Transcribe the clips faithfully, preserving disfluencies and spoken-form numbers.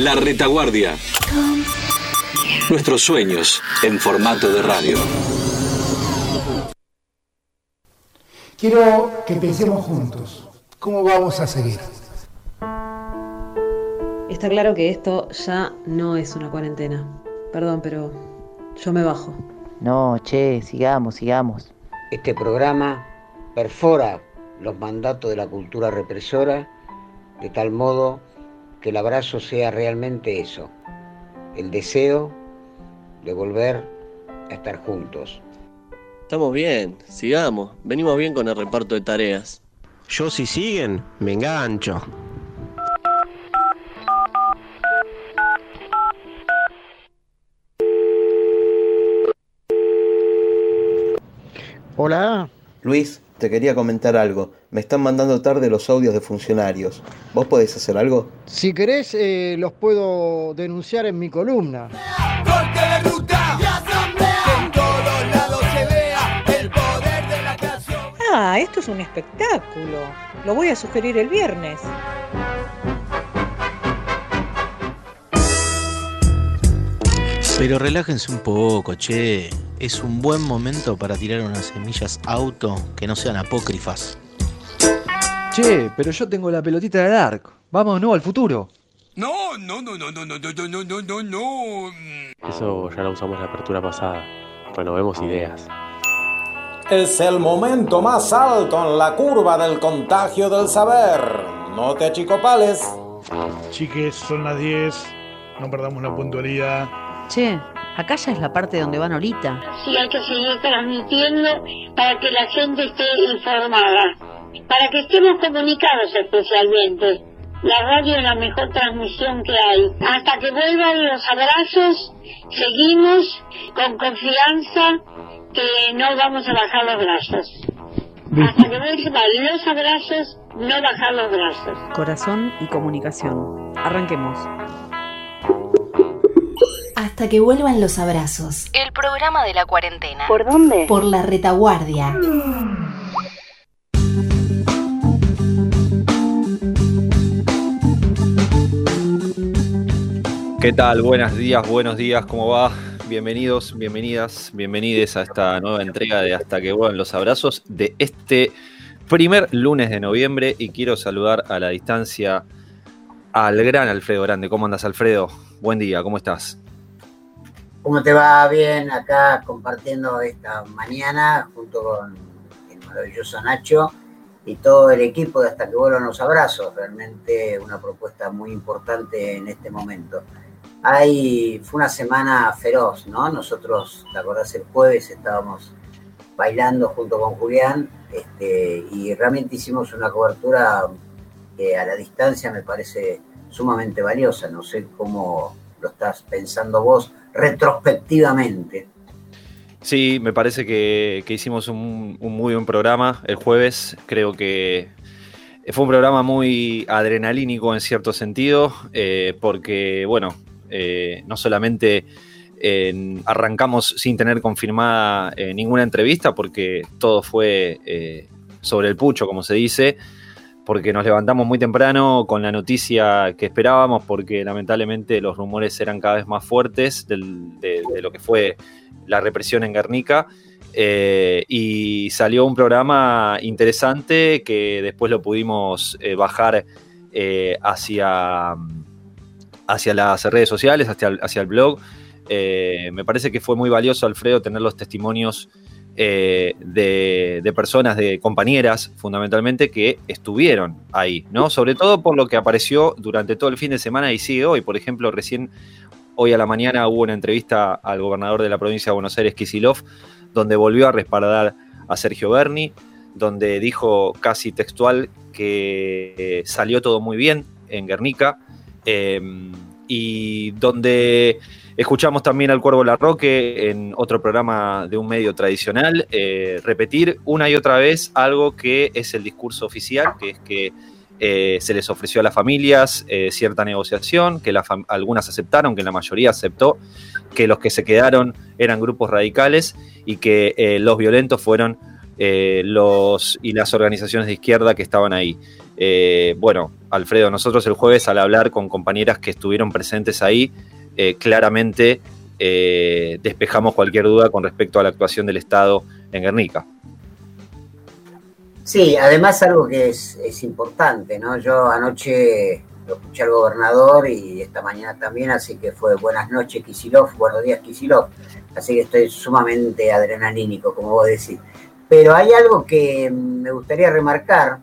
La Retaguardia. Nuestros sueños en formato de radio. Quiero que pensemos juntos. ¿Cómo vamos a seguir? Está claro que esto ya no es una cuarentena. Perdón, pero yo me bajo. No, che, sigamos, sigamos. Este programa perfora los mandatos de la cultura represora de tal modo que el abrazo sea realmente eso, el deseo de volver a estar juntos. Estamos bien, sigamos, venimos bien con el reparto de tareas. Yo si siguen, me engancho. Hola. Luis, te quería comentar algo. Me están mandando tarde los audios de funcionarios. ¿Vos podés hacer algo? Si querés, eh, los puedo denunciar en mi columna. Corte de ruta y asamblea, que en todos lados se vea el poder de la creación. Ah, esto es un espectáculo. Lo voy a sugerir el viernes. Pero relájense un poco, che. Es un buen momento para tirar unas semillas auto que no sean apócrifas. Che, pero yo tengo la pelotita de Dark. Vamos, no, al futuro. No, no, no, no, no, no, no, no, no, no, no. Eso ya lo usamos la apertura pasada. Renovemos ideas. Es el momento más alto en la curva del contagio del saber. No te achicopales. Chiques, son las diez. No perdamos la puntualidad. Che, acá ya es la parte donde van ahorita. Sí, hay que seguir transmitiendo para que la gente esté informada, para que estemos comunicados especialmente. La radio es la mejor transmisión que hay. Hasta que vuelvan los abrazos, seguimos con confianza que no vamos a bajar los brazos. Hasta que vuelvan los abrazos, no bajar los brazos. Corazón y comunicación. Arranquemos. Hasta que vuelvan los abrazos. El programa de la cuarentena. ¿Por dónde? Por La Retaguardia. ¿Qué tal? Buenos días, buenos días, ¿cómo va? Bienvenidos, bienvenidas, bienvenides a esta nueva entrega de Hasta que vuelvan los abrazos de este primer lunes de noviembre, y quiero saludar a la distancia al gran Alfredo Grande. ¿Cómo andas, Alfredo? Buen día, ¿cómo estás? ¿Cómo te va? Bien, acá compartiendo esta mañana junto con el maravilloso Nacho y todo el equipo de Hasta que vuelvan los abrazos. Realmente una propuesta muy importante en este momento. Hay, fue una semana feroz, ¿no? Nosotros, ¿te acordás? El jueves estábamos bailando junto con Julián este, y realmente hicimos una cobertura que a la distancia me parece sumamente valiosa. No sé cómo lo estás pensando vos retrospectivamente. Sí, me parece que, que hicimos un, un muy buen programa el jueves. Creo que fue un programa muy adrenalínico en cierto sentido, eh, porque, bueno, eh, no solamente eh, arrancamos sin tener confirmada eh, ninguna entrevista, porque todo fue eh, sobre el pucho, como se dice, porque nos levantamos muy temprano con la noticia que esperábamos, porque lamentablemente los rumores eran cada vez más fuertes del, de, de lo que fue la represión en Guernica, eh, y salió un programa interesante que después lo pudimos eh, bajar eh, hacia, hacia las redes sociales, hacia el, hacia el blog. Eh, me parece que fue muy valioso, Alfredo, tener los testimonios Eh, de, de personas, de compañeras fundamentalmente, que estuvieron ahí, ¿no? Sobre todo por lo que apareció durante todo el fin de semana y sigue hoy. Por ejemplo, recién hoy a la mañana hubo una entrevista al gobernador de la provincia de Buenos Aires, Kicillof, donde volvió a respaldar a Sergio Berni, donde dijo casi textual que eh, salió todo muy bien en Guernica, eh, y donde escuchamos también al Cuervo Larroque en otro programa de un medio tradicional eh, repetir una y otra vez algo que es el discurso oficial, que es que eh, se les ofreció a las familias eh, cierta negociación, que la fam- algunas aceptaron, que la mayoría aceptó, que los que se quedaron eran grupos radicales y que eh, los violentos fueron eh, los y las organizaciones de izquierda que estaban ahí. Eh, bueno, Alfredo, nosotros el jueves al hablar con compañeras que estuvieron presentes ahí, eh, claramente eh, despejamos cualquier duda con respecto a la actuación del Estado en Guernica. Sí, además algo que es, es importante, ¿no? Yo anoche lo escuché al gobernador y esta mañana también, así que fue buenas noches Kicillof, buenos días Kicillof, así que estoy sumamente adrenalínico, como vos decís. Pero hay algo que me gustaría remarcar,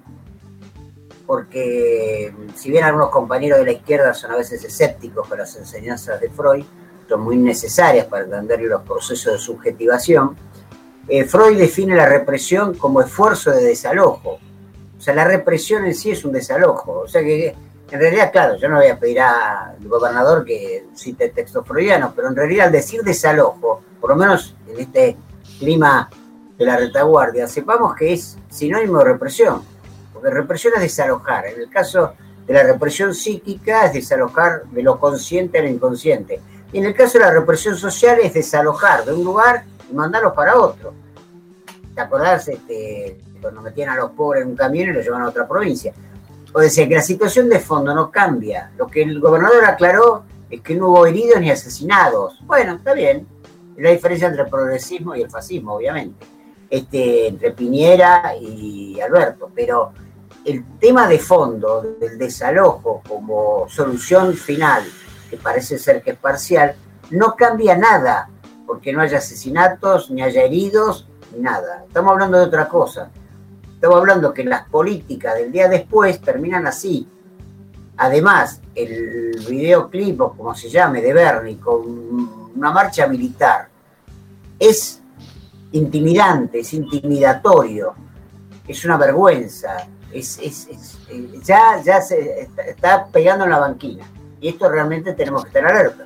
porque si bien algunos compañeros de la izquierda son a veces escépticos con las enseñanzas de Freud, son muy necesarias para entender los procesos de subjetivación, eh, Freud define la represión como esfuerzo de desalojo. O sea, la represión en sí es un desalojo. O sea que, en realidad, claro, yo no voy a pedir al gobernador que cite textos freudianos, pero en realidad al decir desalojo, por lo menos en este clima de la retaguardia, sepamos que es sinónimo de represión. Porque represión es desalojar. En el caso de la represión psíquica es desalojar de lo consciente a lo inconsciente. Y en el caso de la represión social es desalojar de un lugar y mandarlos para otro. ¿Te acordás este, cuando metían a los pobres en un camión y los llevaban a otra provincia? O decía que la situación de fondo no cambia. Lo que el gobernador aclaró es que no hubo heridos ni asesinados. Bueno, está bien. Es la diferencia entre el progresismo y el fascismo, obviamente. Este, entre Piñera y Alberto. Pero el tema de fondo del desalojo como solución final, que parece ser que es parcial, no cambia nada, porque no haya asesinatos, ni haya heridos, ni nada. Estamos hablando de otra cosa. Estamos hablando que las políticas del día después terminan así. Además, el videoclip, o como se llame, de Bernie, con una marcha militar, es intimidante, es intimidatorio, es una vergüenza. Es, es, es, ya, ya se está, está pegando en la banquina. Y esto realmente tenemos que estar alertas.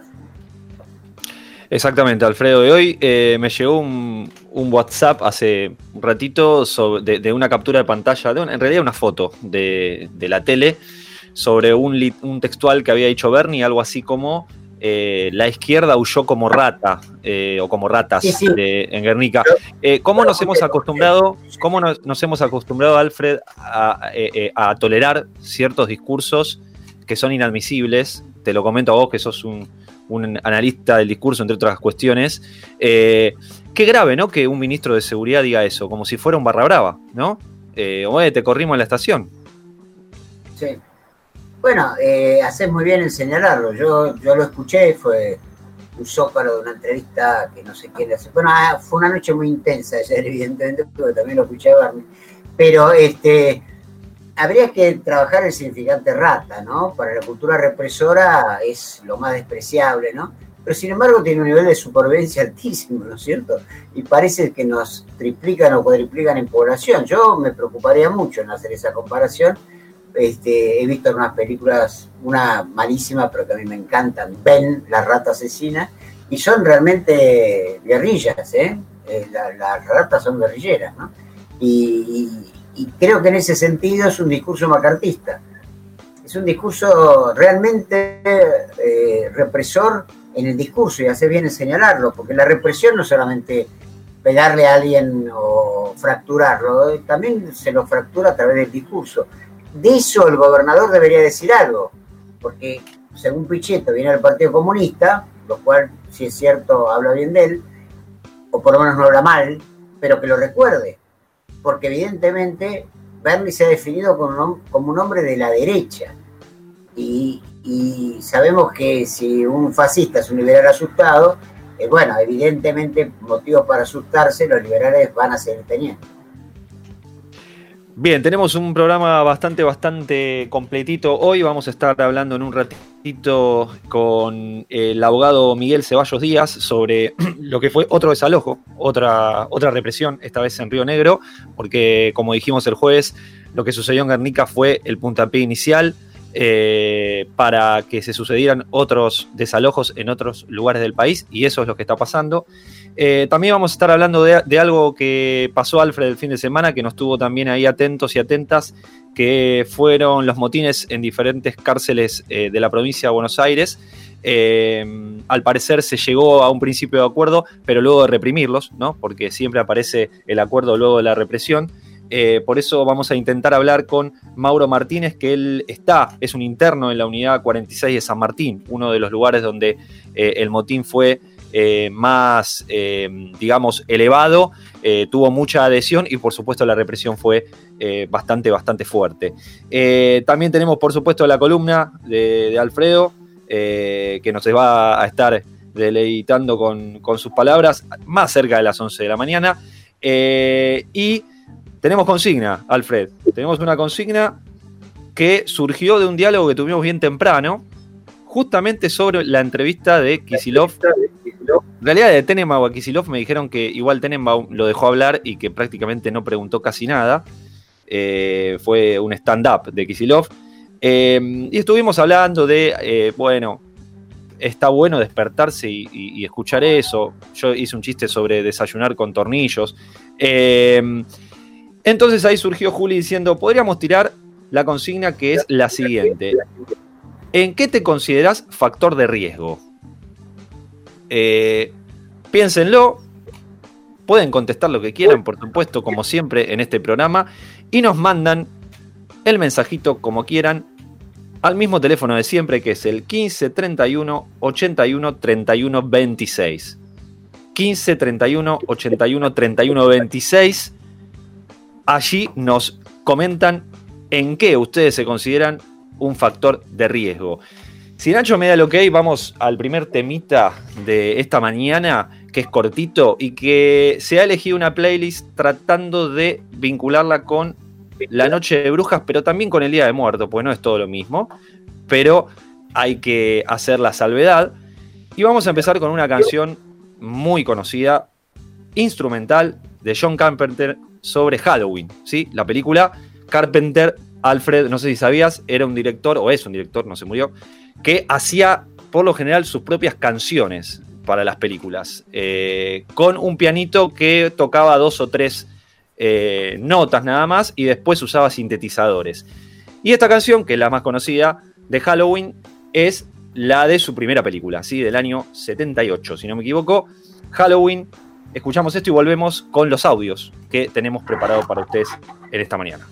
Exactamente, Alfredo. De hoy eh, me llegó un, un WhatsApp hace un ratito sobre, de, de una captura de pantalla, de una, en realidad una foto de, de la tele, sobre un, un textual que había dicho Bernie, algo así como eh, la izquierda huyó como rata, eh, o como ratas sí, sí. De, en Guernica. Eh, ¿Cómo nos hemos acostumbrado, cómo nos, nos hemos acostumbrado, Alfred, a, a, a tolerar ciertos discursos que son inadmisibles? Te lo comento a vos, que sos un, un analista del discurso, entre otras cuestiones. Eh, qué grave, ¿no?, que un ministro de seguridad diga eso, como si fuera un barra brava, ¿no? Eh, oye, te corrimos en la estación. Sí. Bueno, eh, haces muy bien en señalarlo. Yo, yo lo escuché, fue un zócalo de una entrevista que no sé quién le hace. Bueno, fue una noche muy intensa ayer, evidentemente, porque también lo escuché a Barney. Pero este, habría que trabajar el significante rata, ¿no? Para la cultura represora es lo más despreciable, ¿no? Pero sin embargo tiene un nivel de supervivencia altísimo, ¿no es cierto? Y parece que nos triplican o cuadriplican en población. Yo me preocuparía mucho en hacer esa comparación. Este, he visto unas películas, una malísima, pero que a mí me encantan, Ben, la rata asesina, y son realmente guerrillas, ¿eh? eh la, las ratas son guerrilleras, ¿no? Y, y, y creo que en ese sentido es un discurso macartista. Es un discurso realmente eh, represor en el discurso, y hace bien en señalarlo, porque la represión no es solamente pegarle a alguien o fracturarlo, eh, también se lo fractura a través del discurso. De eso el gobernador debería decir algo, porque según Pichetto viene del Partido Comunista, lo cual, si es cierto, habla bien de él, o por lo menos no habla mal, pero que lo recuerde, porque evidentemente Bernie se ha definido como un, como un hombre de la derecha, y, y sabemos que si un fascista es un liberal asustado, eh, bueno, evidentemente motivos para asustarse los liberales van a seguir teniendo. Bien, tenemos un programa bastante, bastante completito. Hoy vamos a estar hablando en un ratito con el abogado Miguel Ceballos Díaz sobre lo que fue otro desalojo, otra, otra represión, esta vez en Río Negro, porque como dijimos el jueves, lo que sucedió en Guernica fue el puntapié inicial eh, para que se sucedieran otros desalojos en otros lugares del país, y eso es lo que está pasando. Eh, también vamos a estar hablando de, de algo que pasó, Alfred, el fin de semana, que nos tuvo también ahí atentos y atentas, que fueron los motines en diferentes cárceles eh, de la provincia de Buenos Aires. Eh, al parecer se llegó a un principio de acuerdo, pero luego de reprimirlos, ¿no? Porque siempre aparece el acuerdo luego de la represión. eh, por eso vamos a intentar hablar con Mauro Martínez, que él está, es un interno en la unidad cuarenta y seis de San Martín, uno de los lugares donde eh, el motín fue eh, más, eh, digamos, elevado, eh, tuvo mucha adhesión y por supuesto la represión fue eh, bastante, bastante fuerte. Eh, también tenemos por supuesto la columna de, de Alfredo, eh, que nos va a estar deleitando con, con sus palabras más cerca de las once de la mañana. Eh, y tenemos consigna, Alfred. Tenemos una consigna que surgió de un diálogo que tuvimos bien temprano, justamente sobre la entrevista de Kicillof. En realidad de Tenenbaum a Kicillof me dijeron que igual Tenenbaum lo dejó hablar y que prácticamente no preguntó casi nada. Eh, fue un stand-up de Kicillof. Eh, y estuvimos hablando de, eh, bueno, está bueno despertarse y, y, y escuchar eso. Yo hice un chiste sobre desayunar con tornillos. Eh, entonces ahí surgió Juli diciendo, podríamos tirar la consigna que es la siguiente. ¿En qué te considerás factor de riesgo? Eh, piénsenlo. Pueden contestar lo que quieran, por supuesto, como siempre en este programa. Y nos mandan el mensajito como quieran al mismo teléfono de siempre, que es el quince treinta y uno ochenta y uno treinta y uno veintiséis. quince treinta y uno ochenta y uno treinta y uno veintiséis. Allí nos comentan en qué ustedes se consideran un factor de riesgo. Si Nacho me da el ok, vamos al primer temita de esta mañana, que es cortito y que se ha elegido una playlist tratando de vincularla con la Noche de Brujas, pero también con el Día de Muertos, porque no es todo lo mismo, pero hay que hacer la salvedad. Y vamos a empezar con una canción muy conocida, instrumental, de John Carpenter sobre Halloween, ¿sí? La película. Carpenter, Alfred, no sé si sabías, era un director, o es un director, no se murió, que hacía por lo general sus propias canciones para las películas, eh, con un pianito que tocaba dos o tres eh, notas nada más y después usaba sintetizadores. Y esta canción, que es la más conocida de Halloween, es la de su primera película, ¿sí? Del año setenta y ocho, si no me equivoco, Halloween. Escuchamos esto y volvemos con los audios que tenemos preparados para ustedes en esta mañana.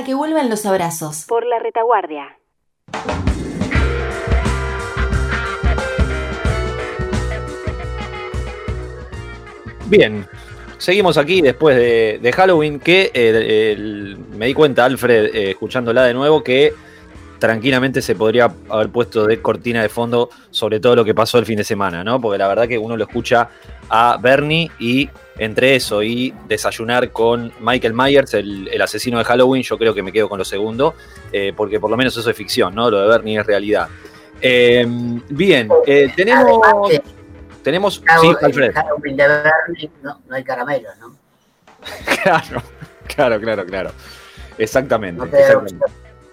Hasta que vuelvan los abrazos. Por la retaguardia. Bien, seguimos aquí después de, de Halloween, que eh, el, me di cuenta, Alfred, eh, escuchándola de nuevo, que tranquilamente se podría haber puesto de cortina de fondo sobre todo lo que pasó el fin de semana, ¿no? Porque la verdad que uno lo escucha a Bernie y entre eso y desayunar con Michael Myers, el, el asesino de Halloween, yo creo que me quedo con lo segundo, eh, porque por lo menos eso es ficción, ¿no? Lo de Bernie es realidad. Eh, bien, eh, tenemos... Tenemos... Claro, sí, Alfred. Halloween de Bernie, no, no hay caramelos, ¿no? Claro, claro, claro, claro. Exactamente. No te exactamente.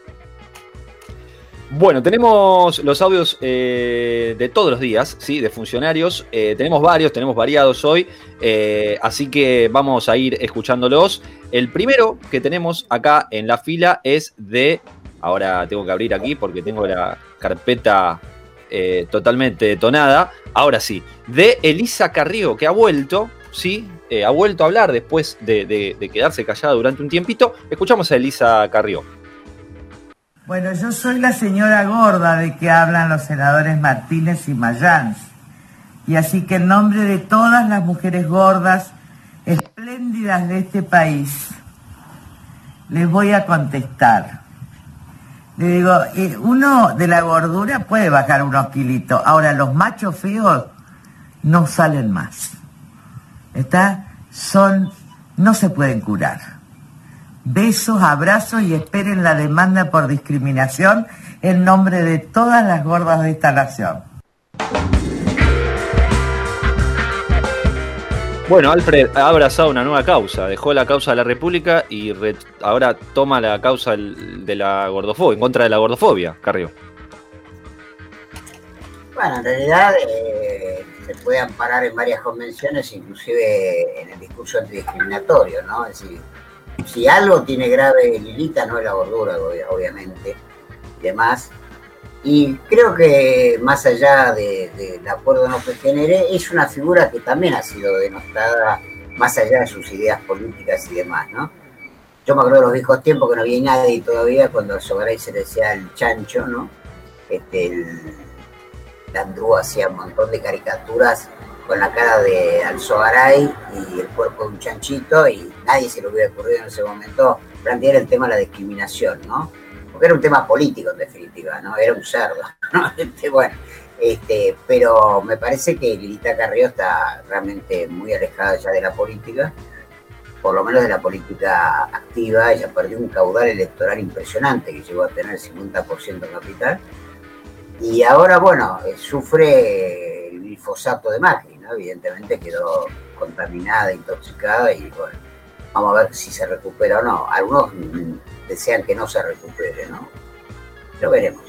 Bueno, tenemos los audios eh, de todos los días, ¿sí? De funcionarios. Eh, tenemos varios, tenemos variados hoy. Eh, así que vamos a ir escuchándolos. El primero que tenemos acá en la fila es de... Ahora tengo que abrir aquí porque tengo la carpeta eh, totalmente detonada. Ahora sí, de Elisa Carrió, que ha vuelto, ¿sí? Eh, ha vuelto a hablar después de, de, de quedarse callada durante un tiempito. Escuchamos a Elisa Carrió. Bueno, yo soy la señora gorda de que hablan los senadores Martínez y Mayans. Y así que en nombre de todas las mujeres gordas, espléndidas de este país, les voy a contestar. Le digo, uno de la gordura puede bajar unos kilitos. Ahora, los machos feos no salen más. ¿Está? Son, no se pueden curar. Besos, abrazos y esperen la demanda por discriminación en nombre de todas las gordas de esta nación. Bueno, Alfred ha abrazado una nueva causa, dejó la causa de la República y re, ahora toma la causa de la gordofobia, en contra de la gordofobia, Carrió. Bueno, en realidad eh, se puede amparar en varias convenciones, inclusive en el discurso antidiscriminatorio, ¿no? Es decir, si algo tiene grave Lilita no es la gordura, obviamente, y demás. Y creo que más allá del de, de acuerdo no que genere, es una figura que también ha sido denostada más allá de sus ideas políticas y demás, ¿no? Yo me acuerdo de los viejos tiempos que no había nadie todavía cuando a Sogaray se le decía el chancho, ¿no? Este, el Landru hacía un montón de caricaturas con la cara de Alzogaray y el cuerpo de un chanchito y nadie se le hubiera ocurrido en ese momento plantear el tema de la discriminación, ¿no? Porque era un tema político en definitiva, ¿no? Era un cerdo, ¿no? Este, bueno, este, pero me parece que Lilita Carrió está realmente muy alejada ya de la política, por lo menos de la política activa. Ella perdió un caudal electoral impresionante que llegó a tener el cincuenta por ciento capital y ahora, bueno, sufre el glifosato de Macri, ¿no? Evidentemente quedó contaminada, intoxicada y bueno, vamos a ver si se recupera o no. Algunos desean que no se recupere, ¿no? Lo veremos.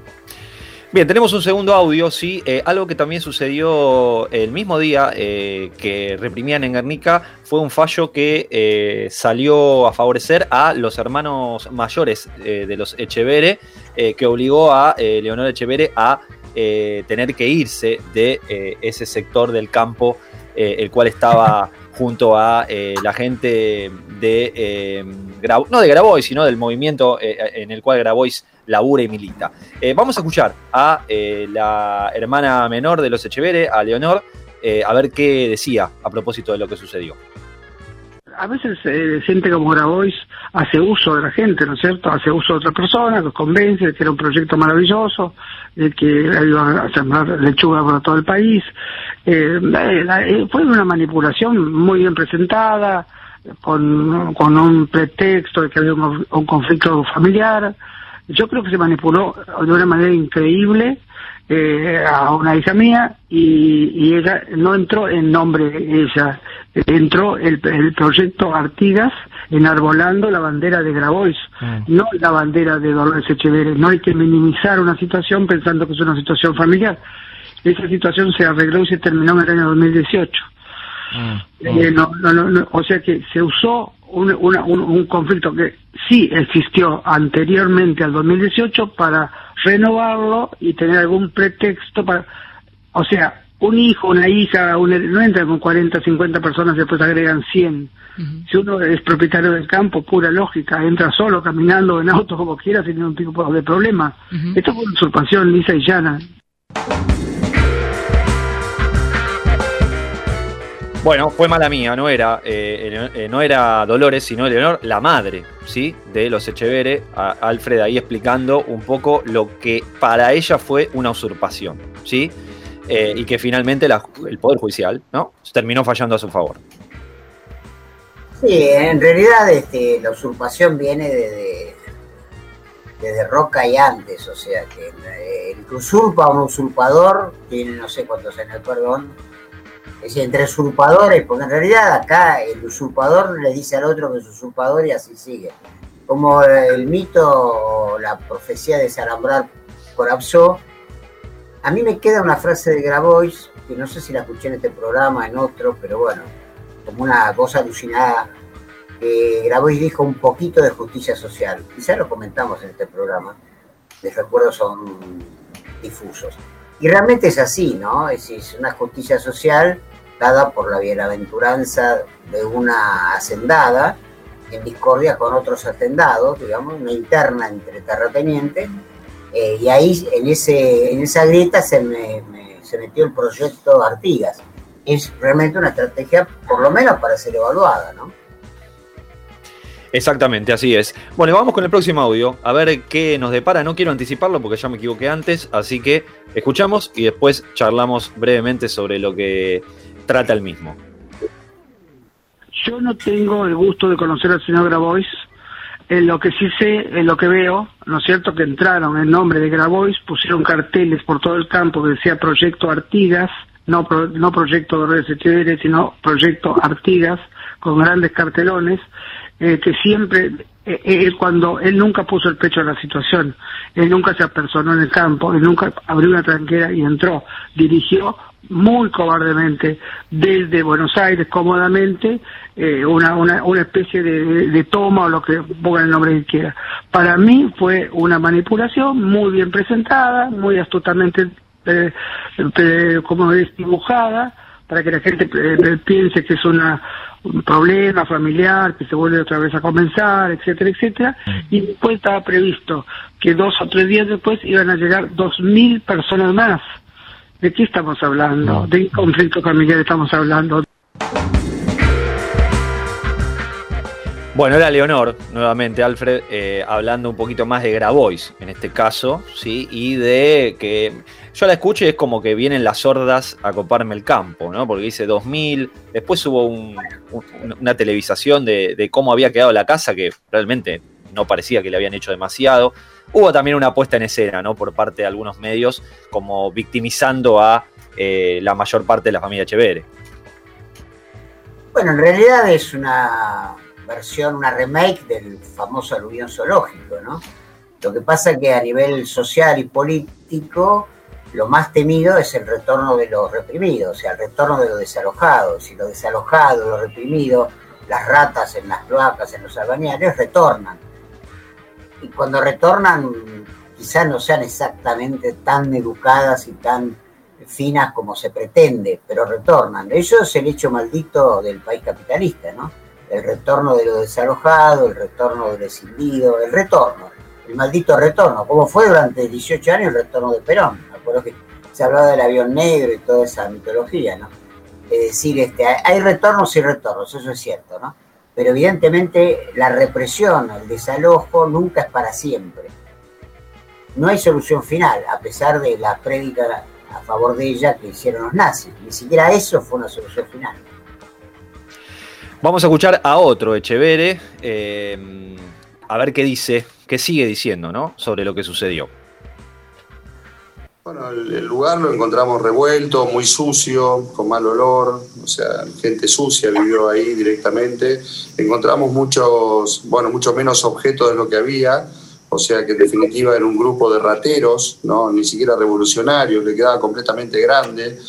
Bien, tenemos un segundo audio, sí, eh, algo que también sucedió el mismo día eh, que reprimían en Guernica fue un fallo que eh, salió a favorecer a los hermanos mayores eh, de los Echeverre, eh, que obligó a eh, Leonor Echeverre a eh, tener que irse de eh, ese sector del campo, eh, el cual estaba junto a eh, la gente de, eh, Gra- no de Grabois, sino del movimiento eh, en el cual Grabois labura y milita. Eh, vamos a escuchar a eh, la hermana menor de los Echeverre, a Leonor, eh, a ver qué decía a propósito de lo que sucedió. A veces eh, gente como Grabois hace uso de la gente, ¿no es cierto? Hace uso de otras personas, los convence de que era un proyecto maravilloso, de que iban a sembrar lechuga por todo el país. Eh, eh, fue una manipulación muy bien presentada, con, con un pretexto de que había un, un conflicto familiar. Yo creo que se manipuló de una manera increíble eh, a una hija mía y, y ella no entró en nombre de ella, entró el, el proyecto Artigas enarbolando la bandera de Grabois, mm. no la bandera de Dolores Echeverre. No hay que minimizar una situación pensando que es una situación familiar. Esa situación se arregló y se terminó en el año dos mil dieciocho. Mm. Eh, no, no, no, no, o sea que se usó un, una, un, un conflicto que sí existió anteriormente al dos mil dieciocho para renovarlo y tener algún pretexto para, o sea, un hijo, una hija, un, no entran con cuarenta, cincuenta personas y después agregan cien. Uh-huh. Si uno es propietario del campo, pura lógica, entra solo, caminando, en auto, como quiera, sin ningún tipo de problema. Uh-huh. Esto fue una usurpación lisa y llana. Bueno, fue mala mía, no era, eh, eh, no era Dolores, sino Leonor, la madre, ¿sí?, de los Etcheverry. A Alfred ahí explicando un poco lo que para ella fue una usurpación, ¿sí? Eh, y que finalmente la, el Poder Judicial, ¿no?, terminó fallando a su favor. Sí, en realidad este, la usurpación viene desde, desde Roca y antes, o sea que eh, el que usurpa a un usurpador tiene no sé cuántos años, perdón. Es decir, entre usurpadores, porque en realidad acá el usurpador le dice al otro que es usurpador y así sigue. Como el mito, la profecía de Salambrar colapsó, a mí me queda una frase de Grabois, que no sé si la escuché en este programa, en otro, pero bueno, como una cosa alucinada, que Grabois dijo un poquito de justicia social. Quizás lo comentamos en este programa, mis recuerdos son difusos. Y realmente es así, ¿no? Es, es una justicia social dada por la bienaventuranza de una hacendada en discordia con otros hacendados, digamos, una interna entre terratenientes, eh, y ahí en ese en esa grieta se, me, me, se metió el proyecto Artigas. Es realmente una estrategia, por lo menos, para ser evaluada, ¿no? Exactamente, así es. Bueno, vamos con el próximo audio, a ver qué nos depara. No quiero anticiparlo porque ya me equivoqué antes, así que escuchamos y después charlamos brevemente sobre lo que trata el mismo. Yo no tengo el gusto de conocer al señor Grabois. En lo que sí sé, en lo que veo, ¿no es cierto?, que entraron en nombre de Grabois, pusieron carteles por todo el campo que decía Proyecto Artigas, no, pro, no Proyecto Dolores Etcheverry, sino Proyecto Artigas, con grandes cartelones. Eh, que siempre, eh, él cuando, él nunca puso el pecho a la situación, él nunca se apersonó en el campo, él nunca abrió una tranquera y entró, dirigió muy cobardemente desde Buenos Aires cómodamente eh, una, una, una especie de, de, de toma o lo que pongan el nombre que quiera. Para mí fue una manipulación muy bien presentada, muy astutamente eh, eh, como es dibujada, para que la gente eh, piense que es una un problema familiar, que se vuelve otra vez a comenzar, etcétera, etcétera, y después estaba previsto que dos o tres días después iban a llegar dos mil personas más. ¿De qué estamos hablando? ¿De qué conflicto familiar estamos hablando? Bueno, era Leonor, nuevamente, Alfred, eh, hablando un poquito más de Grabois, en este caso, ¿sí? Y de que yo la escucho y es como que vienen las sordas a coparme el campo, ¿no? Porque dice dos mil, después hubo un, un, una televisación de, de cómo había quedado la casa, que realmente no parecía que le habían hecho demasiado. Hubo también una puesta en escena, ¿no?, por parte de algunos medios, como victimizando a eh, la mayor parte de la familia Etcheverry. Bueno, en realidad es una versión, una remake del famoso aluvión zoológico, ¿no? Lo que pasa es que a nivel social y político lo más temido es el retorno de los reprimidos, o sea, el retorno de los desalojados. Y los desalojados, los reprimidos, las ratas en las cloacas, en los albañales, retornan. Y cuando retornan, quizás no sean exactamente tan educadas y tan finas como se pretende, pero retornan. Eso es el hecho maldito del país capitalista, ¿no? El retorno de los desalojados, el retorno del escindido, el retorno, el maldito retorno, como fue durante dieciocho años el retorno de Perón. Me acuerdo que se hablaba del avión negro y toda esa mitología, ¿no? Es decir, este, hay retornos y retornos, eso es cierto, ¿no? Pero evidentemente la represión, el desalojo, nunca es para siempre. No hay solución final, a pesar de la prédica a favor de ella que hicieron los nazis. Ni siquiera eso fue una solución final. Vamos a escuchar a otro Etcheverry, eh, a ver qué dice, qué sigue diciendo, ¿no?, sobre lo que sucedió. Bueno, el, el lugar lo encontramos revuelto, muy sucio, con mal olor, o sea, gente sucia vivió ahí directamente. Encontramos muchos, bueno, mucho menos objetos de lo que había, o sea que en definitiva era un grupo de rateros, ¿no?, ni siquiera revolucionarios, le quedaba completamente grande.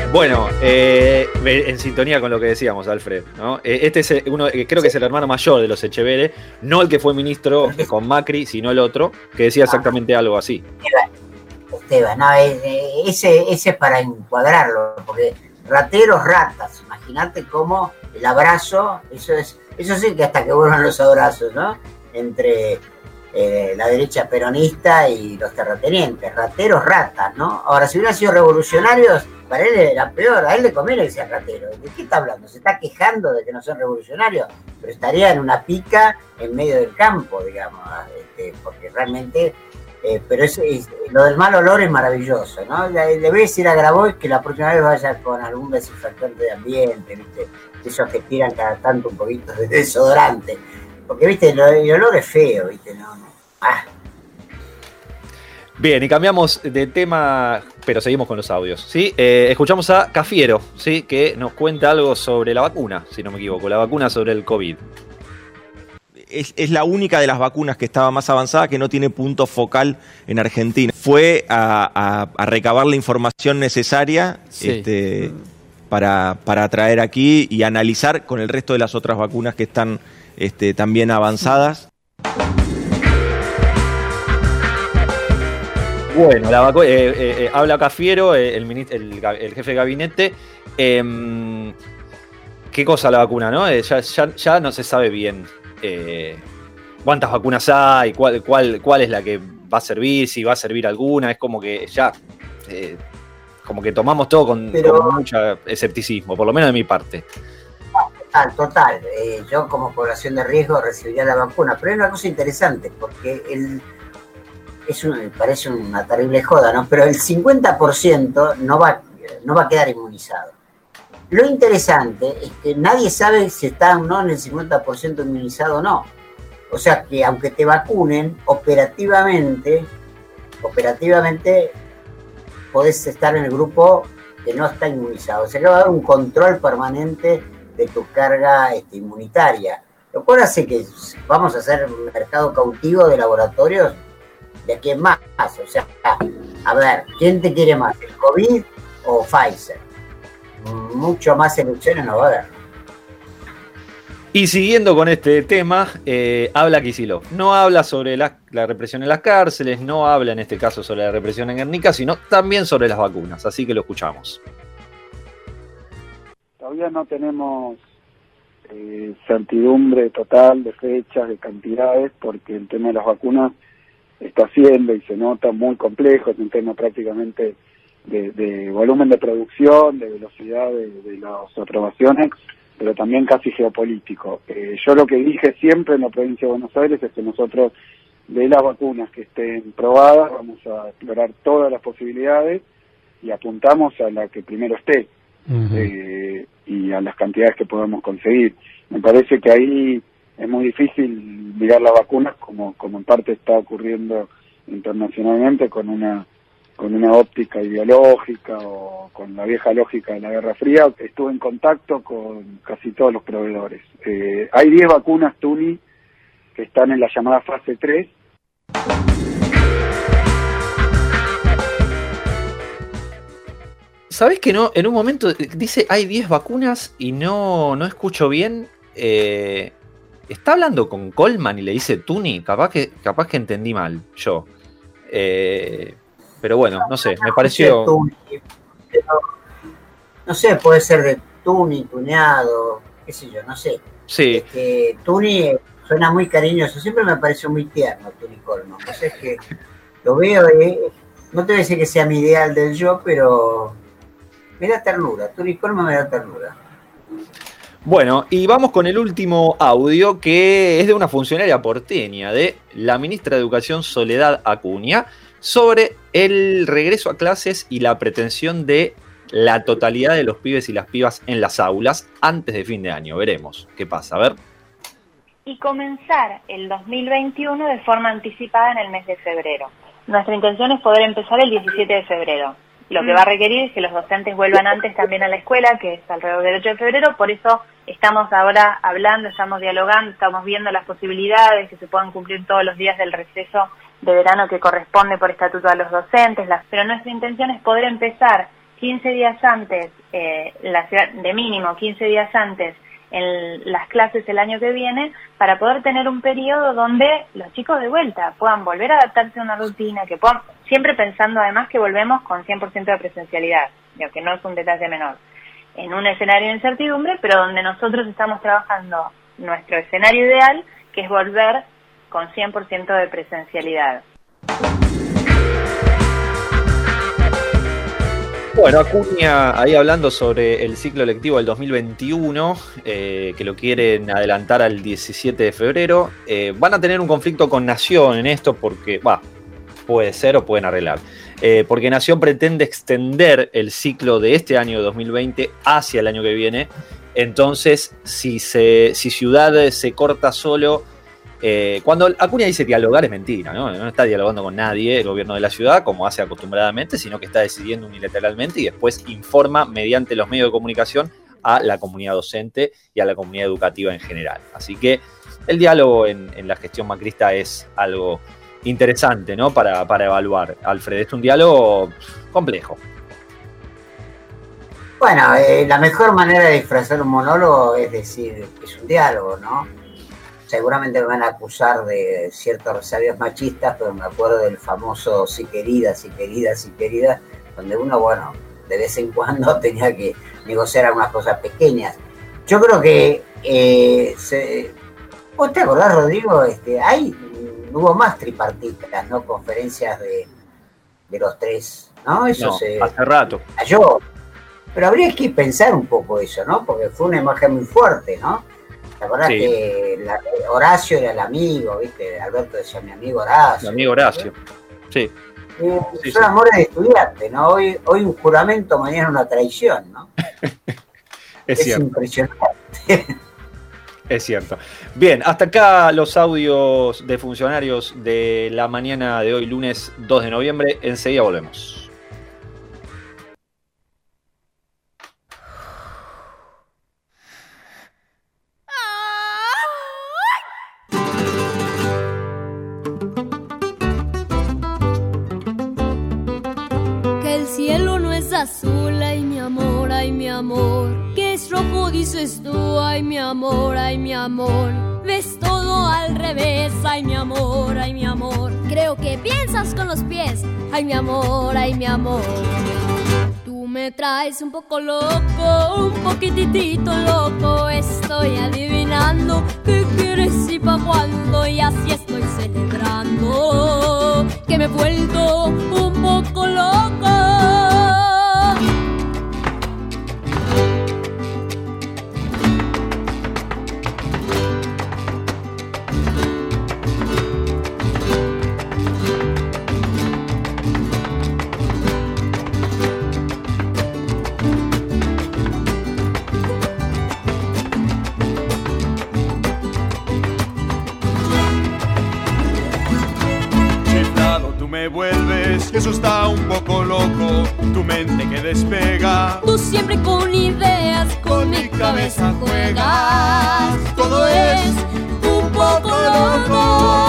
Bueno, eh, en sintonía con lo que decíamos, Alfred, ¿no? Eh, este es uno, eh, creo que es el hermano mayor de los Echeverre, no el que fue ministro con Macri, sino el otro, que decía exactamente algo así. Esteban, no, ese, ese es para encuadrarlo, porque rateros, ratas, imagínate cómo el abrazo, eso es, eso sí que hasta que vuelvan los abrazos, ¿no? Entre eh, la derecha peronista y los terratenientes, rateros, ratas, ¿no? Ahora, si hubieran sido revolucionarios, para él era peor, a él le conviene que sea ratero. ¿De qué está hablando? Se está quejando de que no son revolucionarios, pero estaría en una pica en medio del campo, digamos, este, porque realmente... Eh, pero es, es, lo del mal olor es maravilloso, ¿no? Le, le voy a decir a Grabois que la próxima vez vaya con algún desinfectante de ambiente, ¿viste? Esos que tiran cada tanto un poquito de desodorante. Porque, ¿viste? El, el olor es feo, ¿viste? No, no. Ah. Bien, y cambiamos de tema, pero seguimos con los audios, ¿sí? Eh, escuchamos a Cafiero, ¿sí? Que nos cuenta algo sobre la vacuna, si no me equivoco, la vacuna sobre el COVID. Es, es la única de las vacunas que estaba más avanzada que no tiene punto focal en Argentina. Fue a, a, a recabar la información necesaria sí. este, para, para traer aquí y analizar con el resto de las otras vacunas que están este, también avanzadas. Bueno, la vacu- eh, eh, eh, habla Cafiero, eh, el, el, el jefe de gabinete. Eh, ¿Qué cosa la vacuna, no? Eh, ya, ya, ya no se sabe bien. Eh, cuántas vacunas hay, cuál, cuál, cuál es la que va a servir, si va a servir alguna, es como que ya eh, como que tomamos todo con, Pero, con mucho escepticismo, por lo menos de mi parte. Total, total. Eh, yo como población de riesgo recibiría la vacuna, pero hay una cosa interesante, porque el, es un, parece una terrible joda, ¿no? Pero el cincuenta por ciento no va, no va a quedar inmunizado. Lo interesante es que nadie sabe si está o no en el cincuenta por ciento inmunizado o no. O sea que aunque te vacunen, operativamente, operativamente podés estar en el grupo que no está inmunizado. O sea que va a haber un control permanente de tu carga este, inmunitaria. Lo cual hace que vamos a hacer un mercado cautivo de laboratorios de aquí en más. O sea, a ver, ¿quién te quiere más? ¿El COVID o Pfizer? Mucho más elecciones no va a haber. Y siguiendo con este tema, eh, habla Kicillof. No habla sobre la, la represión en las cárceles, no habla en este caso sobre la represión en Guernica, sino también sobre las vacunas. Así que lo escuchamos. Todavía no tenemos eh, certidumbre total de fechas, de cantidades, porque el tema de las vacunas está siendo y se nota muy complejo, es un tema prácticamente de, de volumen de producción, de velocidad de, de las aprobaciones, pero también casi geopolítico. Eh, yo lo que dije siempre en la provincia de Buenos Aires es que nosotros, de las vacunas que estén probadas, vamos a explorar todas las posibilidades y apuntamos a la que primero esté, uh-huh. eh, y a las cantidades que podamos conseguir. Me parece que ahí es muy difícil mirar las vacunas como, como en parte está ocurriendo internacionalmente con una con una óptica ideológica o con la vieja lógica de la Guerra Fría. Estuve en contacto con casi todos los proveedores. Eh, hay diez vacunas Tuni que están en la llamada fase tres. ¿Sabés que no? En un momento dice hay diez vacunas y no, no escucho bien. Eh, ¿Está hablando con Coleman y le dice Tuni? Capaz que, capaz que entendí mal yo. Eh, pero bueno, no sé, me pareció... No sé, puede ser de Tuni, tuneado, qué sé yo, no sé. Sí. Este, Tuni suena muy cariñoso, siempre me pareció muy tierno Tuni Coleman. No sé, es que lo veo, eh, no te voy a decir que sea mi ideal del yo, pero me da ternura, Tuni Coleman me da ternura. Bueno, y vamos con el último audio, que es de una funcionaria porteña, de la ministra de Educación Soledad Acuña, sobre el regreso a clases y la pretensión de la totalidad de los pibes y las pibas en las aulas antes de fin de año. Veremos qué pasa, a ver. Y comenzar el dos mil veintiuno de forma anticipada en el mes de febrero. Nuestra intención es poder empezar el diecisiete de febrero. Lo que va a requerir es que los docentes vuelvan antes también a la escuela, que es alrededor del ocho de febrero, por eso estamos ahora hablando, estamos dialogando, estamos viendo las posibilidades que se puedan cumplir todos los días del receso de verano que corresponde por estatuto a los docentes, las, pero nuestra intención es poder empezar quince días antes, eh, la ciudad, de mínimo quince días antes, en las clases el año que viene, para poder tener un periodo donde los chicos de vuelta puedan volver a adaptarse a una rutina, que puedan, siempre pensando además que volvemos con cien por ciento de presencialidad, digo, que no es un detalle menor, en un escenario de incertidumbre, pero donde nosotros estamos trabajando nuestro escenario ideal, que es volver con cien por ciento de presencialidad. Bueno, Acuña ahí hablando sobre el ciclo lectivo del dos mil veintiuno, eh, que lo quieren adelantar al diecisiete de febrero. Eh, van a tener un conflicto con Nación en esto porque, va, puede ser o pueden arreglar. Eh, porque Nación pretende extender el ciclo de este año dos mil veinte hacia el año que viene. Entonces, si, se, si Ciudad se corta solo... Eh, cuando Acuña dice dialogar es mentira, ¿no? No está dialogando con nadie el gobierno de la ciudad como hace acostumbradamente, sino que está decidiendo unilateralmente y después informa mediante los medios de comunicación a la comunidad docente y a la comunidad educativa en general. Así que el diálogo en, en la gestión macrista es algo interesante, ¿no? Para, para evaluar. Alfred, es un diálogo complejo. Bueno, eh, la mejor manera de disfrazar un monólogo es decir que es un diálogo, ¿no? Seguramente me van a acusar de ciertos resabios machistas, pero me acuerdo del famoso sí querida, sí querida, sí querida, donde uno, bueno, de vez en cuando tenía que negociar algunas cosas pequeñas. Yo creo que, eh, se... ¿vos te acordás, Rodrigo? Este, hay, hubo más tripartitas, ¿no? Conferencias de, de los tres, ¿no? Eso no, se... hace rato. Cayó. Pero habría que pensar un poco eso, ¿no? Porque fue una imagen muy fuerte, ¿no? ¿Te acordás sí. que la, Horacio era el amigo, viste? Alberto decía mi amigo Horacio. Mi amigo Horacio, sí. Eh, sí son sí. amores de estudiante, ¿no? Hoy, hoy un juramento, mañana una traición, ¿no? es, es cierto. impresionante. Es cierto. Bien, hasta acá los audios de funcionarios de la mañana de hoy, lunes dos de noviembre. Enseguida volvemos. Azul, ay mi amor, ay mi amor, que es rojo dices tú, ay mi amor, ay mi amor, ves todo al revés, ay mi amor, ay mi amor, creo que piensas con los pies, ay mi amor, ay mi amor. Tú me traes un poco loco, un poquitito loco, estoy adivinando qué quieres y pa' cuándo, y así estoy celebrando que me he vuelto un poco loco. Me vuelves, eso está un poco loco, tu mente que despega. Tú siempre con ideas, con, con mi cabeza juegas. Todo es un poco loco.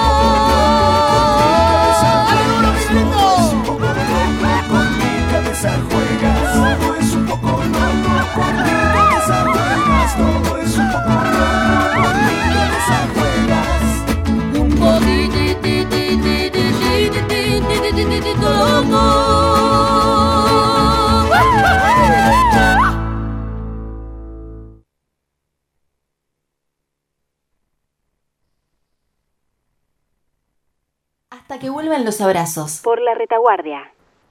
Todo es un poco loco, con mi cabeza juegas. Todo es un poco loco, con mi cabeza juegas. Un poquitito loco. Hasta que vuelvan los abrazos. Por la retaguardia.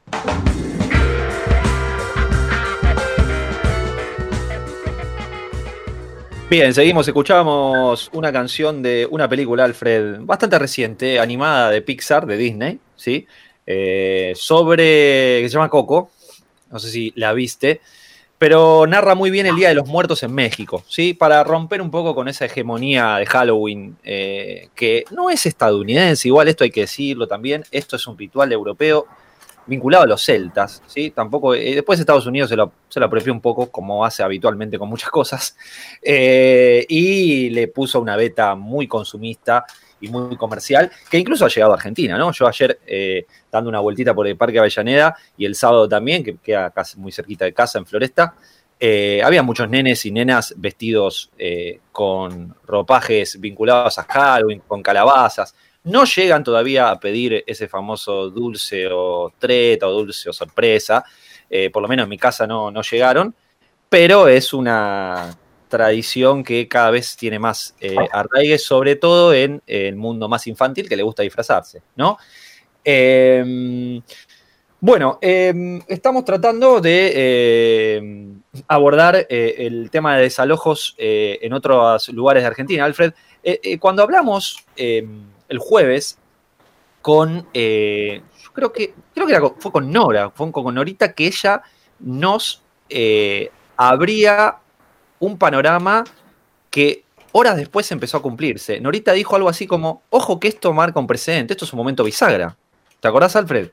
Bien, seguimos, escuchábamos una canción de una película, Alfred, bastante reciente, animada de Pixar, de Disney, ¿sí? Eh, sobre, que se llama Coco, no sé si la viste, pero narra muy bien el Día de los Muertos en México, ¿sí? Para romper un poco con esa hegemonía de Halloween, eh, que no es estadounidense, igual esto hay que decirlo también, esto es un ritual europeo vinculado a los celtas, ¿sí? Tampoco, eh, después Estados Unidos se lo, se lo apropió un poco, como hace habitualmente con muchas cosas, eh, y le puso una beta muy consumista y muy comercial, que incluso ha llegado a Argentina, ¿no? Yo ayer, eh, dando una vueltita por el Parque Avellaneda, y el sábado también, que queda casi muy cerquita de casa, en Floresta, eh, había muchos nenes y nenas vestidos eh, con ropajes vinculados a Halloween, con calabazas. No llegan todavía a pedir ese famoso dulce o treta o dulce o sorpresa, eh, por lo menos en mi casa no, no llegaron, pero es una tradición que cada vez tiene más eh, arraigue, sobre todo en eh, el mundo más infantil, que le gusta disfrazarse, ¿no? Eh, bueno, eh, estamos tratando de eh, abordar eh, el tema de desalojos eh, en otros lugares de Argentina. Alfred, eh, eh, cuando hablamos eh, el jueves con, eh, yo creo que, creo que era, fue con Nora, fue con Norita, que ella nos eh, abría un panorama que horas después empezó a cumplirse. Norita dijo algo así como, ojo que esto marca un precedente, esto es un momento bisagra. ¿Te acordás, Alfred?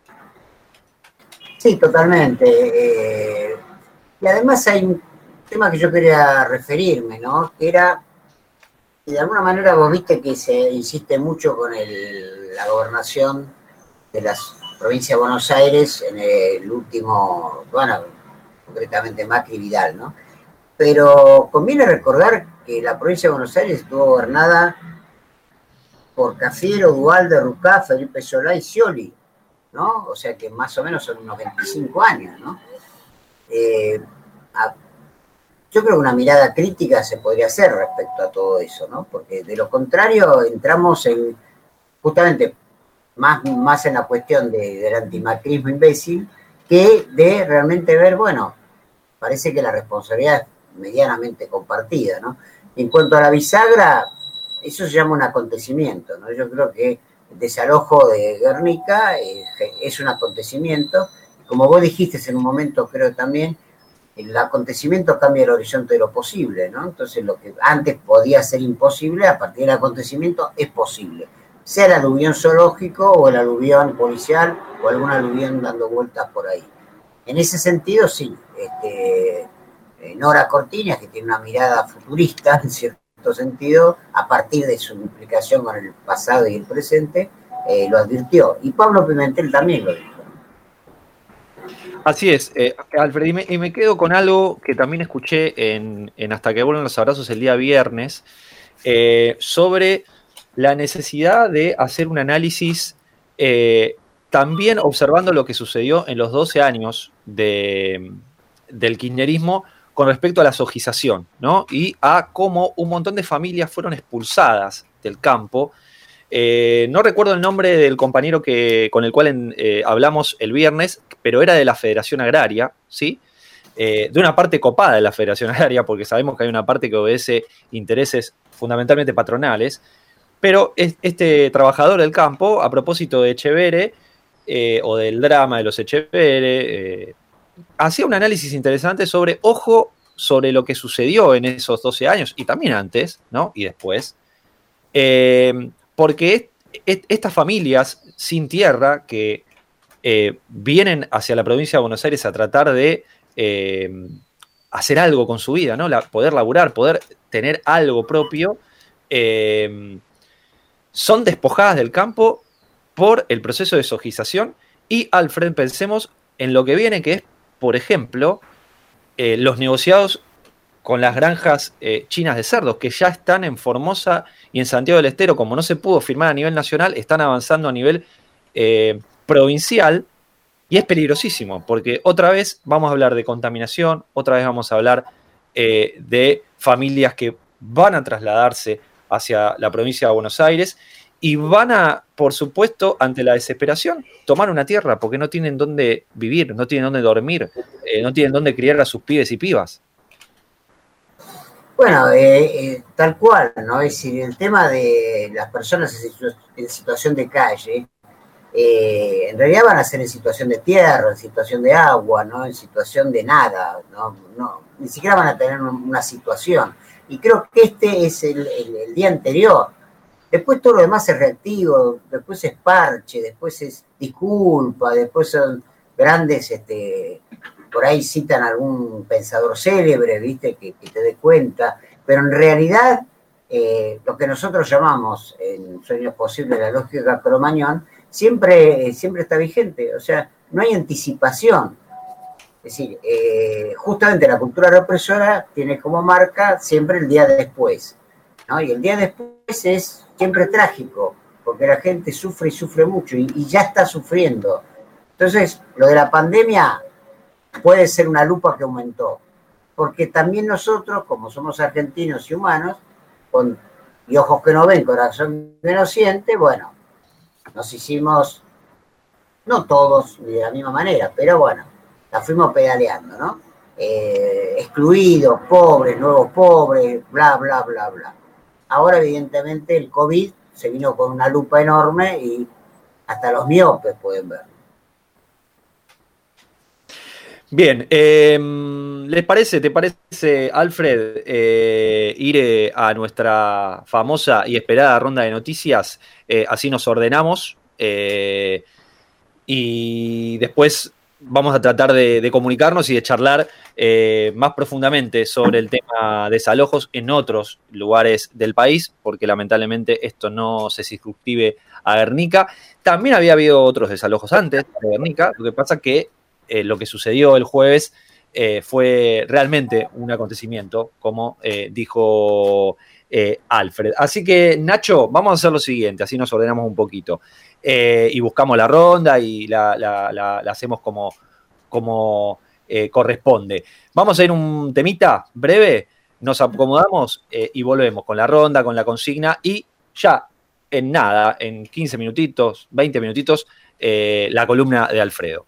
Sí, totalmente. Eh, y además hay un tema que yo quería referirme, ¿no? Que era, y de alguna manera vos viste que se insiste mucho con el, la gobernación de la provincia de Buenos Aires en el último, bueno, concretamente Macri y Vidal, ¿no? Pero conviene recordar que la provincia de Buenos Aires estuvo gobernada por Cafiero, Duhalde, Rucá, Felipe Solá y Scioli, ¿no? O sea que más o menos son unos veinticinco años, ¿no? Eh, a, yo creo que una mirada crítica se podría hacer respecto a todo eso, ¿no? Porque de lo contrario entramos en, justamente, más, más en la cuestión de, del antimacrismo imbécil que de realmente ver, bueno, parece que la responsabilidad es medianamente compartida, ¿no? En cuanto a la bisagra, eso se llama un acontecimiento, ¿no? Yo creo que el desalojo de Guernica eh, es un acontecimiento, como vos dijiste en un momento, creo también, el acontecimiento cambia el horizonte de lo posible, ¿no? Entonces lo que antes podía ser imposible, a partir del acontecimiento es posible, sea el aluvión zoológico o el aluvión policial o algún aluvión dando vueltas por ahí. En ese sentido, sí, este, Nora Cortiñas, que tiene una mirada futurista, en cierto sentido, a partir de su implicación con el pasado y el presente, eh, lo advirtió. Y Pablo Pimentel también lo dijo. Así es, eh, Alfred, y me, y me quedo con algo que también escuché en, en Hasta que vuelvan los abrazos el día viernes, eh, sobre la necesidad de hacer un análisis eh, también observando lo que sucedió en los doce años de, del kirchnerismo con respecto a la sojización, ¿no? Y a cómo un montón de familias fueron expulsadas del campo. Eh, no recuerdo el nombre del compañero que, con el cual en, eh, hablamos el viernes, pero era de la Federación Agraria, ¿sí? Eh, de una parte copada de la Federación Agraria, porque sabemos que hay una parte que obedece intereses fundamentalmente patronales, pero es, este trabajador del campo, a propósito de Echevere, eh, o del drama de los Echevere, eh, hacía un análisis interesante sobre, ojo, sobre lo que sucedió en esos doce años, y también antes, ¿no? Y después, eh, porque est estas familias sin tierra que eh, vienen hacia la provincia de Buenos Aires a tratar de eh, hacer algo con su vida, ¿no? La, poder laburar, poder tener algo propio, eh, son despojadas del campo por el proceso de sojización. Y, Alfred, pensemos en lo que viene, que es, por ejemplo, eh, los negociados con las granjas eh, chinas de cerdos, que ya están en Formosa y en Santiago del Estero. Como no se pudo firmar a nivel nacional, están avanzando a nivel eh, provincial, y es peligrosísimo, porque otra vez vamos a hablar de contaminación, otra vez vamos a hablar eh, de familias que van a trasladarse hacia la provincia de Buenos Aires y van a, por supuesto, ante la desesperación, tomar una tierra porque no tienen dónde vivir, no tienen dónde dormir, eh, no tienen dónde criar a sus pibes y pibas. Bueno, eh, eh, tal cual, ¿no? Es decir, el tema de las personas en, situ en situación de calle, eh, en realidad van a ser en situación de tierra, en situación de agua, ¿no? En situación de nada, ¿no? No, ni siquiera van a tener una situación. Y creo que este es el, el, el día anterior. Después todo lo demás es reactivo, después es parche, después es disculpa, después son grandes, este, por ahí citan algún pensador célebre, ¿viste? Que, que te dé cuenta, pero en realidad eh, lo que nosotros llamamos en Sueños Posibles la lógica Cromañón, siempre, siempre está vigente. O sea, no hay anticipación. Es decir, eh, justamente la cultura represora tiene como marca siempre el día después, ¿no? Y el día después es siempre trágico, porque la gente sufre y sufre mucho y, y ya está sufriendo. Entonces, lo de la pandemia puede ser una lupa que aumentó, porque también nosotros, como somos argentinos y humanos, con, y ojos que no ven, corazón que no siente, bueno, nos hicimos, no todos de la misma manera, pero bueno, la fuimos pedaleando, ¿no? Eh, excluidos, pobres, nuevos pobres, bla, bla, bla, bla. Ahora, evidentemente, el COVID se vino con una lupa enorme y hasta los miopes pueden ver. Bien, eh, ¿les parece, te parece, Alfred, eh, ir eh, a nuestra famosa y esperada ronda de noticias? Eh, así nos ordenamos eh, y después vamos a tratar de, de comunicarnos y de charlar eh, más profundamente sobre el tema de desalojos en otros lugares del país, porque lamentablemente esto no se circunscribe a Guernica. También había habido otros desalojos antes de Guernica, lo que pasa que Eh, lo que sucedió el jueves eh, fue realmente un acontecimiento, como eh, dijo eh, Alfred. Así que, Nacho, vamos a hacer lo siguiente, así nos ordenamos un poquito. Eh, y buscamos la ronda y la, la, la, la hacemos como, como eh, corresponde. Vamos a ir un temita breve, nos acomodamos eh, y volvemos con la ronda, con la consigna y ya en nada, en quince minutitos, veinte minutitos, eh, la columna de Alfredo.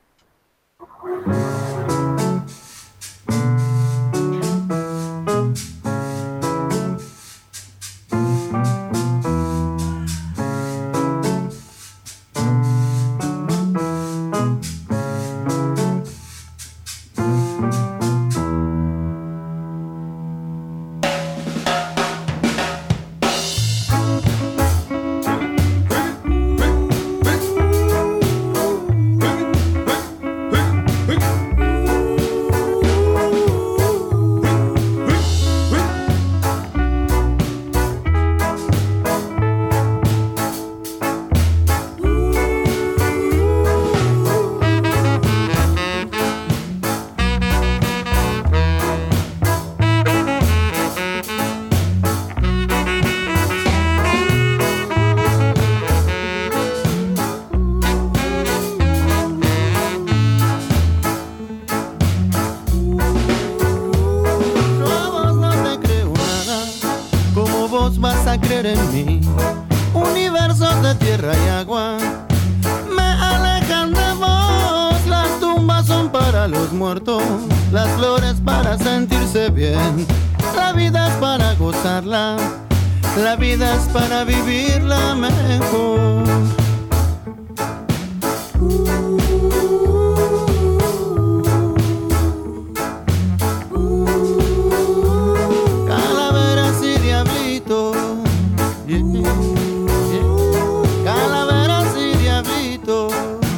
En mí, universos de tierra y agua me alejan de vos. Las tumbas son para los muertos, las flores para sentirse bien. La vida es para gozarla, la vida es para vivirla mejor. Calaveras y diablitos, calaveras y diablitos,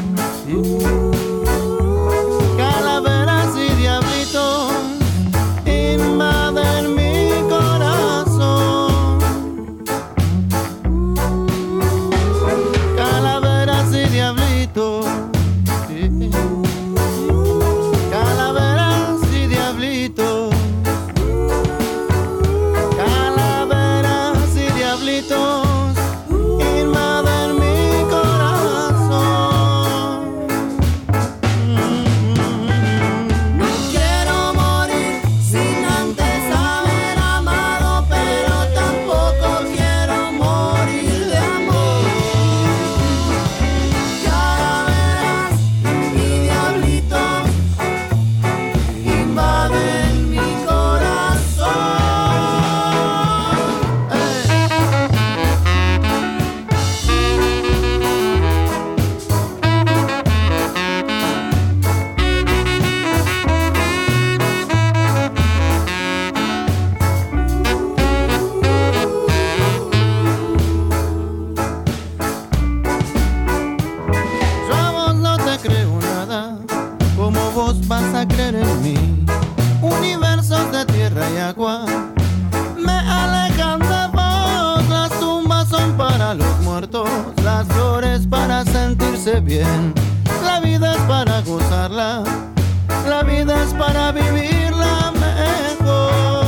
calaveras y diablitos invaden mi corazón. Calaveras y diablitos, calaveras y diablitos, calaveras y diablitos. Vas a creer en mí, universos de tierra y agua me alejan de muertos, las flores para sentirse bien. La vida es para gozarla, la vida es para vivirla mejor.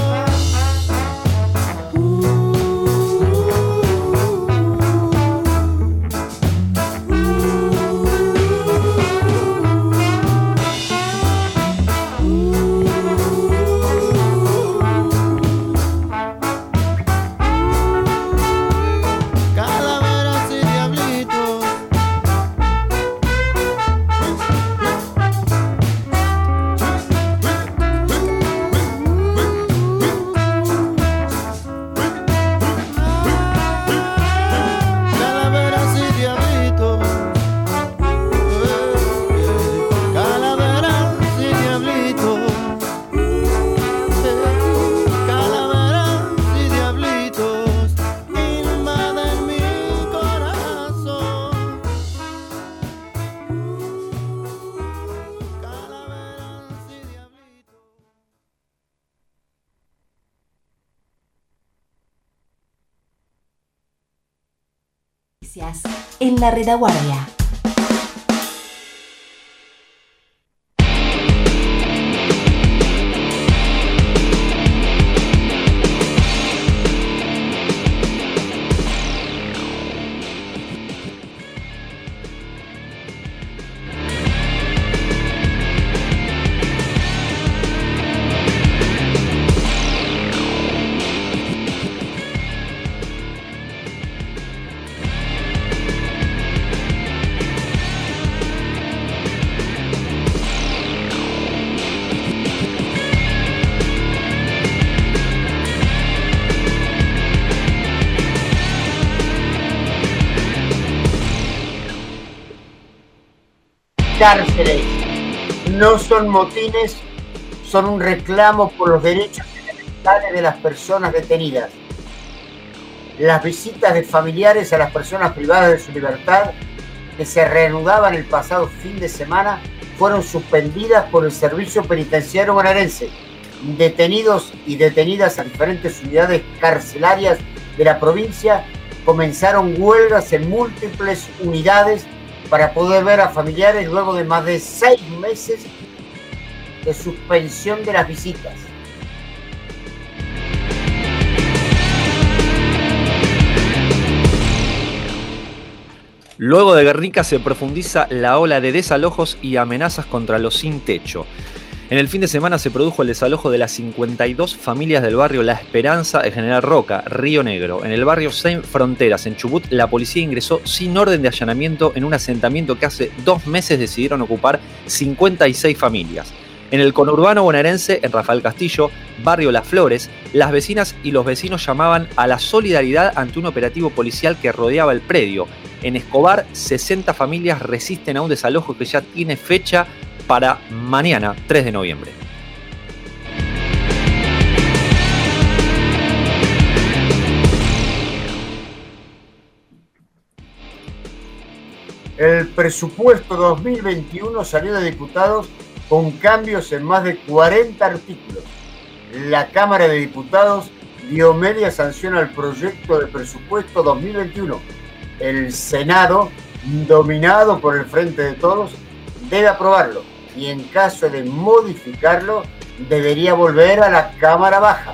En la retaguardia. Cárceles no son motines, son un reclamo por los derechos fundamentales de las personas detenidas. Las visitas de familiares a las personas privadas de su libertad, que se reanudaban el pasado fin de semana, fueron suspendidas por el Servicio Penitenciario Bonaerense. Detenidos y detenidas a diferentes unidades carcelarias de la provincia comenzaron huelgas en múltiples unidades para poder ver a familiares luego de más de seis meses de suspensión de las visitas. Luego de Guernica se profundiza la ola de desalojos y amenazas contra los sin techo. En el fin de semana se produjo el desalojo de las cincuenta y dos familias del barrio La Esperanza de General Roca, Río Negro. En el barrio Seis Fronteras, en Chubut, la policía ingresó sin orden de allanamiento en un asentamiento que hace dos meses decidieron ocupar cincuenta y seis familias. En el conurbano bonaerense, en Rafael Castillo, barrio Las Flores, las vecinas y los vecinos llamaban a la solidaridad ante un operativo policial que rodeaba el predio. En Escobar, sesenta familias resisten a un desalojo que ya tiene fecha para mañana, tres de noviembre. El presupuesto dos mil veintiuno salió de diputados con cambios en más de cuarenta artículos. La Cámara de Diputados dio media sanción al proyecto de presupuesto dos mil veintiuno. El Senado, dominado por el Frente de Todos, debe aprobarlo y en caso de modificarlo debería volver a la Cámara Baja.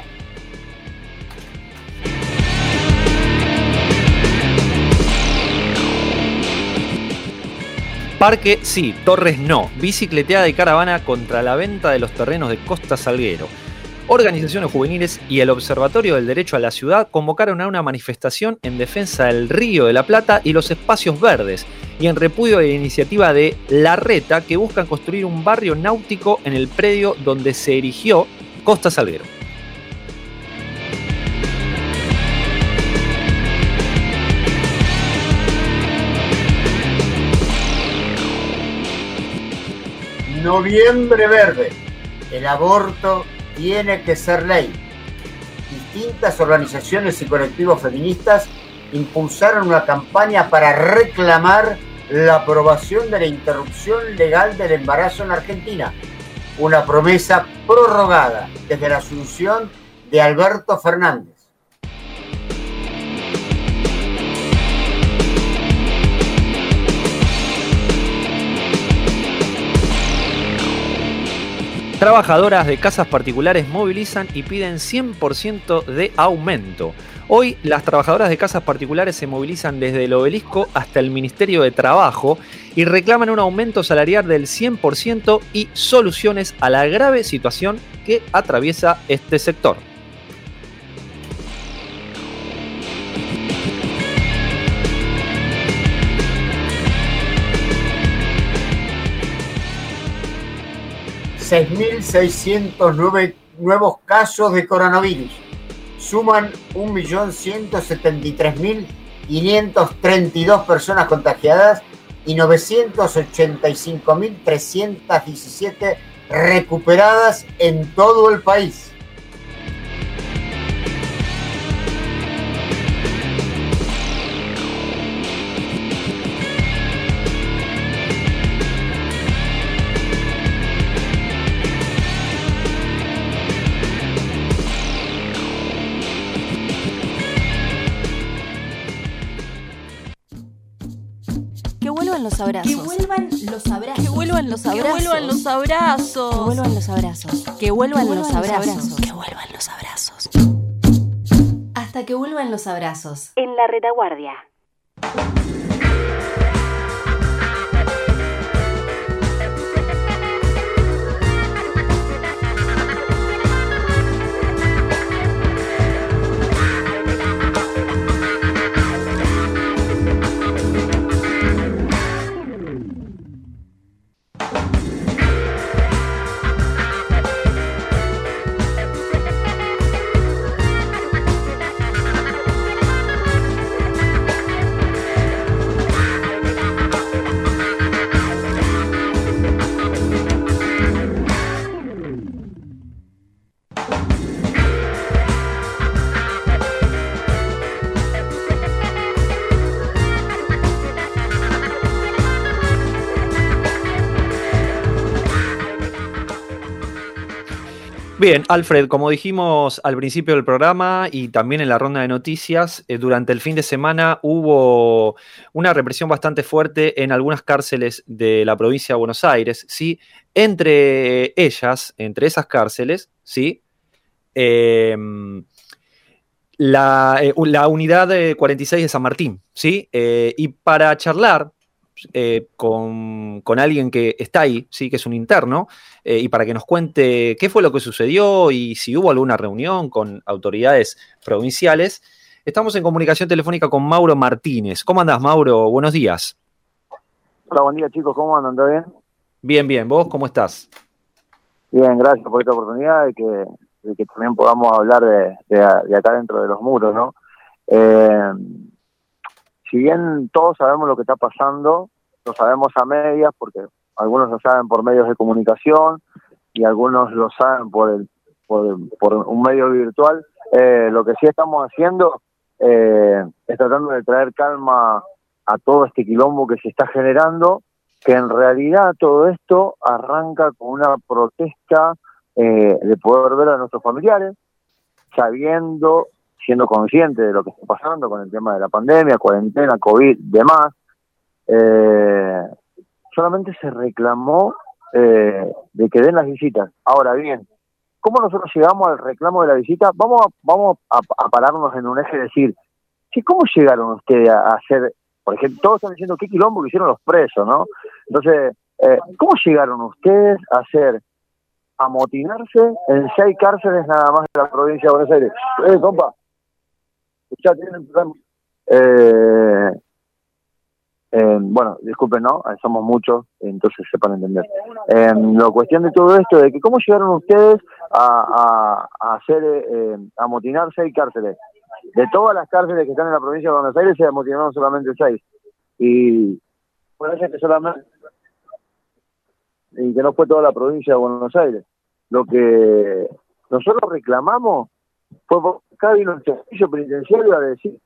Parque sí, Torres no. Bicicleteada y caravana contra la venta de los terrenos de Costa Salguero. Organizaciones juveniles y el Observatorio del Derecho a la Ciudad convocaron a una manifestación en defensa del Río de la Plata y los espacios verdes y en repudio de la iniciativa de La Reta, que buscan construir un barrio náutico en el predio donde se erigió Costa Salguero. Noviembre Verde. El aborto tiene que ser ley. Distintas organizaciones y colectivos feministas impulsaron una campaña para reclamar la aprobación de la interrupción legal del embarazo en Argentina, una promesa prorrogada desde la asunción de Alberto Fernández. Trabajadoras de casas particulares movilizan y piden cien por ciento de aumento. Hoy las trabajadoras de casas particulares se movilizan desde el Obelisco hasta el Ministerio de Trabajo y reclaman un aumento salarial del cien por ciento y soluciones a la grave situación que atraviesa este sector. seis mil seiscientos nueve nuevos casos de coronavirus. Suman un millón ciento setenta y tres mil quinientas treinta y dos personas contagiadas y novecientas ochenta y cinco mil trescientas diecisiete recuperadas en todo el país. Que vuelvan los abrazos. Que vuelvan los abrazos. Que vuelvan los abrazos. Que vuelvan los abrazos. Que vuelvan los abrazos. Que vuelvan los abrazos. Que vuelvan los abrazos. Hasta que vuelvan los abrazos. En la retaguardia. Bien, Alfred, como dijimos al principio del programa y también en la ronda de noticias, eh, durante el fin de semana hubo una represión bastante fuerte en algunas cárceles de la provincia de Buenos Aires, ¿sí? Entre ellas, entre esas cárceles, ¿sí? Eh, la, eh, la unidad de cuarenta y seis de San Martín, ¿sí? Eh, y para charlar Eh, con, con alguien que está ahí, sí, que es un interno, eh, y para que nos cuente qué fue lo que sucedió y si hubo alguna reunión con autoridades provinciales, estamos en comunicación telefónica con Mauro Martínez. ¿Cómo andás, Mauro? Buenos días. Hola, buen día, chicos. ¿Cómo andan? ¿Todo bien? Bien, bien. ¿Vos cómo estás? Bien, gracias por esta oportunidad de que, de que también podamos hablar de, de, de acá dentro de los muros, ¿no? Eh, Si bien todos sabemos lo que está pasando, lo sabemos a medias, porque algunos lo saben por medios de comunicación y algunos lo saben por el por, por un medio virtual, eh, lo que sí estamos haciendo eh, es tratando de traer calma a todo este quilombo que se está generando, que en realidad todo esto arranca con una protesta eh, de poder ver a nuestros familiares, sabiendo... siendo consciente de lo que está pasando con el tema de la pandemia, cuarentena, COVID, demás, eh, solamente se reclamó eh, de que den las visitas. Ahora bien, ¿cómo nosotros llegamos al reclamo de la visita? Vamos a, vamos a, a pararnos en un eje y decir, ¿sí, ¿cómo llegaron ustedes a hacer, por ejemplo, todos están diciendo qué quilombo que hicieron los presos, ¿no? Entonces, eh, ¿cómo llegaron ustedes a hacer, a amotinarse en seis cárceles nada más de la provincia de Buenos Aires? Eh, compa. Ya tienen, eh, eh, bueno, disculpen, ¿no? Somos muchos, entonces sepan entender. Eh, la cuestión de todo esto, de que cómo llegaron ustedes a, a, a hacer, eh, a amotinar seis cárceles. De todas las cárceles que están en la provincia de Buenos Aires, se amotinaron solamente seis. Y parece que solamente, y que no fue toda la provincia de Buenos Aires. Lo que nosotros reclamamos fue porque acá vino el servicio penitenciario a decir,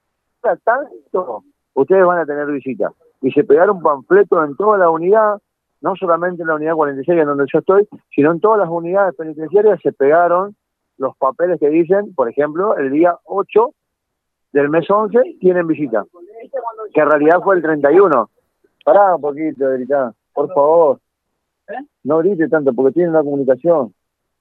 tanto, ustedes van a tener visita. Y se pegaron panfletos en toda la unidad, no solamente en la unidad cuarenta y seis en donde yo estoy, sino en todas las unidades penitenciarias se pegaron los papeles que dicen, por ejemplo, el día ocho del mes once tienen visita, que en realidad fue el treinta y uno. Pará un poquito, Erika, por favor. No grite tanto porque tienen la comunicación.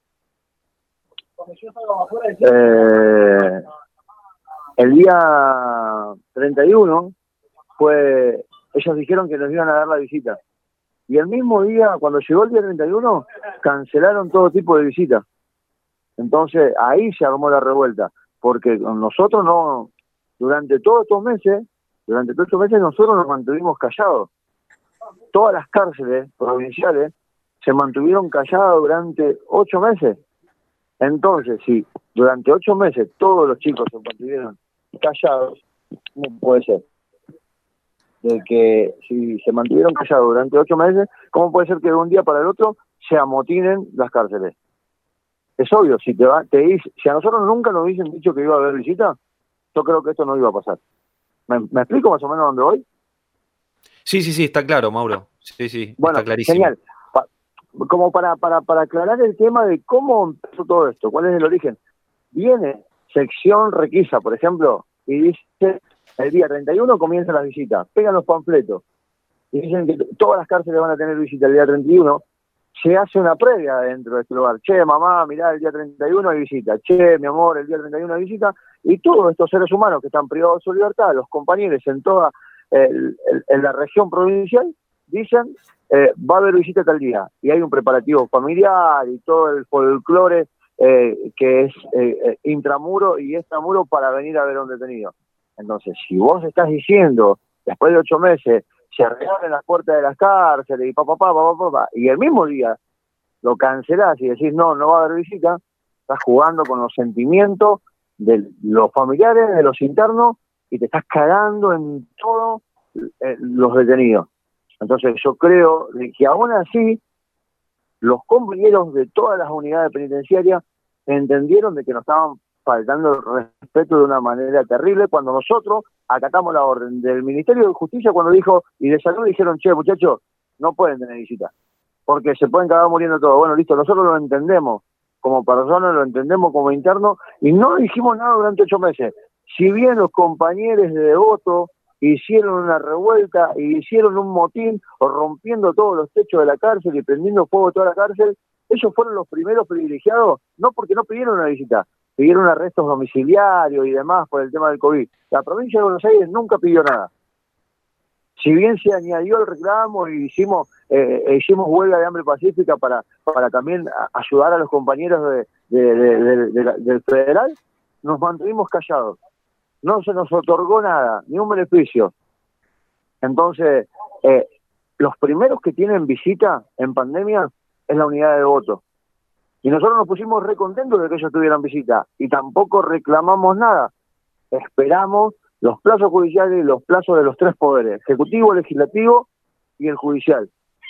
Eh, el día treinta y uno fue, ellos dijeron que nos iban a dar la visita. Y el mismo día, cuando llegó el día treinta y uno, cancelaron todo tipo de visitas. Entonces ahí se armó la revuelta, porque nosotros no, durante todos estos meses, durante todos estos meses nosotros nos mantuvimos callados. Todas las cárceles provinciales se mantuvieron calladas durante ocho meses. Entonces, si durante ocho meses todos los chicos se mantuvieron callados, no puede ser. De que si se mantuvieron callados durante ocho meses, ¿cómo puede ser que de un día para el otro se amotinen las cárceles? Es obvio, si te va, te dice, si a nosotros nunca nos hubiesen dicho que iba a haber visita, yo creo que esto no iba a pasar. ¿Me, me explico más o menos dónde voy? Sí, sí, sí, está claro, Mauro. Sí, sí, bueno, está clarísimo. Genial. Pa, como para, para, para aclarar el tema de cómo empezó todo esto, cuál es el origen. Viene sección requisa, por ejemplo, y dice, el día treinta y uno comienzan las visitas, pegan los panfletos, y dicen que todas las cárceles van a tener visita el día treinta y uno, se hace una previa dentro de este lugar. Che, mamá, mirá, el día treinta y uno hay visita. Che, mi amor, el día treinta y uno hay visita. Y todos estos seres humanos que están privados de su libertad, los compañeros en toda el, el, en la región provincial, dicen, eh, va a haber visita tal día. Y hay un preparativo familiar y todo el folclore eh, que es eh, intramuro y extramuro para venir a ver a un detenido. Entonces, si vos estás diciendo, después de ocho meses, se reabren las puertas de las cárceles y papá, papá, papá, papá, y el mismo día lo cancelás y decís, no, no va a haber visita, estás jugando con los sentimientos de los familiares, de los internos, y te estás cagando en todos eh, los detenidos. Entonces yo creo que aún así los compañeros de todas las unidades penitenciarias entendieron de que nos estaban faltando el respeto de una manera terrible cuando nosotros acatamos la orden del Ministerio de Justicia cuando dijo, y de Salud dijeron, che, muchachos, no pueden tener visita, porque se pueden acabar muriendo todos. Bueno, listo, nosotros lo entendemos como personas, lo entendemos como internos, y no dijimos nada durante ocho meses. Si bien los compañeros de Devoto hicieron una revuelta y hicieron un motín, o rompiendo todos los techos de la cárcel y prendiendo fuego a toda la cárcel, ellos fueron los primeros privilegiados, no porque no pidieron una visita, pidieron arrestos domiciliarios y demás por el tema del COVID. La provincia de Buenos Aires nunca pidió nada. Si bien se añadió el reclamo y hicimos eh, hicimos huelga de hambre pacífica para para también ayudar a los compañeros de, de, de, de, de la, del federal, nos mantuvimos callados. No se nos otorgó nada, ni un beneficio. Entonces, eh, los primeros que tienen visita en pandemia es la unidad de voto. Y nosotros nos pusimos re contentos de que ellos tuvieran visita y tampoco reclamamos nada. Esperamos los plazos judiciales y los plazos de los tres poderes, ejecutivo, legislativo y el judicial.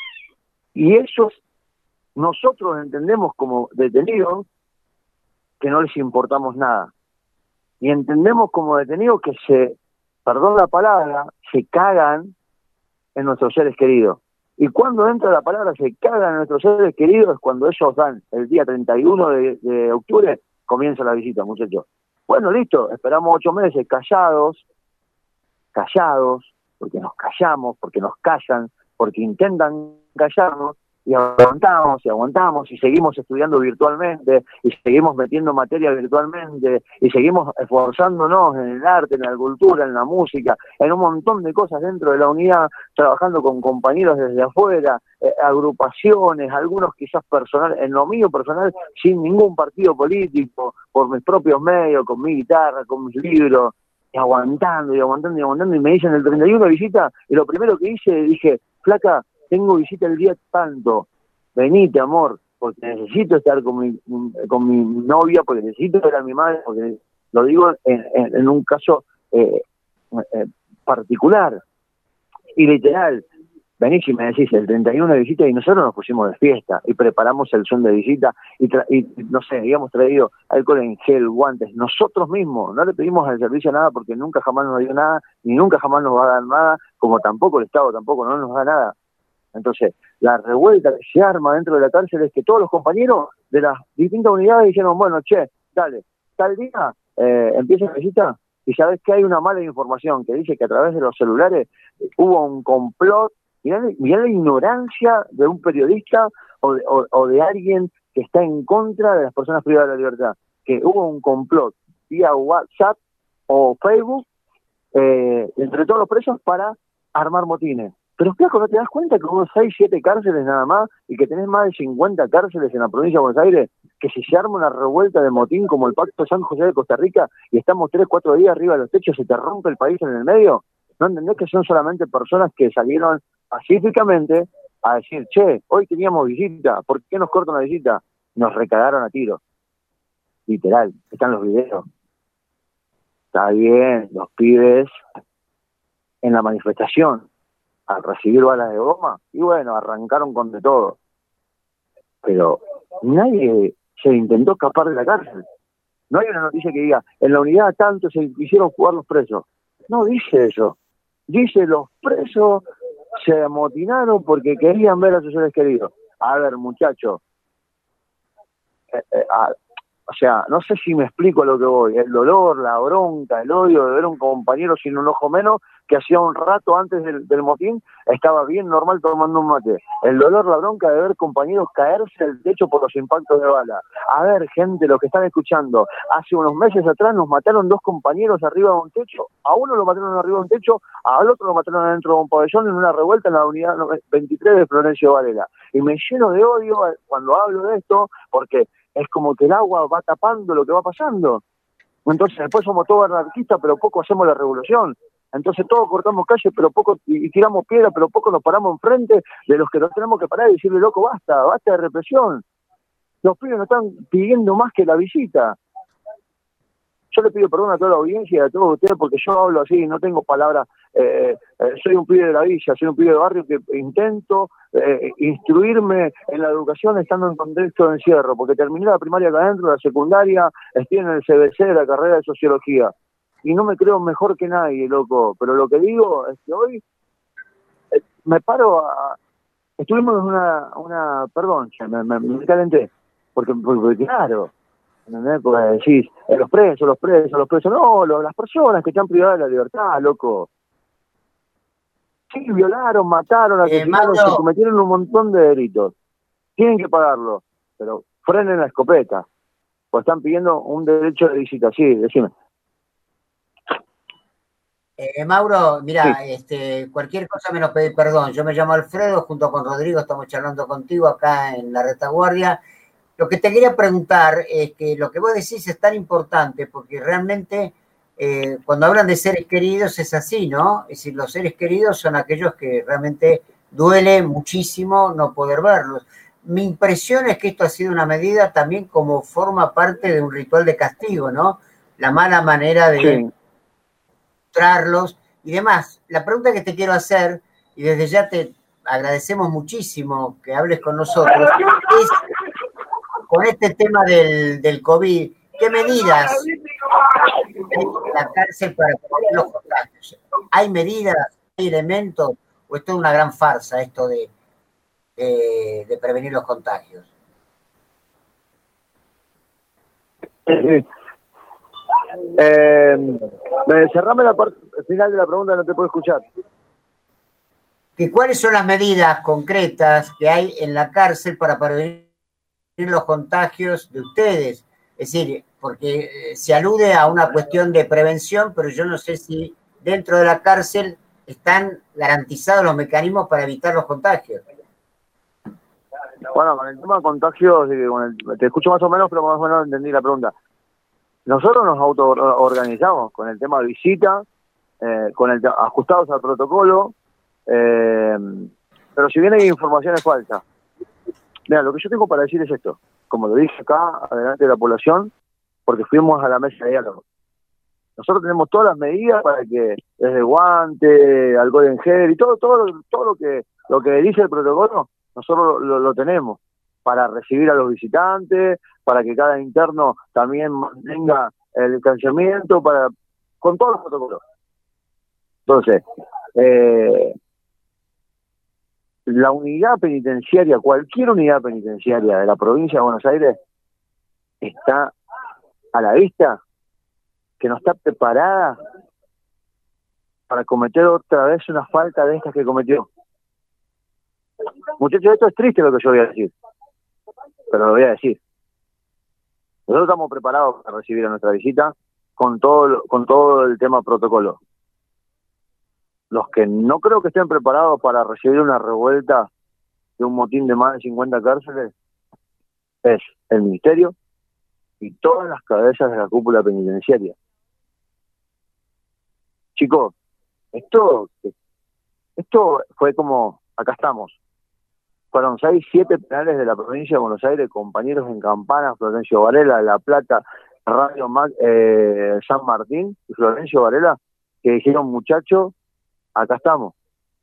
Y ellos, nosotros entendemos como detenidos que no les importamos nada. Y entendemos como detenidos que se, perdón la palabra, se cagan en nuestros seres queridos. Y cuando entra la palabra se cagan en nuestros seres queridos es cuando ellos dan el día treinta y uno de, de octubre, comienza la visita, muchachos. Bueno, listo, esperamos ocho meses callados, callados, porque nos callamos, porque nos callan, porque intentan callarnos, y aguantamos, y aguantamos, y seguimos estudiando virtualmente, y seguimos metiendo materia virtualmente, y seguimos esforzándonos en el arte, en la cultura, en la música, en un montón de cosas dentro de la unidad, trabajando con compañeros desde afuera, eh, agrupaciones, algunos quizás personal, en lo mío personal, sin ningún partido político, por mis propios medios, con mi guitarra, con mis libros, y aguantando, y aguantando, y aguantando, y me dicen el treinta y uno visita, y lo primero que hice, dije, flaca, tengo visita el día tanto, venite amor, porque necesito estar con mi con mi novia, porque necesito ver a mi madre, porque lo digo en, en, en un caso eh, eh, particular, y literal, venís y me decís el treinta y uno de visita, y nosotros nos pusimos de fiesta, y preparamos el son de visita, y, y no sé, habíamos traído alcohol en gel, guantes, nosotros mismos, no le pedimos al servicio nada, porque nunca jamás nos dio nada, ni nunca jamás nos va a dar nada, como tampoco el Estado tampoco no nos da nada. Entonces, la revuelta que se arma dentro de la cárcel es que todos los compañeros de las distintas unidades dijeron, bueno, che, dale, tal día eh, empieza la visita, y sabes que hay una mala información que dice que a través de los celulares hubo un complot Mirá, mirá la ignorancia de un periodista o de, o, o de alguien que está en contra de las personas privadas de la libertad, que hubo un complot vía WhatsApp o Facebook eh, entre todos los presos para armar motines. Pero flaco, ¿no te das cuenta que hubo seis, siete cárceles nada más y que tenés más de cincuenta cárceles en la provincia de Buenos Aires? Que si se arma una revuelta de motín como el Pacto San José de Costa Rica y estamos tres, cuatro días arriba de los techos, se te rompe el país en el medio. ¿No entendés que son solamente personas que salieron pacíficamente a decir, che, hoy teníamos visita, ¿por qué nos cortan la visita? Nos recagaron a tiros. Literal, están los videos. Está bien, los pibes en la manifestación, al recibir balas de goma, y bueno, arrancaron con de todo. Pero nadie se intentó escapar de la cárcel. No hay una noticia que diga, en la unidad tanto se quisieron jugar los presos. No dice eso. Dice, los presos se amotinaron porque querían ver a sus seres queridos. A ver, muchachos, eh, eh, a, o sea, no sé si me explico a lo que voy. El dolor, la bronca, el odio de ver a un compañero sin un ojo menos que hacía un rato antes del, del motín estaba bien normal tomando un mate. El dolor, la bronca de ver compañeros caerse al techo por los impactos de bala. A ver, gente, los que están escuchando, hace unos meses atrás nos mataron dos compañeros arriba de un techo. A uno lo mataron arriba de un techo, al otro lo mataron adentro de un pabellón en una revuelta en la unidad veintitrés de Florencio Varela. Y me lleno de odio cuando hablo de esto, porque es como que el agua va tapando lo que va pasando. Entonces después somos todos anarquistas, pero poco hacemos la revolución. Entonces todos cortamos calles, pero poco, y, y tiramos piedra, pero poco nos paramos enfrente de los que nos tenemos que parar y decirle, loco, basta, basta de represión. Los pibes nos están pidiendo más que la visita. Yo le pido perdón a toda la audiencia y a todos ustedes porque yo hablo así, no tengo palabras. Eh, eh, soy un pibe de la villa, soy un pibe de barrio que intento eh, instruirme en la educación estando en contexto de encierro, porque terminé la primaria acá adentro, la secundaria, estoy en el C B C de la carrera de Sociología. Y no me creo mejor que nadie, loco. Pero lo que digo es que hoy eh, me paro a... Estuvimos en una... una perdón, ya me, me, me calenté. Porque, porque claro... ¿Entendés? Porque decís, eh, los presos, los presos, los presos, no, lo, las personas que están privadas de la libertad, loco. Sí, violaron, mataron, asesinaron, eh, se cometieron un montón de delitos. Tienen que pagarlo, pero frenen la escopeta. Pues están pidiendo un derecho de visita, sí, decime. Eh, Mauro, mira, sí. este, cualquier cosa menos pedir perdón. Yo me llamo Alfredo, junto con Rodrigo estamos charlando contigo acá en la retaguardia. Lo que te quería preguntar es que lo que vos decís es tan importante porque realmente eh, cuando hablan de seres queridos es así, ¿no? Es decir, los seres queridos son aquellos que realmente duele muchísimo no poder verlos. Mi impresión es que esto ha sido una medida también como forma parte de un ritual de castigo, ¿no? La mala manera de mostrarlos sí. y demás. La pregunta que te quiero hacer, y desde ya te agradecemos muchísimo que hables con nosotros, es... con este tema del, del COVID, ¿qué medidas hay en la cárcel para prevenir los contagios? ¿Hay medidas, hay elementos, o esto es una gran farsa, esto de, de, de prevenir los contagios? Eh, eh, cerrame la parte final de la pregunta, no te puedo escuchar. ¿Que ¿Cuáles son las medidas concretas que hay en la cárcel para prevenir los contagios de ustedes? Es decir, porque se alude a una cuestión de prevención, pero yo no sé si dentro de la cárcel están garantizados los mecanismos para evitar los contagios. Bueno, con el tema de contagios, te escucho más o menos, pero más o menos entendí la pregunta. Nosotros nos auto-organizamos con el tema de visita, eh, con el ajustados al protocolo, eh, pero si bien hay informaciones falsas. Mira, lo que yo tengo para decir es esto, como lo dije acá, adelante de la población, porque fuimos a la mesa de diálogo. Nosotros tenemos todas las medidas para que, desde guante, alcohol en gel y todo, todo, todo lo que lo que dice el protocolo, nosotros lo, lo, lo tenemos para recibir a los visitantes, para que cada interno también mantenga el distanciamiento, para con todos los protocolos. Entonces, eh, la unidad penitenciaria, cualquier unidad penitenciaria de la provincia de Buenos Aires está a la vista que no está preparada para cometer otra vez una falta de estas que cometió. Muchachos, esto es triste lo que yo voy a decir, pero lo voy a decir. Nosotros estamos preparados para recibir a nuestra visita con todo, con todo el tema protocolo. Los que no creo que estén preparados para recibir una revuelta de un motín de más de cincuenta cárceles es el Ministerio y todas las cabezas de la cúpula penitenciaria. Chicos, esto, esto fue como, acá estamos. Fueron seis, siete penales de la provincia de Buenos Aires, compañeros en Campana, Florencio Varela, La Plata, Radio Mac, eh, San Martín y Florencio Varela, que dijeron, muchachos, acá estamos.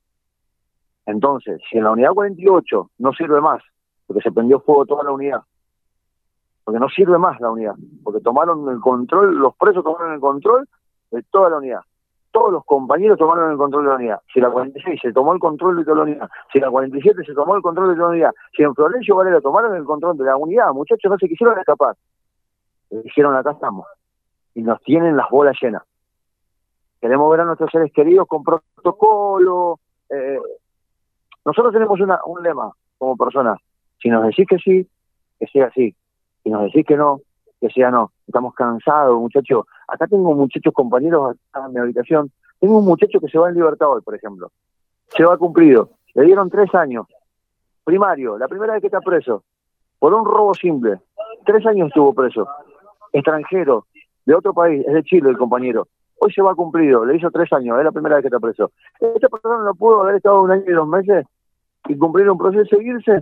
Entonces, si en la unidad cuarenta y ocho no sirve más, porque se prendió fuego toda la unidad, porque no sirve más la unidad, porque tomaron el control, los presos tomaron el control de toda la unidad. Todos los compañeros tomaron el control de la unidad. Si la cuarenta y seis se tomó el control de toda la unidad, si la cuarenta y siete se tomó el control de toda la unidad, si en Florencio Varela tomaron el control de la unidad, muchachos, no se quisieron escapar. Dijeron, acá estamos. Y nos tienen las bolas llenas. Queremos ver a nuestros seres queridos con protocolo. Eh, nosotros tenemos una, un lema como personas. Si nos decís que sí, que sea así. Si nos decís que no, que sea no. Estamos cansados, muchachos. Acá tengo muchachos compañeros acá en mi habitación. Tengo un muchacho que se va en libertad hoy, por ejemplo. Se va cumplido. Le dieron tres años. Primario, la primera vez que está preso. Por un robo simple. Tres años estuvo preso. Extranjero, de otro país, es de Chile el compañero. Hoy se va cumplido, le hizo tres años, es la primera vez que está preso. Esta persona no pudo haber estado un año y dos meses y cumplir un proceso y seguirse.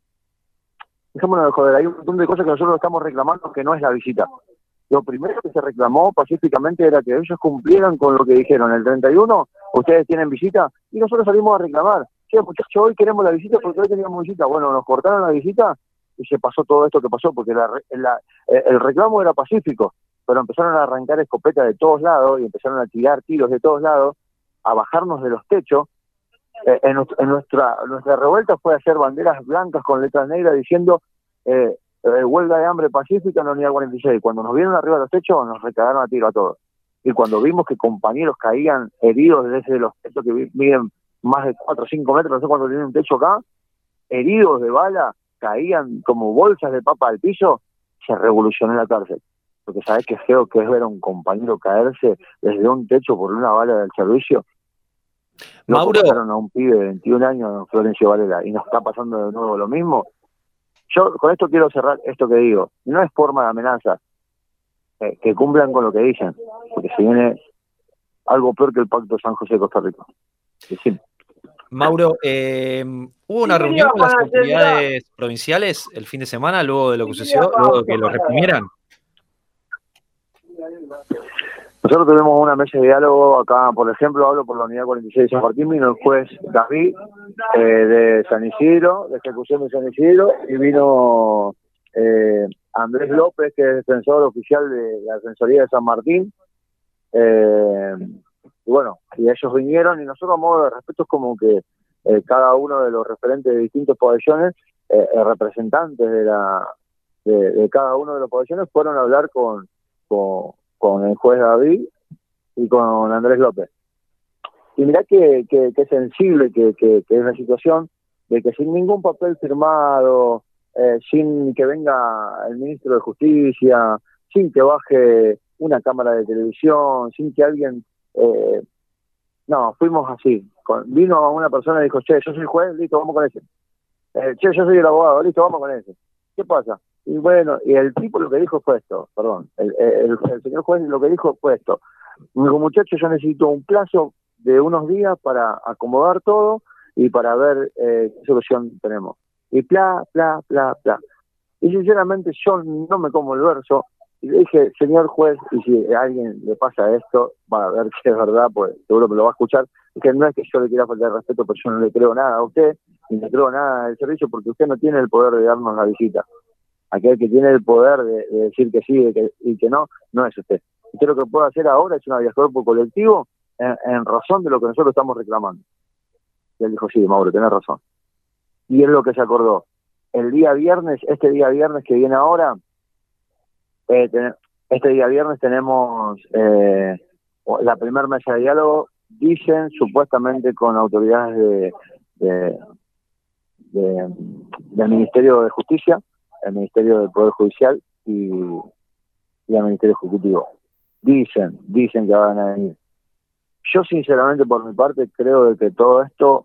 Dejémonos de joder, hay un montón de cosas que nosotros estamos reclamando que no es la visita. Lo primero que se reclamó pacíficamente era que ellos cumplieran con lo que dijeron. El treinta y uno, ustedes tienen visita, y nosotros salimos a reclamar. Sí, muchachos, hoy queremos la visita porque hoy teníamos visita. Bueno, nos cortaron la visita y se pasó todo esto que pasó, porque la, la, el reclamo era pacífico, pero empezaron a arrancar escopetas de todos lados y empezaron a tirar tiros de todos lados, a bajarnos de los techos. Eh, en, en nuestra nuestra revuelta fue hacer banderas blancas con letras negras diciendo eh, eh, huelga de hambre pacífica en la unidad cuarenta y seis. Cuando nos vieron arriba de los techos nos recagaron a tiro a todos. Y cuando vimos que compañeros caían heridos desde los techos que miden más de cuatro o cinco metros, no sé cuánto tiene un techo acá, heridos de bala, caían como bolsas de papa al piso, se revolucionó la cárcel. Porque sabés qué feo que es ver a un compañero caerse desde un techo por una bala del servicio. No mataron a un pibe de veintiún años, Florencio Varela, y nos está pasando de nuevo lo mismo. Yo con esto quiero cerrar esto que digo. No es forma de amenaza. Eh, que cumplan con lo que dicen, porque se viene algo peor que el Pacto de San José de Costa Rica. Sí. Mauro, eh, hubo una reunión con las autoridades provinciales el fin de semana, luego de lo que sucedió, luego de que lo reprimieran. Nosotros tuvimos una mesa de diálogo acá, por ejemplo, hablo por la unidad cuarenta y seis de San Martín, vino el juez David eh, de San Isidro, de ejecución de San Isidro, y vino eh, Andrés López, que es defensor oficial de la Defensoría de San Martín. Eh, y bueno, y ellos vinieron, y nosotros a modo de respeto es como que eh, cada uno de los referentes de distintos pabellones, eh, eh, representantes de la de, de cada uno de los pabellones, fueron a hablar con, con, con el juez David y con Andrés López. Y mirá que, que, que sensible que, que, que es la situación de que sin ningún papel firmado, eh, sin que venga el ministro de Justicia, sin que baje una cámara de televisión, sin que alguien... Eh, no, fuimos así. Con, vino una persona y dijo, che, yo soy juez, listo, vamos con ese. Eh, che, yo soy el abogado, listo, vamos con ese. ¿Qué pasa? Y bueno, y el tipo lo que dijo fue esto, perdón, el, el, el señor juez lo que dijo fue esto. Me dijo, muchachos, yo necesito un plazo de unos días para acomodar todo y para ver eh, qué solución tenemos. Y bla, bla, bla, bla. Y sinceramente yo no me como el verso. Y le dije, señor juez, y si a alguien le pasa esto, va a ver que es verdad, pues seguro que lo va a escuchar. Es que no es que yo le quiera faltar respeto, pero yo no le creo nada a usted, ni le creo nada al servicio, porque usted no tiene el poder de darnos la visita. Aquel que tiene el poder de, de decir que sí de que, y que no, no es usted. Usted lo que puede hacer ahora es un habeas corpus colectivo en, en razón de lo que nosotros estamos reclamando. Y él dijo, sí, Mauro, tenés razón. Y es lo que se acordó. El día viernes, este día viernes que viene ahora, eh, ten, este día viernes tenemos eh, la primera mesa de diálogo, dicen supuestamente con autoridades de, de, de, del Ministerio de Justicia, el Ministerio del Poder Judicial y, y el Ministerio Ejecutivo. Dicen, dicen que van a venir. Yo sinceramente por mi parte creo de que todo esto,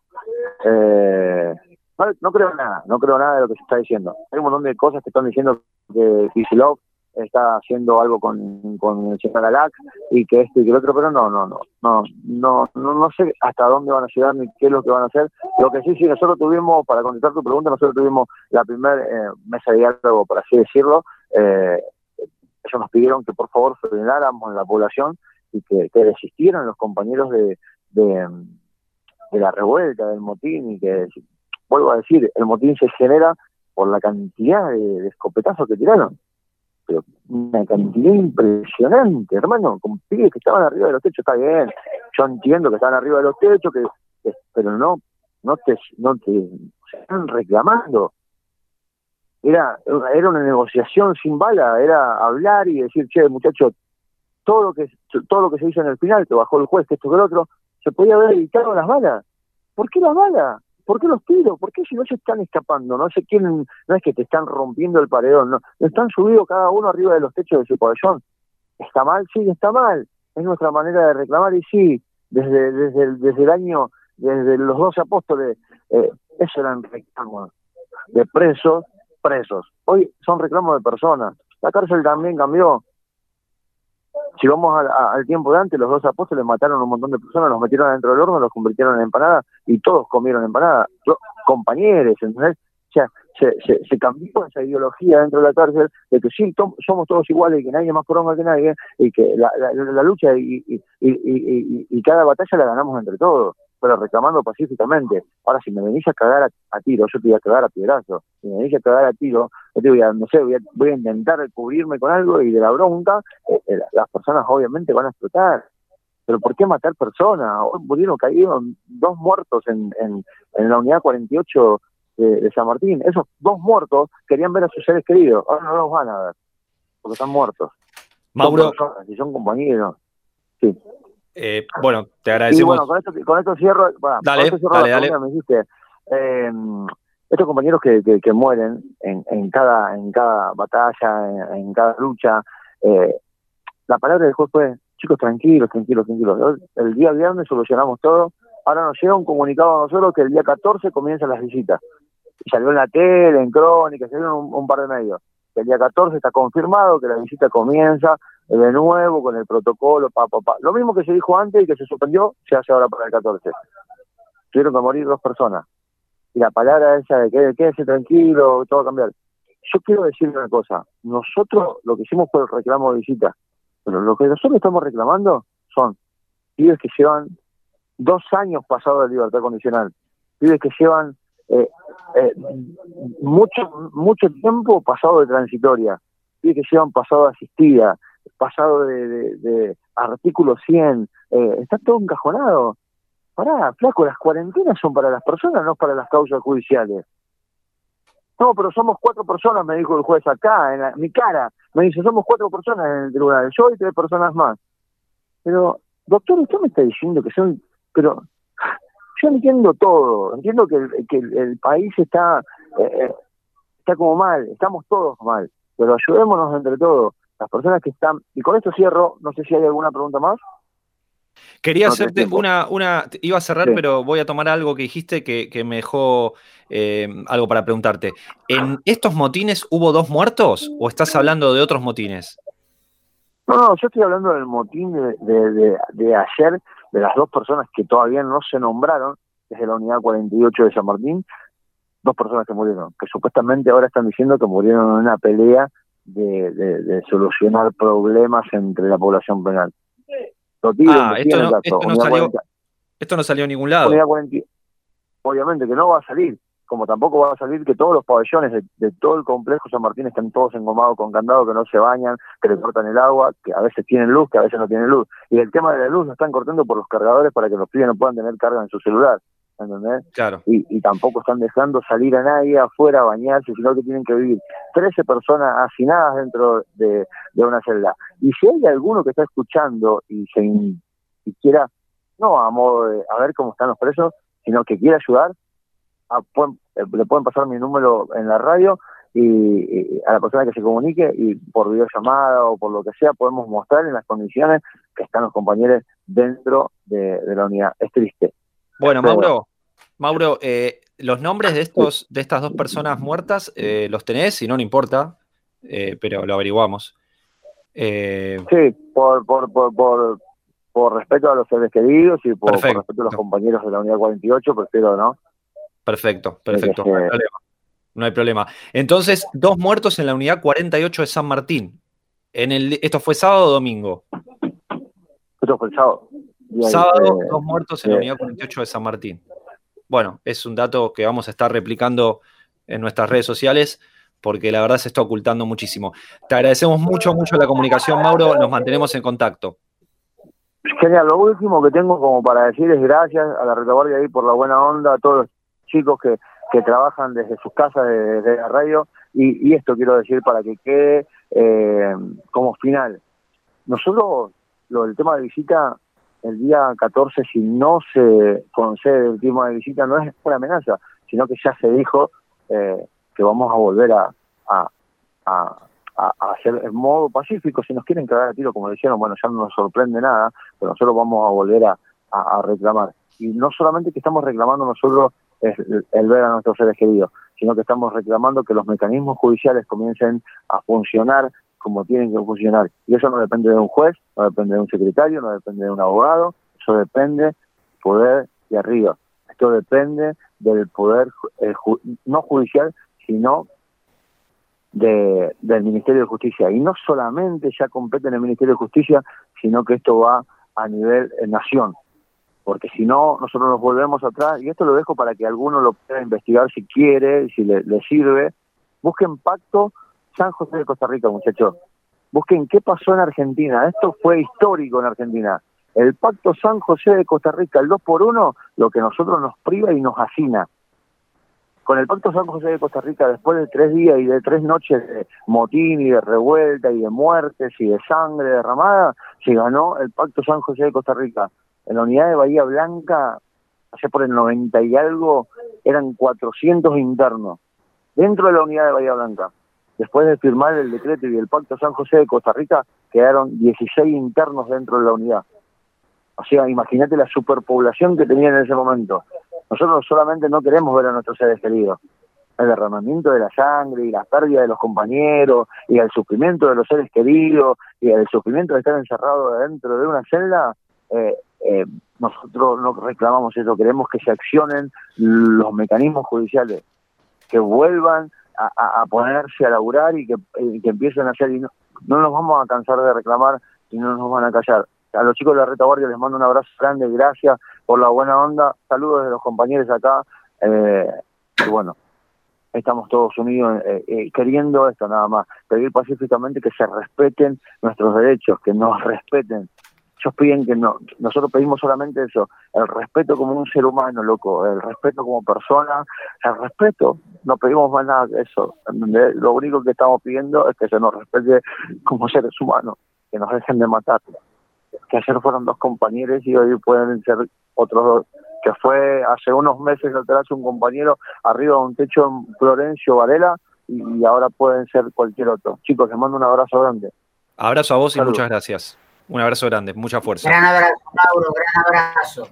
eh, no, no creo nada, no creo nada de lo que se está diciendo. Hay un montón de cosas que están diciendo que Kicillof está haciendo algo con, con el señor Alac y que esto y que el otro, pero no, no, no, no, no, no, no sé hasta dónde van a llegar ni qué es lo que van a hacer. Lo que sí, sí, nosotros tuvimos, para contestar tu pregunta, nosotros tuvimos la primera eh, mesa de diálogo, por así decirlo. Eh, ellos nos pidieron que por favor frenáramos en la población y que, que desistieran los compañeros de, de, de la revuelta, del motín, y que, vuelvo a decir, el motín se genera por la cantidad de, de escopetazos que tiraron. Pero una cantidad impresionante, hermano, con pibes que estaban arriba de los techos. Está bien, yo entiendo que estaban arriba de los techos, que, que pero no no te no te se están reclamando. Era era una negociación sin bala, era hablar y decir, che, muchachos, todo lo que todo lo que se hizo en el final, que bajó el juez, que esto que el otro, se podía haber evitado las balas. ¿Por qué las balas? ¿Por qué los tiros? ¿Por qué si no se están escapando? No se quieren, no es que te están rompiendo el paredón, no, están subidos cada uno arriba de los techos de su pabellón. ¿Está mal? Sí, está mal. Es nuestra manera de reclamar y sí, desde desde el, desde el año, desde los doce apóstoles, eh, eso eran reclamos de presos, presos. Hoy son reclamos de personas. La cárcel también cambió. Si vamos a, a, al tiempo de antes, los dos apóstoles mataron a un montón de personas, los metieron dentro del horno, los convirtieron en empanadas y todos comieron empanadas, compañeros, ¿entendés? O sea, se, se, se cambió esa ideología dentro de la cárcel de que sí, to, somos todos iguales y que nadie es más poronga que nadie y que la, la, la lucha y, y, y, y, y cada batalla la ganamos entre todos, pero reclamando pacíficamente. Ahora, si me venís a cagar a, a tiro, yo te voy a cagar a piedrazo. Si me venís a cagar a tiro, yo te voy a, no sé, voy a, voy a intentar cubrirme con algo y de la bronca, eh, eh, las personas obviamente van a explotar. Pero ¿por qué matar personas? Hoy murieron, cayeron dos muertos en, en, en la unidad cuarenta y ocho de, de San Martín. Esos dos muertos querían ver a sus seres queridos. Ahora no los van a ver, porque están muertos. Mauro. Son personas, y son compañeros. Sí. Eh, bueno, te agradecemos. Y bueno, con esto, con esto cierro, bueno, dale, con esto cierro dale, la dale. pregunta, me dijiste, eh, estos compañeros que, que, que mueren en, en cada en cada batalla, en, en cada lucha, eh, la palabra del juez fue, chicos, tranquilos, tranquilos, tranquilos. El día viernes solucionamos todo, ahora nos llega un comunicado a nosotros que el día catorce comienzan las visitas. Y salió en la tele, en Crónica, salió un, un par de medios. El día catorce está confirmado que la visita comienza de nuevo con el protocolo, pa, pa, pa. Lo mismo que se dijo antes y que se suspendió, se hace ahora para el catorce. Tuvieron que morir dos personas. Y la palabra esa de que quédese tranquilo, todo va a cambiar. Yo quiero decirle una cosa. Nosotros lo que hicimos fue el reclamo de visita. Pero lo que nosotros estamos reclamando son pibes que llevan dos años pasados de libertad condicional. Pibes que llevan eh, eh, mucho, mucho tiempo pasado de transitoria. Pibes que llevan pasado de asistida, pasado de, de, de artículo cien, eh, está todo encajonado. Pará, flaco, las cuarentenas son para las personas, no para las causas judiciales. No, pero somos cuatro personas, me dijo el juez acá, en, la, en mi cara. Me dice, somos cuatro personas en el tribunal, yo y tres personas más. Pero, doctor, usted me está diciendo que son... Pero yo entiendo todo, entiendo que el, que el, el país está, eh, está como mal, estamos todos mal, pero ayudémonos entre todos. Las personas que están... Y con esto cierro, no sé si hay alguna pregunta más. Quería No, hacerte una, una, iba a cerrar, sí. pero voy a tomar algo que dijiste que, que me dejó eh, algo para preguntarte. ¿En estos motines hubo dos muertos o estás hablando de otros motines? No, no, yo estoy hablando del motín de, de, de, de ayer, de las dos personas que todavía no se nombraron, desde la unidad cuarenta y ocho de San Martín, dos personas que murieron, que supuestamente ahora están diciendo que murieron en una pelea de, de, de solucionar problemas entre la población penal. Ah, esto no, esto, no salió, cuarenta, esto no salió a ningún lado. cuarenta, obviamente que no va a salir, como tampoco va a salir que todos los pabellones de, de todo el complejo San Martín están todos engomados con candado, que no se bañan, que le cortan el agua, que a veces tienen luz, que a veces no tienen luz. Y el tema de la luz lo están cortando por los cargadores para que los pibes no puedan tener carga en su celular, ¿entendés? Claro. Y, y tampoco están dejando salir a nadie afuera a bañarse, sino que tienen que vivir trece personas hacinadas dentro de, de una celda. Y si hay alguno que está escuchando y se y quiera, no a modo de a ver cómo están los presos, sino que quiera ayudar, a, pueden, eh, le pueden pasar mi número en la radio y, y a la persona que se comunique y por videollamada o por lo que sea podemos mostrar en las condiciones que están los compañeros dentro de, de la unidad. Es triste. Bueno, Pero, Mauro, Mauro, eh, los nombres de estos, de estas dos personas muertas, eh, los tenés, si no, no importa, eh, pero lo averiguamos. Eh, sí, por, por, por, por, por respeto a los seres queridos y por, por Perfecto. respeto a los compañeros de la unidad cuarenta y ocho, prefiero, ¿no? Perfecto, perfecto, que no hay se- problema. No hay problema. Entonces, dos muertos en la unidad cuarenta y ocho de San Martín. En el, ¿esto fue sábado o domingo? Esto fue el sábado. Y ahí, Sábado, eh, dos muertos en la eh, unidad cuarenta y ocho de San Martín. Bueno, es un dato que vamos a estar replicando en nuestras redes sociales porque la verdad se está ocultando muchísimo. Te agradecemos mucho, mucho la comunicación, Mauro. Nos mantenemos en contacto. Genial, lo último que tengo como para decir es gracias a la retaguardia ahí por la buena onda, a todos los chicos que, que trabajan desde sus casas, desde, desde la radio, y, y esto quiero decir para que quede eh, como final. Nosotros, lo del tema de visita, el día catorce, si no se concede el tema de visita, no es una amenaza, sino que ya se dijo eh, que vamos a volver a, a, a a, a hacer en modo pacífico. Si nos quieren cagar a tiro, como dijeron, bueno, ya no nos sorprende nada, pero nosotros vamos a volver a, a, a reclamar. Y no solamente que estamos reclamando nosotros el, el ver a nuestros seres queridos, sino que estamos reclamando que los mecanismos judiciales comiencen a funcionar como tienen que funcionar. Y eso no depende de un juez, no depende de un secretario, no depende de un abogado, eso depende del poder de arriba. Esto depende del poder, eh, ju, no judicial, sino De, del Ministerio de Justicia. Y no solamente ya compete en el Ministerio de Justicia, sino que esto va a nivel eh, nación. Porque si no, nosotros nos volvemos atrás, y esto lo dejo para que alguno lo pueda investigar si quiere, si le, le sirve. Busquen Pacto San José de Costa Rica, muchachos. Busquen qué pasó en Argentina. Esto fue histórico en Argentina. El Pacto San José de Costa Rica, el dos por uno, lo que nosotros nos priva y nos hacina. Con el Pacto San José de Costa Rica, después de tres días y de tres noches de motín y de revuelta y de muertes y de sangre derramada, se ganó el Pacto San José de Costa Rica. En la unidad de Bahía Blanca, hace por el noventa y algo, eran cuatrocientos internos dentro de la unidad de Bahía Blanca. Después de firmar el decreto y el Pacto San José de Costa Rica, quedaron dieciséis internos dentro de la unidad. O sea, imagínate la superpoblación que tenían en ese momento. Nosotros solamente no queremos ver a nuestros seres queridos. El derramamiento de la sangre y la pérdida de los compañeros y el sufrimiento de los seres queridos y el sufrimiento de estar encerrado dentro de una celda, eh, eh, nosotros no reclamamos eso. Queremos que se accionen los mecanismos judiciales, que vuelvan a, a, a ponerse a laburar y que, y que empiecen a hacer. Y no, no nos vamos a cansar de reclamar y no nos van a callar. A los chicos de la retaguardia les mando un abrazo grande, gracias por la buena onda, saludos de los compañeros acá, eh, y bueno, estamos todos unidos eh, eh, queriendo esto nada más, pedir pacíficamente que se respeten nuestros derechos, que nos respeten. Ellos piden que no, nosotros pedimos solamente eso, el respeto como un ser humano, loco, el respeto como persona, el respeto, no pedimos más nada que eso, lo único que estamos pidiendo es que se nos respete como seres humanos, que nos dejen de matar. Que ayer fueron dos compañeros y hoy pueden ser otros dos, que fue hace unos meses atrás un compañero arriba de un techo en Florencio Varela y ahora pueden ser cualquier otro. Chicos, les mando un abrazo grande. Abrazo a vos y Salud. muchas gracias. Un abrazo grande, mucha fuerza. Gran abrazo, Mauro, gran abrazo.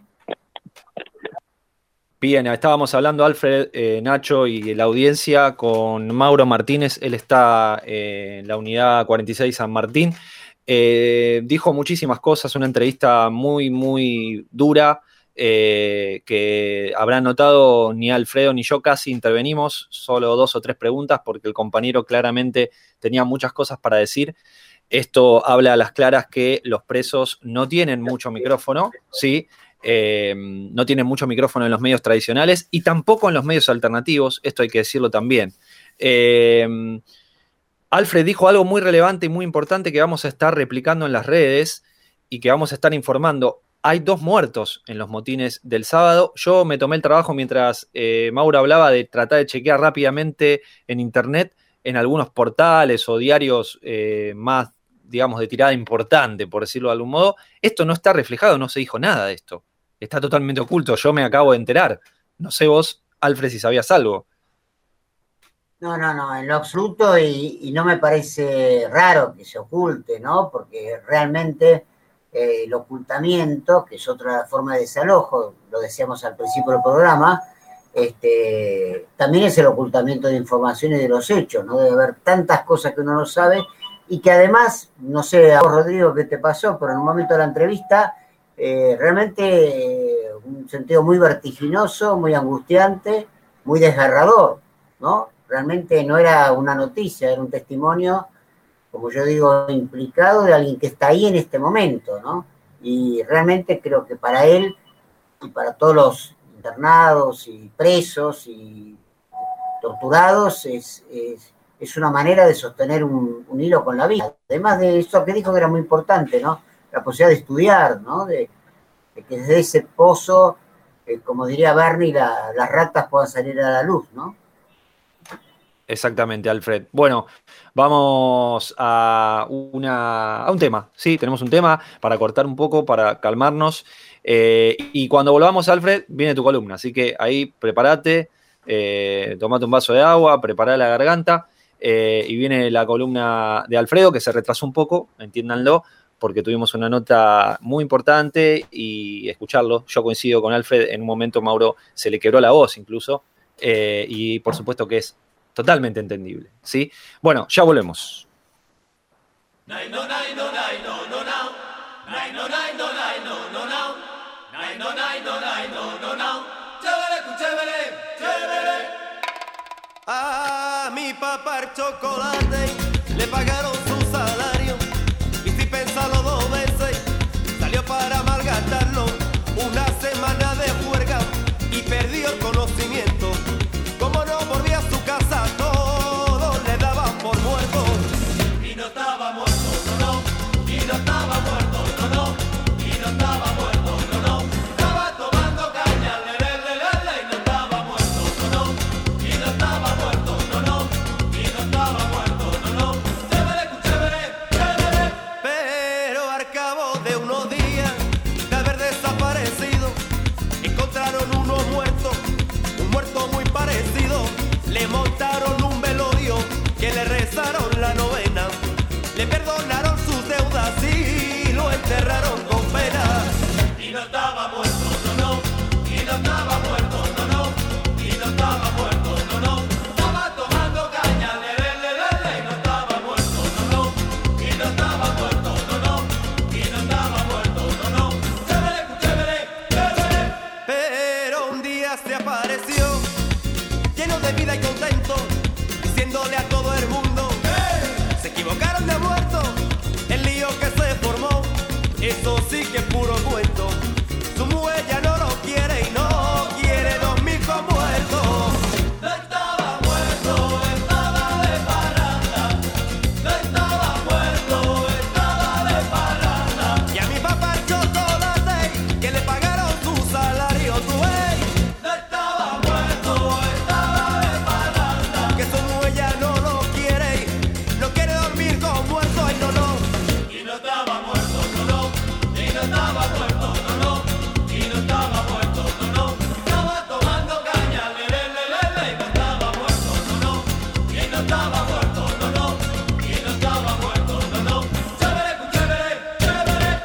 Bien, estábamos hablando, Alfred, eh, Nacho y la audiencia con Mauro Martínez. Él está eh, en la unidad cuarenta y seis San Martín. Eh, dijo muchísimas cosas, una entrevista muy, muy dura, eh, que habrán notado ni Alfredo ni yo casi intervenimos, solo dos o tres preguntas, porque el compañero claramente tenía muchas cosas para decir. Esto habla a las claras que los presos no tienen mucho micrófono, ¿sí? Eh, no tienen mucho micrófono en los medios tradicionales y tampoco en los medios alternativos, esto hay que decirlo también. Eh, Alfred dijo algo muy relevante y muy importante que vamos a estar replicando en las redes y que vamos a estar informando. Hay dos muertos en los motines del sábado. Yo me tomé el trabajo mientras eh, Mauro hablaba de tratar de chequear rápidamente en internet, en algunos portales o diarios eh, más, digamos, de tirada importante, por decirlo de algún modo. Esto no está reflejado, no se dijo nada de esto. Está totalmente oculto, yo me acabo de enterar. No sé vos, Alfred, si sabías algo. No, no, no, en lo absoluto, y, y no me parece raro que se oculte, ¿no? Porque realmente eh, el ocultamiento, que es otra forma de desalojo, lo decíamos al principio del programa, este, también es el ocultamiento de información y de los hechos, ¿no? Debe haber tantas cosas que uno no sabe y que además, no sé a vos, Rodrigo, qué te pasó, pero en un momento de la entrevista, eh, realmente eh, un sentido muy vertiginoso, muy angustiante, muy desgarrador, ¿no? Realmente no era una noticia, era un testimonio, como yo digo, implicado de alguien que está ahí en este momento, ¿no? Y realmente creo que para él y para todos los internados y presos y torturados es, es, es una manera de sostener un, un hilo con la vida. Además de eso que dijo que era muy importante, ¿no? La posibilidad de estudiar, ¿no? De, de que desde ese pozo, eh, como diría Bernie, la, las ratas puedan salir a la luz, ¿no? Exactamente, Alfred. Bueno, vamos a, una, a un tema, ¿sí? Tenemos un tema para cortar un poco, para calmarnos. Eh, y cuando volvamos, Alfred, viene tu columna. Así que ahí prepárate, eh, tomate un vaso de agua, prepara la garganta. Eh, y viene la columna de Alfredo, que se retrasó un poco, entiéndanlo, porque tuvimos una nota muy importante y escucharlo. Yo coincido con Alfred, en un momento Mauro se le quebró la voz incluso. Eh, y por supuesto que es totalmente entendible, ¿sí? Bueno, ya volvemos. A mi papá el chocolate le pagaron su salario y sin pensarlo dos veces salió para malgastarlo. Una semana de juerga y perdió el conocimiento. Como no volvía a su casa, todos le daban por muerto. Y no estaba muerto, no, no. Y no estaba muerto, no, no. Y no estaba muerto, no, no. Estaba tomando caña, le, le, le, le, le. Y no estaba muerto, no, no. Y no estaba muerto, no, no. Y no estaba muerto, no, no. Chévere, chévere, chévere. Pero al cabo de unos días de haber desaparecido, encontraron uno muerto, un muerto muy parecido. Le montaron un velorio que le rezaron la novena, le perdonaron sus deudas y lo enterraron con pena. Y no estaba muerto, no, no. Y no estaba muerto, no, no. Y no estaba muerto, no, no. Estaba tomando caña, le, le, le, le, le. Y no estaba muerto, no, no. Y no estaba muerto, no, no. Y no estaba muerto, no, no. Chévere, chévere, chévere. Pero un día se apareció lleno de vida y contento, diciéndole a todo el mundo: ¡hey! Se equivocaron de muerto, el lío que se formó, eso sí que es puro cuento. Su mujer ya no lo quiere y no quiere dormir con muerto. No estaba muerto, estaba de parranda. No estaba muerto, estaba de parranda. Y a mi papá el chocolate, que le pagaron su salario, tú ves. No estaba muerto, estaba de parranda. Que su mujer ya no lo quiere, no quiere dormir con muerto, ay no, no. Y no estaba muerto, no, no. Y no estaba muerto, no, no. Y no estaba muerto, no, no. Estaba tomando caña, le, le, le, le, le. Y no estaba muerto, no, no. Y no estaba muerto, no, no. Y no estaba muerto, no, no. Chévere, chévere, chévere.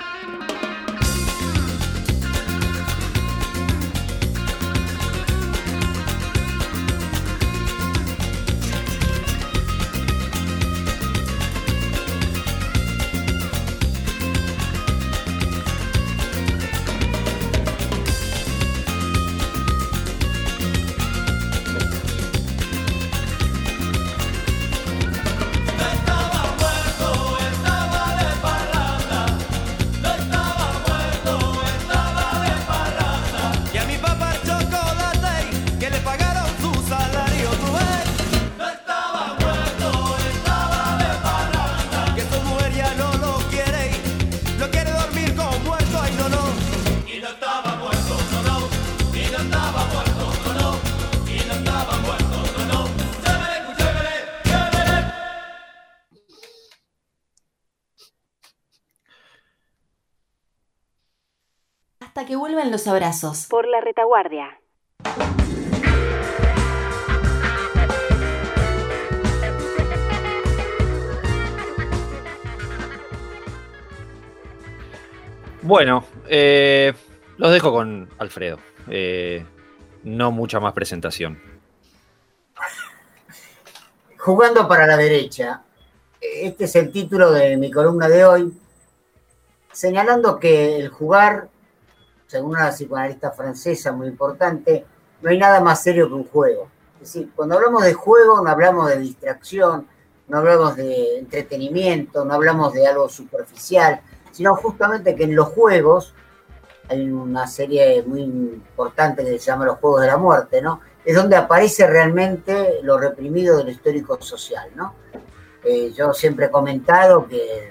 Y a mi papá el chocolate, que le pagaron su salario, tú ves. No estaba muerto, estaba de parranda. Que su mujer ya no lo quiere, no quiere dormir con muerto, ay no, no. Y no estaba muerto, no, no. Y no estaba muerto, no, no. Y no estaba muerto, no, no. Chévere, chévere, chévere. Hasta que vuelvan los abrazos. Por la retaguardia. Bueno, eh, los dejo con Alfredo. Eh, no mucha más presentación. Jugando para la derecha. Este es el título de mi columna de hoy, señalando que el jugar, según una psicoanalista francesa muy importante, no hay nada más serio que un juego. Es decir, cuando hablamos de juego no hablamos de distracción, no hablamos de entretenimiento, no hablamos de algo superficial, sino justamente que en los juegos, hay una serie muy importante que se llama Los Juegos de la Muerte, ¿no? Es donde aparece realmente lo reprimido de lo histórico social, ¿no? Eh, yo siempre he comentado que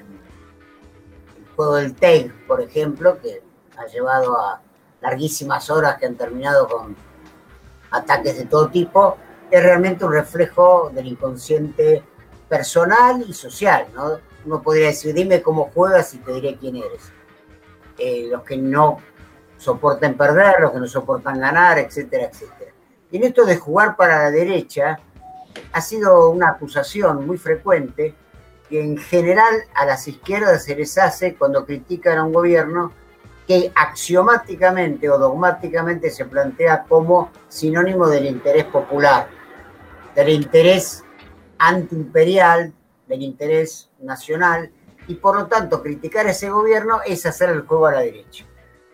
el juego del T E G, por ejemplo, que ha llevado a larguísimas horas que han terminado con ataques de todo tipo, es realmente un reflejo del inconsciente personal y social, ¿no? Uno podría decir, dime cómo juegas y te diré quién eres. Eh, los que no soportan perder, los que no soportan ganar, etcétera, etcétera. Y en esto de jugar para la derecha, ha sido una acusación muy frecuente que en general a las izquierdas se les hace cuando critican a un gobierno que axiomáticamente o dogmáticamente se plantea como sinónimo del interés popular, del interés antiimperial, del interés nacional, y por lo tanto criticar a ese gobierno es hacer el juego a la derecha.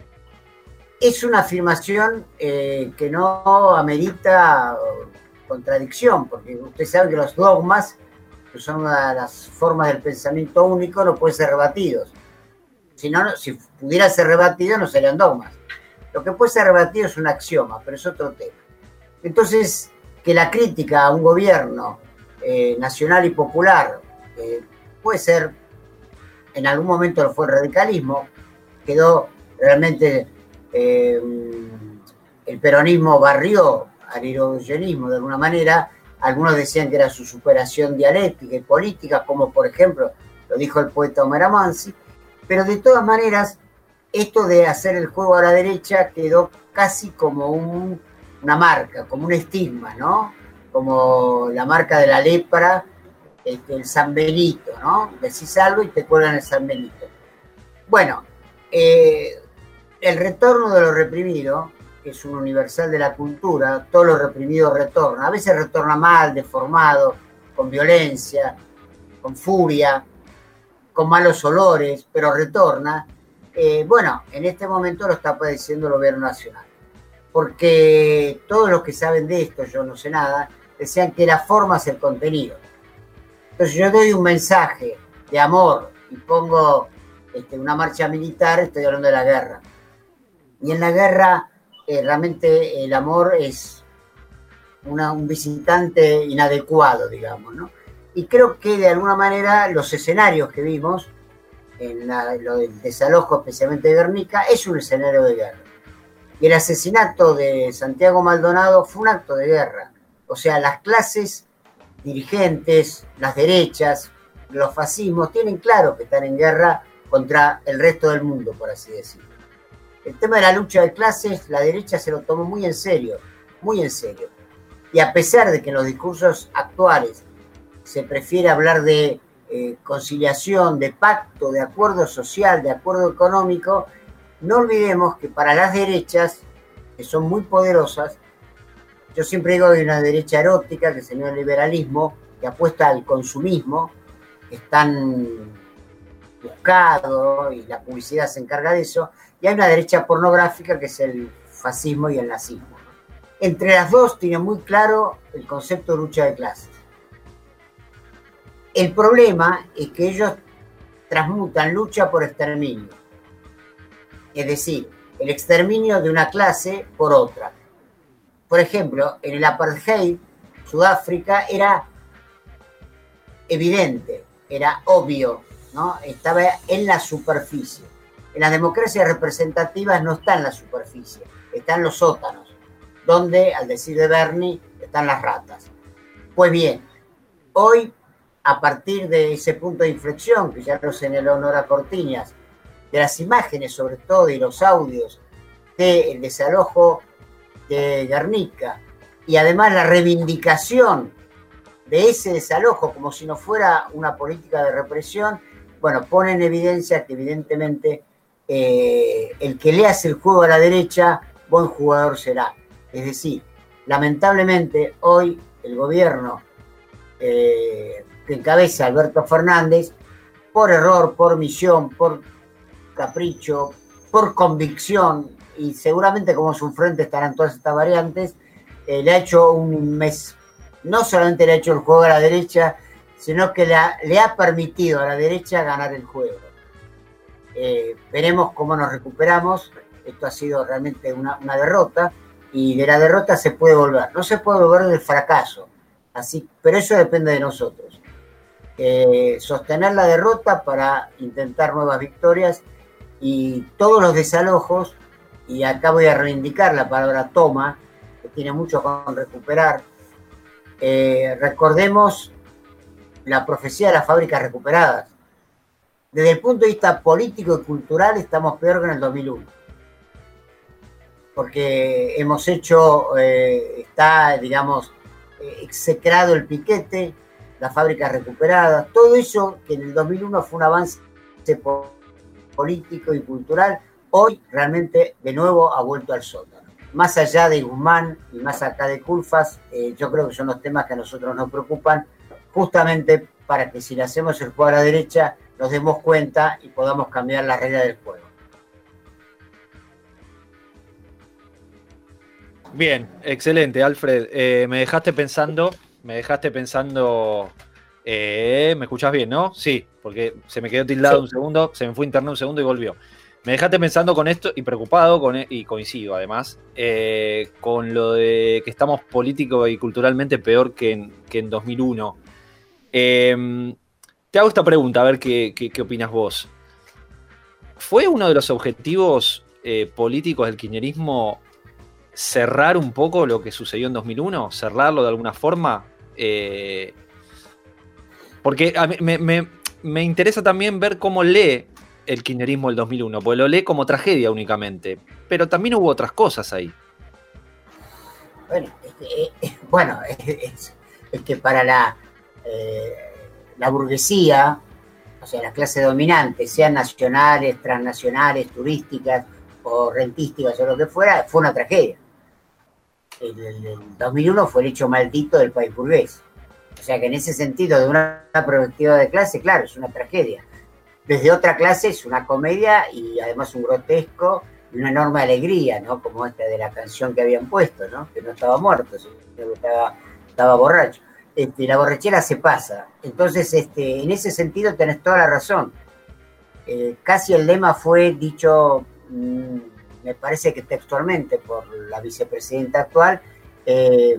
Es una afirmación eh, que no amerita contradicción, porque usted sabe que los dogmas, que son una de las formas del pensamiento único, no pueden ser rebatidos. Si no, si pudiera ser rebatido, no serían dogmas. Lo que puede ser rebatido es un axioma, pero es otro tema. Entonces, que la crítica a un gobierno eh, nacional y popular eh, puede ser, en algún momento lo fue el radicalismo, quedó realmente, eh, el peronismo barrió al irigoyenismo de alguna manera. Algunos decían que era su superación dialéctica y política, como por ejemplo lo dijo el poeta Homero Mansi, pero de todas maneras esto de hacer el juego a la derecha quedó casi como un, una marca, como un estigma, ¿no? Como la marca de la lepra, este, el San Benito, ¿no? Decís algo y te cuelgan el San Benito. Bueno, eh, el retorno de lo reprimido, que es un universal de la cultura, todo lo reprimido retorna. A veces retorna mal, deformado, con violencia, con furia, con malos olores, pero retorna. Eh, bueno, en este momento lo está padeciendo el gobierno nacional. Porque todos los que saben de esto, yo no sé nada, decían que la forma es el contenido. Entonces yo doy un mensaje de amor y pongo este, una marcha militar, estoy hablando de la guerra. Y en la guerra eh, realmente el amor es una, un visitante inadecuado, digamos, ¿no? Y creo que de alguna manera los escenarios que vimos, en la, lo del desalojo especialmente de Guernica, es un escenario de guerra. Y el asesinato de Santiago Maldonado fue un acto de guerra. O sea, las clases dirigentes, las derechas, los fascismos, tienen claro que están en guerra contra el resto del mundo, por así decirlo. El tema de la lucha de clases, la derecha se lo tomó muy en serio, muy en serio. Y a pesar de que en los discursos actuales se prefiere hablar de eh, conciliación, de pacto, de acuerdo social, de acuerdo económico, no olvidemos que para las derechas, que son muy poderosas, yo siempre digo que hay una derecha erótica, que es el neoliberalismo, que apuesta al consumismo, que es tan buscado y la publicidad se encarga de eso, y hay una derecha pornográfica que es el fascismo y el nazismo. Entre las dos tienen muy claro el concepto de lucha de clases. El problema es que ellos transmutan lucha por exterminio. Es decir, el exterminio de una clase por otra. Por ejemplo, en el apartheid, Sudáfrica era evidente, era obvio, ¿no? Estaba en la superficie. En las democracias representativas no está en la superficie, está en los sótanos, donde, al decir de Bernie, están las ratas. Pues bien, hoy, a partir de ese punto de inflexión, que ya lo señaló Nora Cortiñas, de las imágenes sobre todo y los audios del desalojo de Guernica, y además la reivindicación de ese desalojo como si no fuera una política de represión, bueno, pone en evidencia que evidentemente eh, el que le hace el juego a la derecha, buen jugador será. Es decir, lamentablemente hoy el gobierno eh, que encabeza Alberto Fernández, por error, por misión, por capricho, por convicción, y seguramente como su frente estarán todas estas variantes, eh, le ha hecho un mes, no solamente le ha hecho el juego a la derecha, sino que le ha, le ha permitido a la derecha ganar el juego. Eh, veremos cómo nos recuperamos. Esto ha sido realmente una, una derrota, y de la derrota se puede volver. No se puede volver del fracaso, así, pero eso depende de nosotros. Eh, sostener la derrota para intentar nuevas victorias, y todos los desalojos, y acá voy a reivindicar la palabra toma, que tiene mucho con recuperar. Eh, recordemos la profecía de las fábricas recuperadas. Desde el punto de vista político y cultural estamos peor que en el dos mil uno. Porque hemos hecho, eh, está, digamos, eh, execrado el piquete, las fábricas recuperadas, todo eso que en el dos mil uno fue un avance político y cultural, hoy realmente de nuevo ha vuelto al sótano. Más allá de Guzmán y más acá de Culfas, eh, yo creo que son los temas que a nosotros nos preocupan, justamente para que si le hacemos el juego a la derecha, nos demos cuenta y podamos cambiar la regla del juego. Bien, excelente, Alfred. Eh, me dejaste pensando, me dejaste pensando, eh, ¿me escuchás bien, no? Sí, porque se me quedó tildado sí. un segundo, se me fue internet un segundo y volvió. Me dejaste pensando con esto y preocupado, con, y coincido además, eh, con lo de que estamos político y culturalmente peor que en, que en dos mil uno. Eh, te hago esta pregunta, a ver qué, qué, qué opinas vos. ¿Fue uno de los objetivos eh, políticos del kirchnerismo cerrar un poco lo que sucedió en dos mil uno? ¿Cerrarlo de alguna forma? Eh, porque a mí, me, me, me interesa también ver cómo lee el kirchnerismo del dos mil uno, porque lo lee como tragedia únicamente, pero también hubo otras cosas ahí. Bueno, es que, eh, bueno, es, es que para la, eh, la burguesía, o sea, las clases dominantes, sean nacionales, transnacionales, turísticas o rentísticas o lo que fuera, fue una tragedia. El, el, el dos mil uno fue el hecho maldito del país burgués. O sea que en ese sentido, de una perspectiva de clase, claro, es una tragedia. Desde otra clase es una comedia y además un grotesco y una enorme alegría, ¿no? Como esta de la canción que habían puesto, ¿no? Que no estaba muerto, sino que estaba, estaba borracho. Este, la borrachera se pasa. Entonces, este, en ese sentido tenés toda la razón. Eh, casi el lema fue dicho, mmm, me parece que textualmente, por la vicepresidenta actual, eh,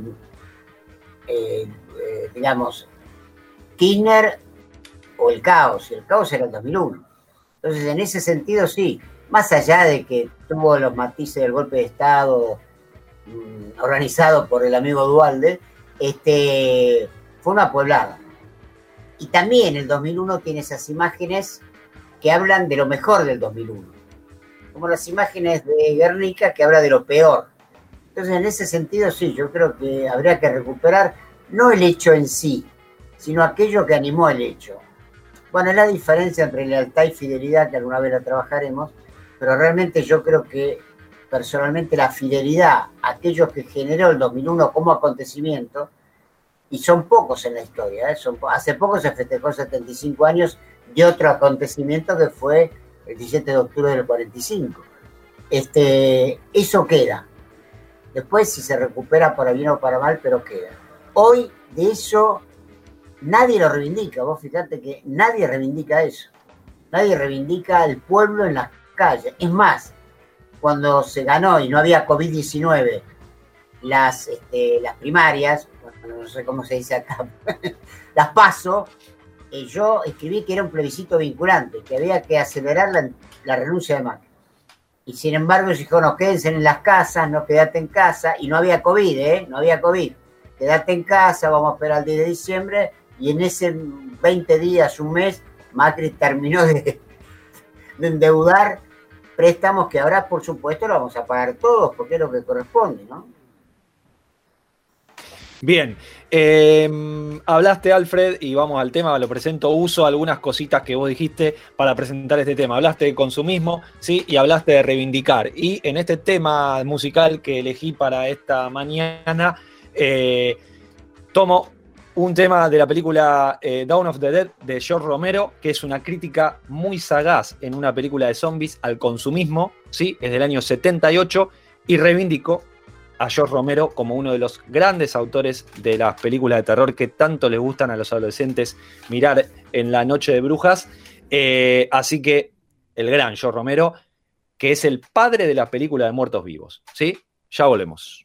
eh, eh, digamos, Kirchner o el caos, y el caos era el dos mil uno. Entonces, en ese sentido, sí, más allá de que tuvo los matices del golpe de Estado mmm, organizado por el amigo Duhalde, este, fue una pueblada. Y también el dos mil uno tiene esas imágenes que hablan de lo mejor del dos mil uno, como las imágenes de Guernica que habla de lo peor. Entonces, en ese sentido, sí, yo creo que habría que recuperar no el hecho en sí, sino aquello que animó el hecho. Bueno, es la diferencia entre lealtad y fidelidad, que alguna vez la trabajaremos, pero realmente yo creo que personalmente la fidelidad a aquellos que generó el dos mil uno como acontecimiento, y son pocos en la historia, ¿eh? Son, hace poco se festejó setenta y cinco años de otro acontecimiento que fue el diecisiete de octubre del cuarenta y cinco. Este, eso queda. Después si se recupera para bien o para mal, pero queda. Hoy de eso nadie lo reivindica. Vos fíjate que nadie reivindica eso. Nadie reivindica al pueblo en las calles. Es más, cuando se ganó y no había COVID diecinueve, las, este, las primarias, bueno, no sé cómo se dice acá, las PASO, eh, yo escribí que era un plebiscito vinculante, que había que acelerar la, la renuncia de Macri. Y sin embargo, dijo, no, quédense en las casas, no, quédate en casa, y no había COVID, ¿eh? No había COVID. Quédate en casa, vamos a esperar el diez de diciembre, y en ese veinte días, un mes, Macri terminó de, de endeudar préstamos que ahora, por supuesto, lo vamos a pagar todos, porque es lo que corresponde, ¿no? Bien, eh, hablaste, Alfred, y vamos al tema, lo presento, uso algunas cositas que vos dijiste para presentar este tema. Hablaste de consumismo, ¿sí? Y hablaste de reivindicar. Y en este tema musical que elegí para esta mañana, eh, tomo un tema de la película eh, Dawn of the Dead de George Romero, que es una crítica muy sagaz en una película de zombies al consumismo, ¿sí? Es del año setenta y ocho, y reivindico a George Romero como uno de los grandes autores de las películas de terror que tanto les gustan a los adolescentes mirar en la noche de brujas. Eh, así que el gran George Romero, que es el padre de la película de muertos vivos, ¿sí? Ya volvemos.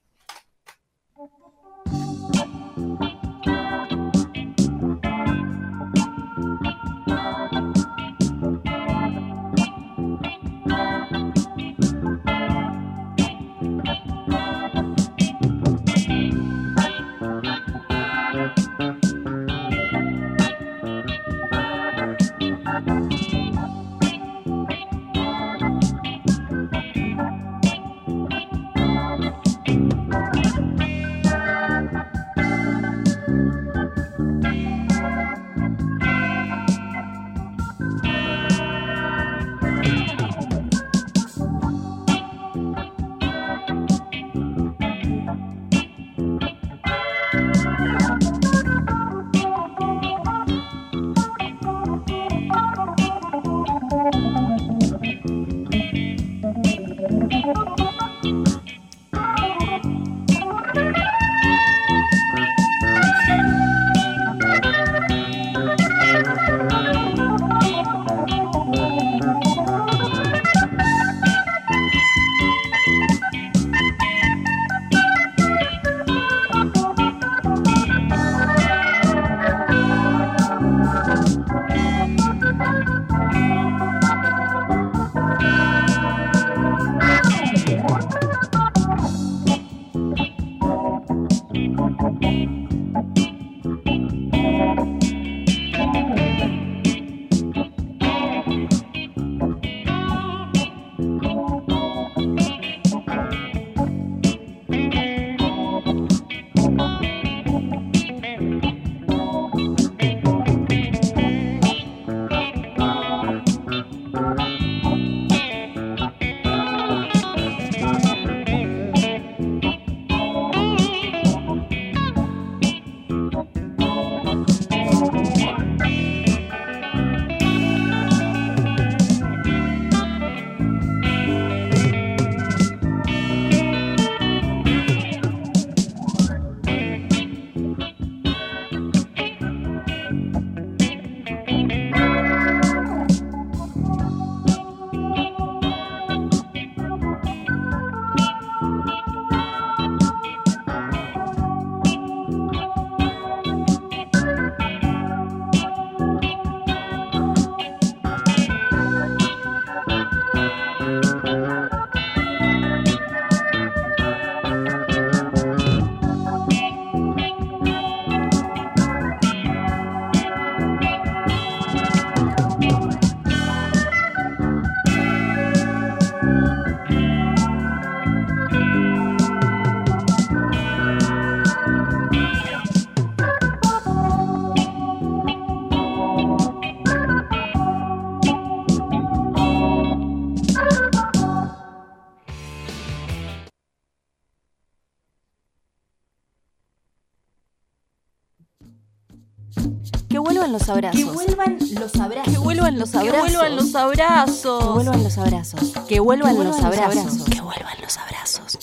Que vuelvan los abrazos. Que vuelvan los abrazos. Que vuelvan los abrazos. Que vuelvan los abrazos. Que vuelvan los abrazos. Que vuelvan los abrazos. Que vuelvan los abrazos.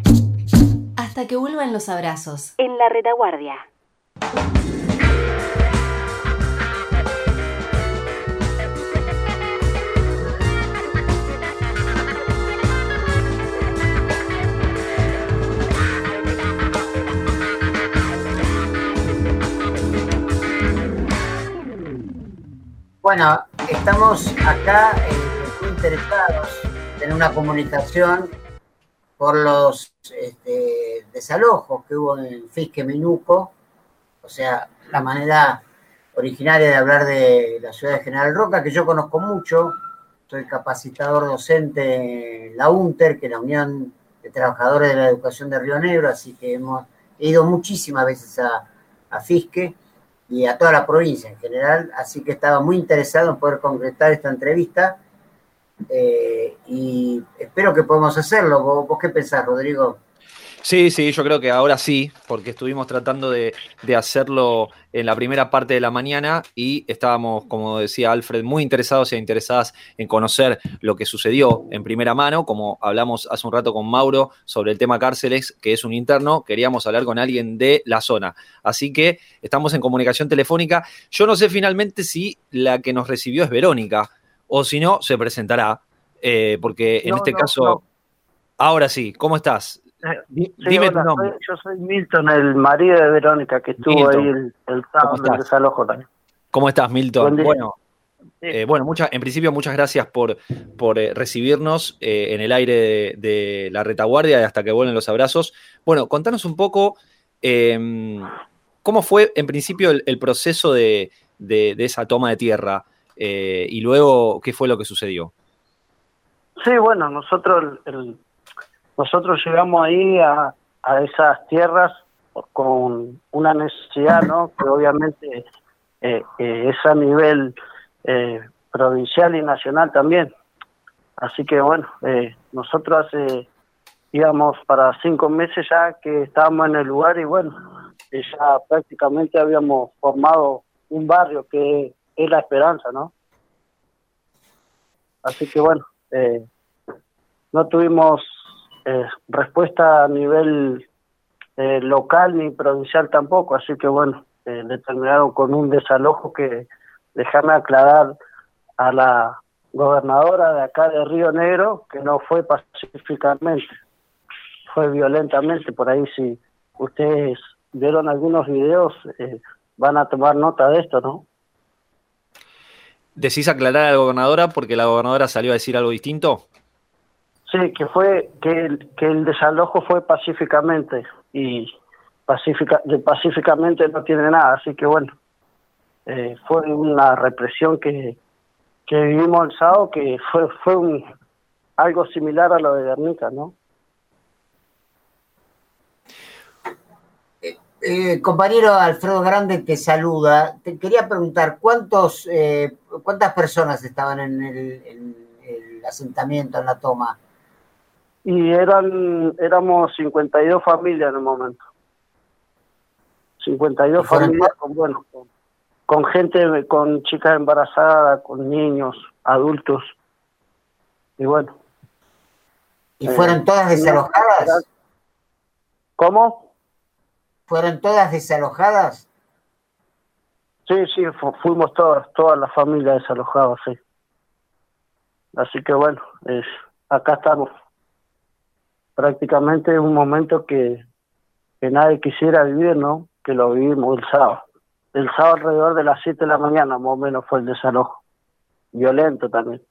Hasta que vuelvan los abrazos. En la retaguardia. Bueno, estamos acá eh, interesados en una comunicación por los este, desalojos que hubo en Fisque Minuco, o sea, la manera originaria de hablar de la ciudad de General Roca, que yo conozco mucho, soy capacitador docente en la UNTER, que es la Unión de Trabajadores de la Educación de Río Negro, así que hemos he ido muchísimas veces a, a Fisque y a toda la provincia en general, así que estaba muy interesado en poder concretar esta entrevista eh, y espero que podamos hacerlo. ¿Vos, vos qué pensás, Rodrigo? Sí, sí, yo creo que ahora sí, porque estuvimos tratando de, de hacerlo en la primera parte de la mañana y estábamos, como decía Alfred, muy interesados e interesadas en conocer lo que sucedió en primera mano, como hablamos hace un rato con Mauro sobre el tema cárceles, que es un interno, queríamos hablar con alguien de la zona. Así que estamos en comunicación telefónica. Yo no sé finalmente si la que nos recibió es Verónica o si no, se presentará, eh, porque en No, este no, caso... no. Ahora sí, ¿cómo estás? Sí, Dime hola, tu nombre. soy- yo soy Milton, el marido de Verónica, que estuvo Milton. ahí el, el sábado en el estás? desalojo también. ¿Cómo estás, Milton? Buen día. Bueno, eh, bueno mucha- en principio muchas gracias por, por eh, recibirnos eh, en el aire de, de la retaguardia y hasta que vuelven los abrazos. Bueno, contanos un poco eh, cómo fue en principio el, el proceso de, de- de esa toma de tierra eh, y luego qué fue lo que sucedió. Sí, bueno, nosotros el- nosotros llegamos ahí a, a esas tierras con una necesidad, ¿no? Que obviamente eh, eh, es a nivel eh, provincial y nacional también. Así que bueno, eh, nosotros hace, íbamos para cinco meses ya que estábamos en el lugar y bueno, eh, ya prácticamente habíamos formado un barrio que es La Esperanza, ¿no? Así que bueno, eh, no tuvimos eh, respuesta a nivel eh, local ni provincial tampoco, así que bueno, eh, determinaron con un desalojo que, déjame aclarar a la gobernadora de acá de Río Negro, que no fue pacíficamente, fue violentamente. Por ahí si ustedes vieron algunos videos, eh, van a tomar nota de esto, ¿no? ¿Decís aclarar a la gobernadora porque la gobernadora salió a decir algo distinto? Sí, que fue que el, que el desalojo fue pacíficamente y pacífica, de pacíficamente no tiene nada, así que bueno, eh, fue una represión que, que vivimos el sábado, que fue fue un, algo similar a lo de Guernica, ¿no? Eh, compañero Alfredo Grande te saluda. Te quería preguntar, ¿cuántos, eh, ¿cuántas personas estaban en el, en el asentamiento, en la toma? Y eran éramos cincuenta y dos familias en el momento. cincuenta y dos familias con, bueno, con, con gente, con chicas embarazadas, con niños, adultos. Y bueno. ¿Y fueron eh, todas desalojadas? ¿Cómo? ¿Fueron todas desalojadas? Sí, sí, fu fuimos todas, todas las familias desalojadas, sí. Así que bueno, es, acá estamos. Prácticamente es un momento que, que nadie quisiera vivir, ¿no? Que lo vivimos el sábado. El sábado alrededor de las siete de la mañana, más o menos, fue el desalojo. Violento también.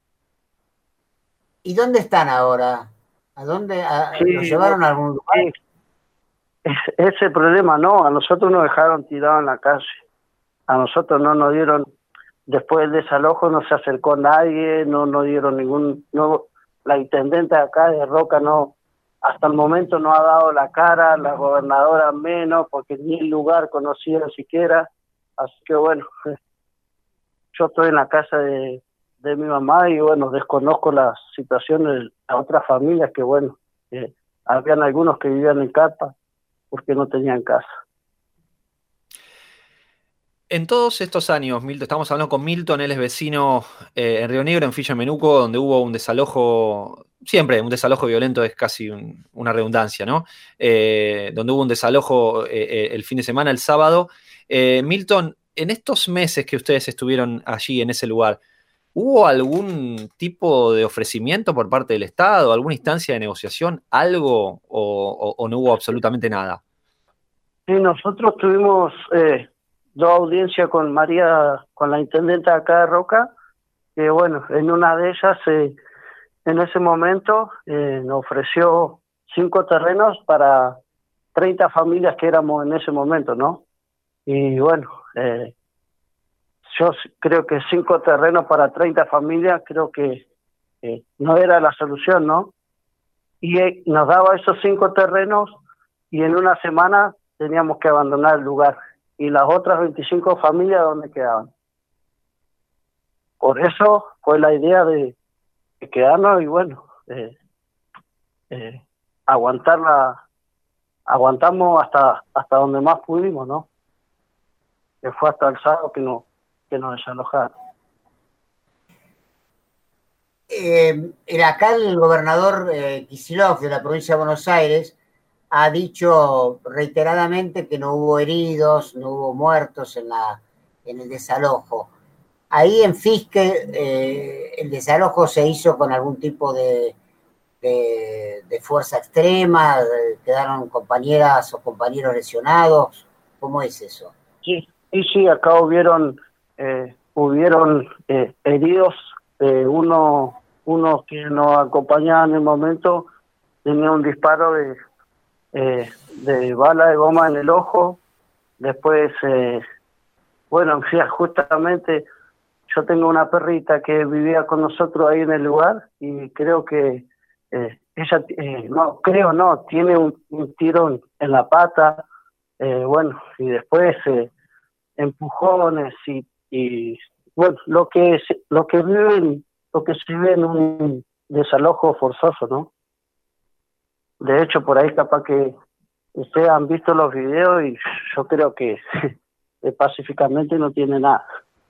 ¿Y dónde están ahora? ¿A dónde? A, sí, ¿Los llevaron a algún lugar? Sí. Es, ese problema, no. A nosotros nos dejaron tirados en la calle. A nosotros no nos dieron, después del desalojo no se acercó nadie, no nos dieron ningún... no la intendente acá de Roca no... hasta el momento no ha dado la cara, la gobernadora menos, porque ni el lugar conocía siquiera. Así que bueno, yo estoy en la casa de, de mi mamá y bueno, desconozco la situación de las otras familias que bueno, eh, habían algunos que vivían en carpa porque no tenían casa. En todos estos años, Milton, estamos hablando con Milton, él es vecino eh, en Río Negro, en Villa Menuco, donde hubo un desalojo, siempre un desalojo violento es casi un, una redundancia, ¿no? Eh, donde hubo un desalojo eh, el fin de semana, el sábado. Eh, Milton, en estos meses que ustedes estuvieron allí, en ese lugar, ¿hubo algún tipo de ofrecimiento por parte del Estado, alguna instancia de negociación, algo, o, o, o no hubo absolutamente nada? Sí, nosotros tuvimos... Eh... dos audiencias con María, con la intendente acá de Roca, que bueno, en una de ellas, eh, en ese momento, eh, nos ofreció cinco terrenos para treinta familias que éramos en ese momento, ¿no? Y bueno, eh, yo creo que cinco terrenos para treinta familias, creo que eh, no era la solución, ¿no? Y eh, nos daba esos cinco terrenos y en una semana teníamos que abandonar el lugar. ¿Y las otras veinticinco familias dónde quedaban? Por eso fue la idea de, de quedarnos y bueno, eh, eh, aguantarla, aguantamos hasta hasta donde más pudimos, ¿no? Que fue hasta el sábado que, no, que nos desalojaron. Eh, el, acá el gobernador eh, Kicillof de la provincia de Buenos Aires ha dicho reiteradamente que no hubo heridos, no hubo muertos en, la, en el desalojo. Ahí en Fisque eh, el desalojo se hizo con algún tipo de, de, de fuerza extrema, quedaron compañeras o compañeros lesionados. ¿Cómo es eso? Sí, sí, sí, acá hubieron, eh, hubieron eh, heridos. Eh, uno, uno que nos acompañaba en el momento tenía un disparo de, eh, de bala de goma en el ojo. Después, eh, bueno, justamente yo tengo una perrita que vivía con nosotros ahí en el lugar y creo que eh, ella, eh, no, creo no, tiene un, un tiro en la pata, eh, bueno, y después eh, empujones y, y bueno, lo que lo que viven, lo que se ve en un desalojo forzoso, ¿no? De hecho, por ahí capaz que ustedes han visto los videos y yo creo que pacíficamente no tiene nada.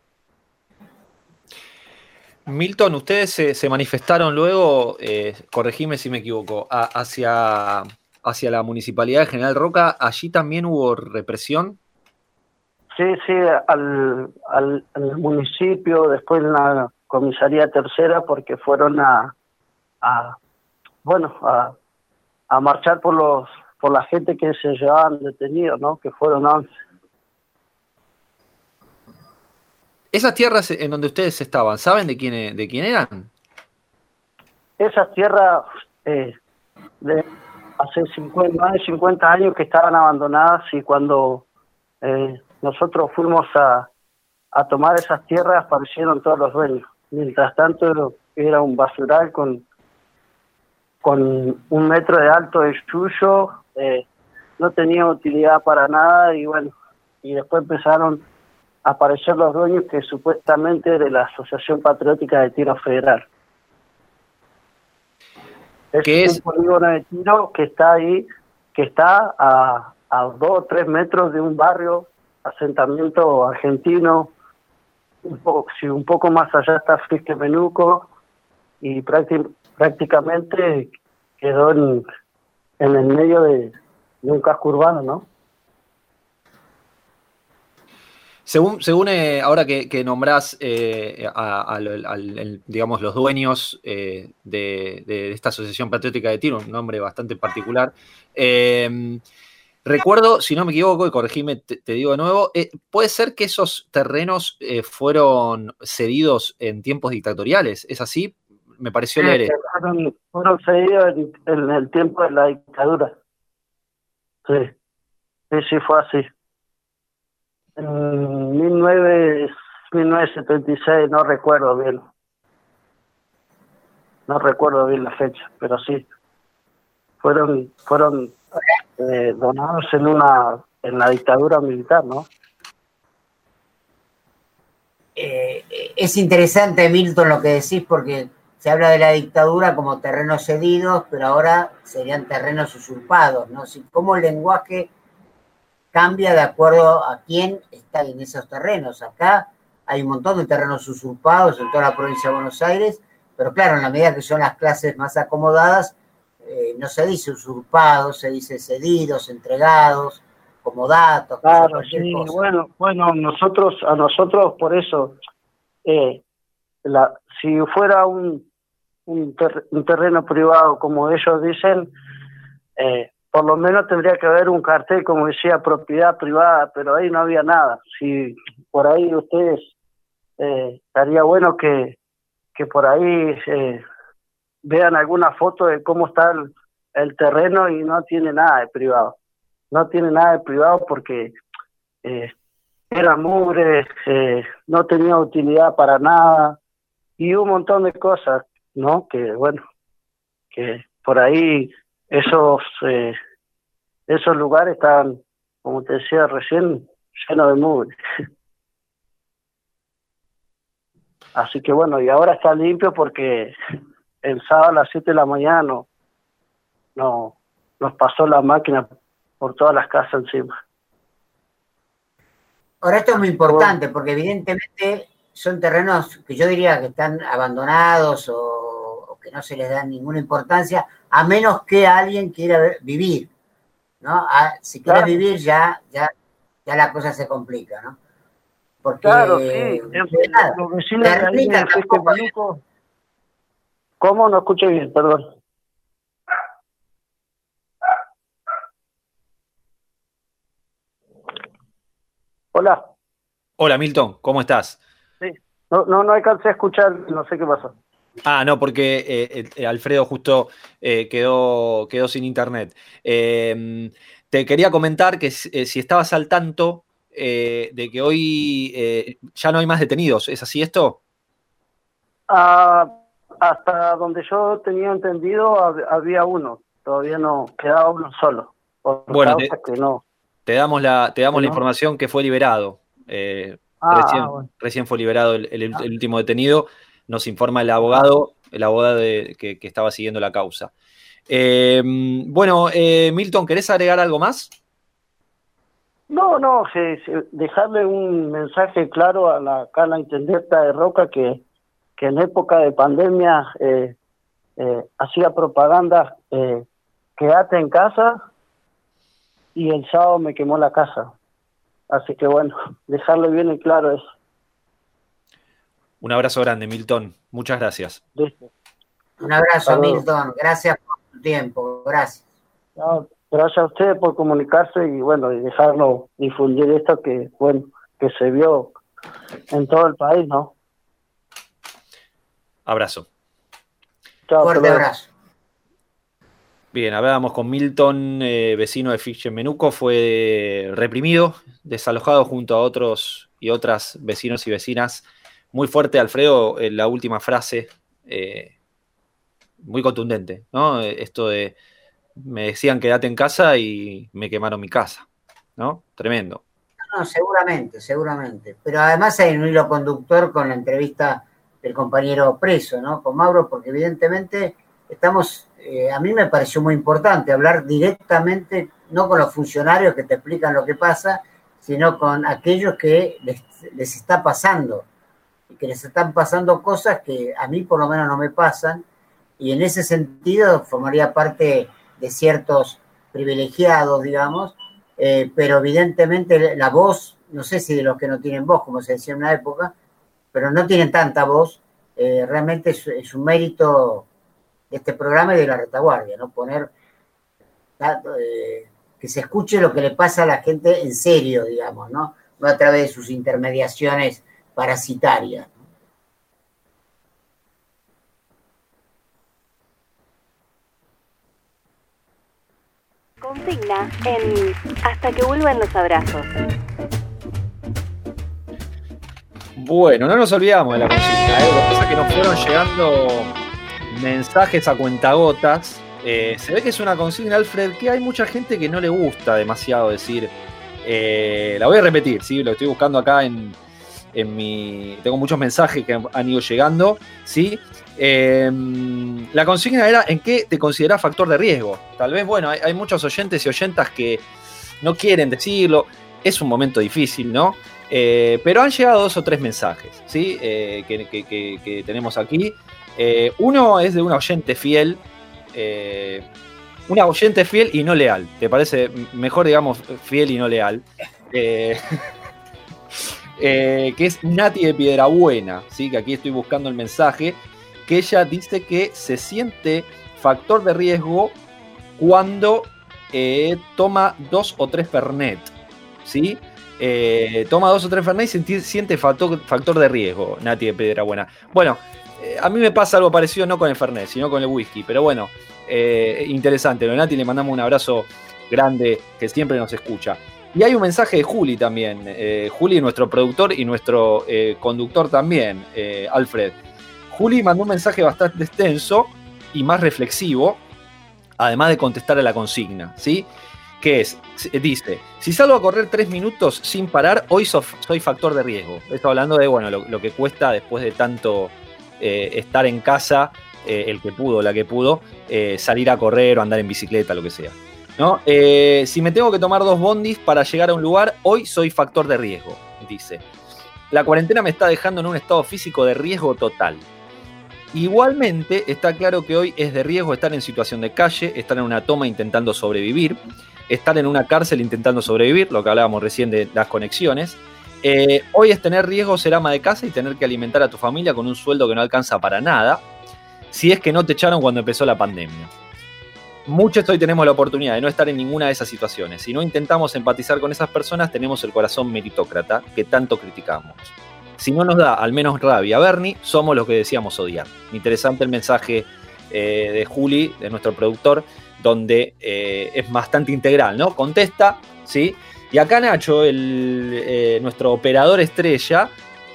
Milton, ustedes se, se manifestaron luego, eh, corregime si me equivoco, a, hacia, hacia la Municipalidad de General Roca. ¿Allí también hubo represión? Sí, sí, al, al, al municipio, después en la comisaría tercera, porque fueron a, a bueno, a, a marchar por los por la gente que se llevaban detenidos, ¿no? Que fueron once. Esas tierras en donde ustedes estaban, ¿saben de quién, de quién eran? Esas tierras eh, de hace cincuenta, más de cincuenta años que estaban abandonadas y cuando eh, nosotros fuimos a, a tomar esas tierras aparecieron todos los dueños. Mientras tanto era un basural con, con un metro de alto de yuyo, eh, no tenía utilidad para nada y bueno, y después empezaron a aparecer los dueños que supuestamente de la Asociación Patriótica de Tiro Federal. ¿Qué Es es? un polígono de tiro que está ahí, que está a, a dos o tres metros de un barrio, asentamiento argentino, un poco, si un poco más allá está Fisque Menuco, y prácti- prácticamente quedó en, en el medio de, de un casco urbano, ¿no? Según, según eh, ahora que, que nombrás eh, a, a, al, al, digamos, los dueños eh, de, de esta Asociación Patriótica de Tiro, un nombre bastante particular, eh, recuerdo, si no me equivoco, y corregime, te, te digo de nuevo, eh, ¿puede ser que esos terrenos eh, fueron cedidos en tiempos dictatoriales? ¿Es así? Me pareció Sí, leer esto. fueron, fueron cedidos en, en el tiempo de la dictadura. Sí, sí, sí fue así. En mil novecientos setenta y seis, no recuerdo bien. No recuerdo bien la fecha, pero sí. Fueron fueron eh, donados en una en la dictadura militar, ¿no? Eh, es interesante, Milton, lo que decís, porque se habla de la dictadura como terrenos cedidos, pero ahora serían terrenos usurpados, ¿no? Si, ¿cómo el lenguaje cambia de acuerdo a quién está en esos terrenos? Acá hay un montón de terrenos usurpados en toda la provincia de Buenos Aires, pero claro, en la medida que son las clases más acomodadas, eh, no se dice usurpados, se dice cedidos, entregados, como datos. Claro, sí, cosa. bueno, bueno, nosotros, a nosotros por eso, eh, la, si fuera un, un, ter, un terreno privado, como ellos dicen, eh, por lo menos tendría que haber un cartel, como decía, propiedad privada, pero ahí no había nada. Si por ahí ustedes, eh, estaría bueno que, que por ahí eh, vean alguna foto de cómo está el, el terreno y no tiene nada de privado. No tiene nada de privado porque eh, era mugre, eh, no tenía utilidad para nada y un montón de cosas, ¿no? Que bueno, que por ahí esos eh, esos lugares estaban, como te decía recién, llenos de mugre. Así que bueno, y ahora está limpio porque el sábado a las siete de la mañana no, no, nos pasó la máquina por todas las casas encima. Ahora esto es muy importante porque evidentemente son terrenos que yo diría que están abandonados o, o que no se les da ninguna importancia, a menos que alguien quiera vivir, ¿no? A, si quieres Claro. vivir ya, ya, ya la cosa se complica, ¿no? Porque Claro, sí. nada, Los vecinos de ahí Termita de Fichte tampoco- Menuco. ¿Cómo? No escuché bien, perdón. Hola. Hola Milton, ¿cómo estás? Sí. No, no, no alcancé a escuchar, no sé qué pasó. Ah, no, porque eh, eh, Alfredo justo eh, quedó, quedó sin internet. Eh, te quería comentar que eh, si estabas al tanto eh, de que hoy eh, ya no hay más detenidos, ¿es así esto? Ah, hasta donde yo tenía entendido hab- había uno, todavía no, quedaba uno solo. Por Bueno, causa que no. Te damos la, te damos ¿Que la no? información que fue liberado. Eh, Ah, recién, ah, bueno. recién fue liberado el, el- el último detenido. Nos informa el abogado, el abogado de- que, que estaba siguiendo la causa. Eh, bueno, eh, Milton, ¿querés agregar algo más? No, no, sí, sí, dejarle un mensaje claro a la, acá a la intendenta de Roca que, que en época de pandemia eh, eh, hacía propaganda, eh, quédate en casa, y el sábado me quemó la casa. Así que bueno, dejarle bien en claro eso. Un abrazo grande, Milton. Muchas gracias. Listo. Un abrazo, Hasta luego. Milton. Gracias por tu tiempo. Gracias. No, gracias a ustedes por comunicarse y bueno, y dejarlo difundir esto que, bueno, que se vio en todo el país, ¿no? Abrazo. Chao, Fuerte hasta luego. abrazo. Bien, hablábamos con Milton, eh, vecino de Fichte Menuco, fue reprimido, desalojado junto a otros y otras vecinos y vecinas. Muy fuerte, Alfredo, en la última frase, eh, muy contundente, ¿no? Esto de, me decían quédate en casa y me quemaron mi casa, ¿no? Tremendo. No, seguramente, seguramente. Pero además hay un hilo conductor con la entrevista del compañero preso, ¿no? Con Mauro, porque evidentemente estamos, eh, a mí me pareció muy importante hablar directamente, no con los funcionarios que te explican lo que pasa, sino con aquellos que les, les está pasando, y que les están pasando cosas que a mí por lo menos no me pasan, y en ese sentido formaría parte de ciertos privilegiados, digamos, eh, pero evidentemente la voz, no sé si de los que no tienen voz, como se decía en una época, pero no tienen tanta voz, eh, realmente es, es un mérito de este programa y de la retaguardia, ¿no? Poner, eh, que se escuche lo que le pasa a la gente en serio, digamos, ¿no? No a través de sus intermediaciones parasitarias. Consigna en Hasta que vuelvan los abrazos. Bueno, no nos olvidamos de la consigna, ¿eh? Lo que pasa es que nos fueron llegando mensajes a cuentagotas. Eh, se ve que es una consigna, Alfred, que hay mucha gente que no le gusta demasiado decir. Eh, la voy a repetir, ¿sí? Lo estoy buscando acá en, en mi... Tengo muchos mensajes que han ido llegando, ¿sí? Eh, la consigna era ¿en qué te considerás factor de riesgo? Tal vez, bueno, hay, hay muchos oyentes y oyentas que no quieren decirlo. Es un momento difícil, ¿no? Eh, pero han llegado dos o tres mensajes, ¿sí? Eh, que, que, que, que tenemos aquí. Eh, uno es de un oyente fiel, eh, una oyente fiel y no leal. ¿Te parece mejor, digamos, fiel y no leal? Eh, eh, que es Nati de Piedrabuena, ¿sí? Que aquí estoy buscando el mensaje. Que ella dice que se siente factor de riesgo cuando eh, toma dos o tres Fernet, ¿sí? Eh, toma dos o tres Fernet y siente, siente factor, factor de riesgo, Nati de Piedrabuena. Bueno, eh, a mí me pasa algo parecido, no con el Fernet, sino con el whisky, pero bueno, eh, interesante. A Nati le mandamos un abrazo grande, que siempre nos escucha. Y hay un mensaje de Juli también, eh, Juli, nuestro productor y nuestro eh, conductor también, eh, Alfred. Juli mandó un mensaje bastante extenso y más reflexivo, además de contestar a la consigna, ¿sí? que es, dice, si salgo a correr tres minutos sin parar, hoy so, soy factor de riesgo. Esto hablando de, bueno, lo, lo que cuesta después de tanto eh, estar en casa, eh, el que pudo, la que pudo, eh, salir a correr o andar en bicicleta, lo que sea, ¿no? Eh, si me tengo que tomar dos bondis para llegar a un lugar, hoy soy factor de riesgo, dice. La cuarentena me está dejando en un estado físico de riesgo total. Igualmente, está claro que hoy es de riesgo estar en situación de calle, estar en una toma intentando sobrevivir, estar en una cárcel intentando sobrevivir, lo que hablábamos recién de las conexiones. Eh, hoy es tener riesgo ser ama de casa y tener que alimentar a tu familia con un sueldo que no alcanza para nada, si es que no te echaron cuando empezó la pandemia. Muchos hoy tenemos la oportunidad de no estar en ninguna de esas situaciones. Si no intentamos empatizar con esas personas, tenemos el corazón meritócrata que tanto criticamos. Si no nos da al menos rabia Bernie, somos los que decíamos odiar. Interesante el mensaje eh, de Juli, de nuestro productor, donde eh, es bastante integral, ¿no? Contesta, ¿sí? Y acá Nacho, el, eh, nuestro operador estrella,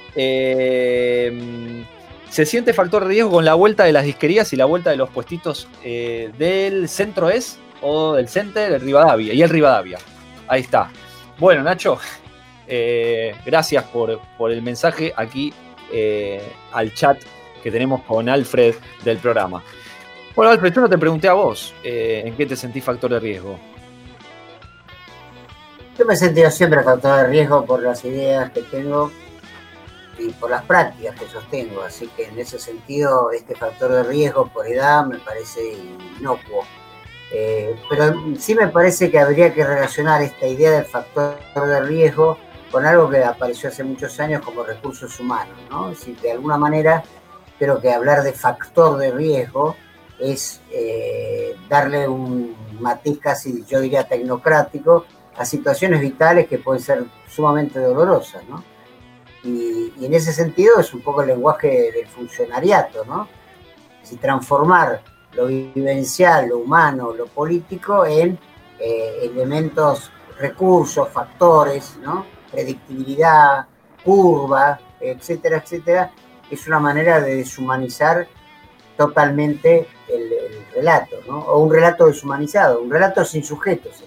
eh, se siente factor de riesgo con la vuelta de las disquerías y la vuelta de los puestitos eh, del centro es, o del center, el Rivadavia, y el Rivadavia. Ahí está. Bueno, Nacho, eh, gracias por, por el mensaje aquí eh, al chat que tenemos con Alfred del programa. Bueno, Alfred, yo no te pregunté a vos eh, en qué te sentís factor de riesgo. Yo me he sentido siempre factor de riesgo por las ideas que tengo y por las prácticas que sostengo, así que en ese sentido este factor de riesgo por edad me parece inocuo. Eh, pero sí me parece que habría que relacionar esta idea del factor de riesgo con algo que apareció hace muchos años como recursos humanos, ¿no? Es decir, de alguna manera creo que hablar de factor de riesgo es eh, darle un matiz casi, yo diría, tecnocrático a situaciones vitales que pueden ser sumamente dolorosas, ¿no? Y, y en ese sentido es un poco el lenguaje del funcionariato, ¿no? Es decir, transformar lo vivencial, lo humano, lo político en eh, elementos, recursos, factores, ¿no? Predictibilidad, curva, etcétera, etcétera, es una manera de deshumanizar totalmente el, el relato, ¿no? O un relato deshumanizado, un relato sin sujetos.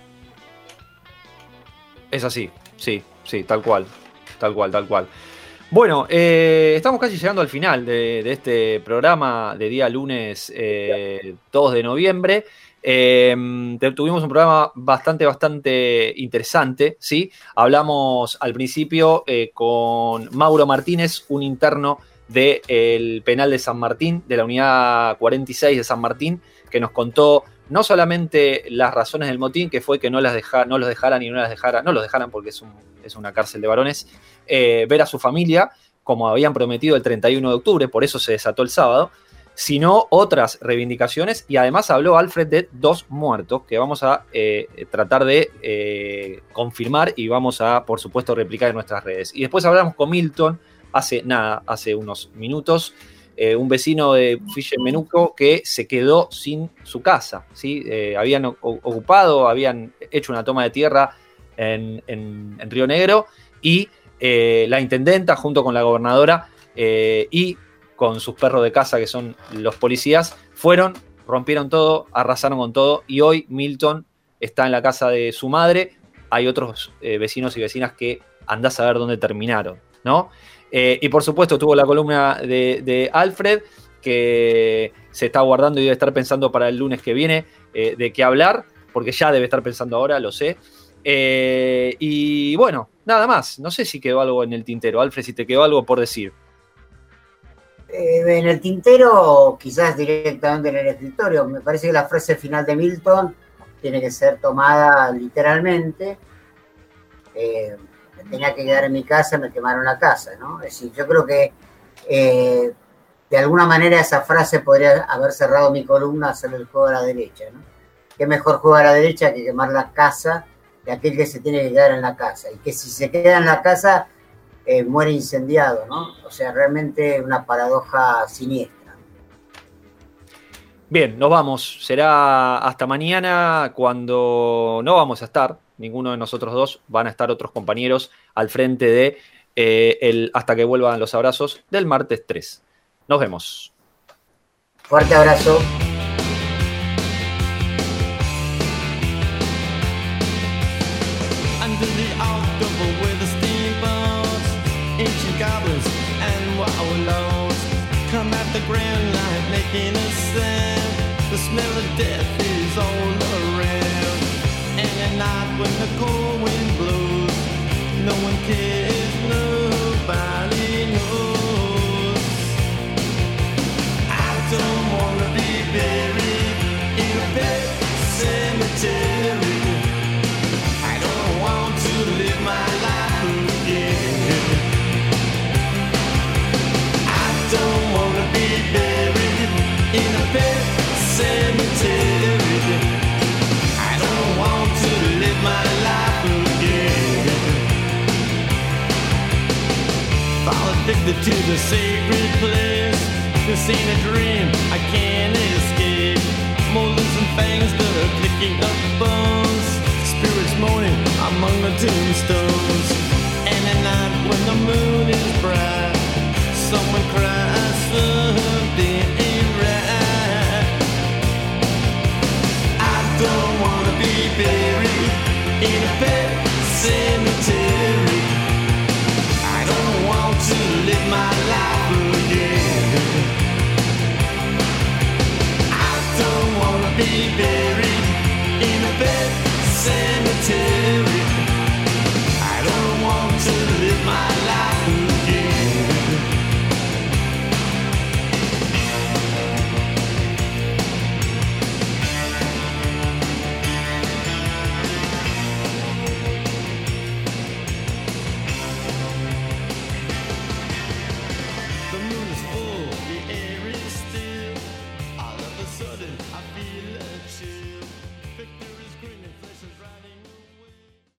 Es así, sí, sí, tal cual, tal cual, tal cual. Bueno, eh, estamos casi llegando al final de, de este programa de día lunes eh, dos de noviembre. Eh, tuvimos un programa bastante, bastante interesante, ¿sí? Hablamos al principio eh, con Mauro Martínez, un interno del penal de San Martín, de la unidad cuarenta y seis de San Martín, que nos contó no solamente las razones del motín, que fue que no, las deja, no los dejaran y no las dejaran, no los dejaran porque es, un, es una cárcel de varones, eh, ver a su familia, como habían prometido el treinta y uno de octubre, por eso se desató el sábado, sino otras reivindicaciones, y además habló Alfred de dos muertos que vamos a eh, tratar de eh, confirmar y vamos a, por supuesto, replicar en nuestras redes. Y después hablamos con Milton hace nada, hace unos minutos, eh, un vecino de Fischer-Menuco que se quedó sin su casa, ¿sí? Eh, habían o- ocupado, habían hecho una toma de tierra en, en, en Río Negro, y eh, la intendenta junto con la gobernadora eh, y con sus perros de casa, que son los policías, fueron, rompieron todo, arrasaron con todo, y hoy Milton está en la casa de su madre. Hay otros eh, vecinos y vecinas que andás a ver dónde terminaron, ¿no? Eh, y por supuesto tuvo la columna de, de Alfred, que se está guardando y debe estar pensando para el lunes que viene eh, de qué hablar, porque ya debe estar pensando ahora, lo sé. Eh, y bueno, nada más. No sé si quedó algo en el tintero. Alfred, si te quedó algo por decir. Eh, en el tintero, quizás directamente en el escritorio, me parece que la frase final de Milton tiene que ser tomada literalmente. Eh, me tenía que quedar en mi casa, me quemaron la casa, ¿no? Es decir, yo creo que eh, de alguna manera esa frase podría haber cerrado mi columna, hacer el juego a la derecha, ¿no? Qué mejor juego a la derecha que quemar la casa de aquel que se tiene que quedar en la casa, y que si se queda en la casa eh, muere incendiado, ¿no? O sea, realmente una paradoja siniestra. Bien, nos vamos. Será hasta mañana, cuando no vamos a estar, ninguno de nosotros dos, van a estar otros compañeros al frente de eh, el Hasta que vuelvan los abrazos del martes tres. Nos vemos. Fuerte abrazo. comfortable with the steamboats, ancient goblins and wallows come at the grand line making a sound. The smell of death is all around. And at night when the cold wind blows, no one cares, nobody knows. I don't wanna be buried in a pet cemetery. I don't want to live my life again. I don't wanna be buried in a pet cemetery. I don't want to live my life again. Fall addicted to the sacred place. This ain't a dream, I can't escape. Molars and fangs that are clicking up bones. Spirits moaning among the tombstones. And at night when the moon is bright, someone cries something ain't right. I don't wanna be buried in a pet cemetery. I don't want to live my life again. I don't wanna be buried in a pet cemetery. I don't want to live my life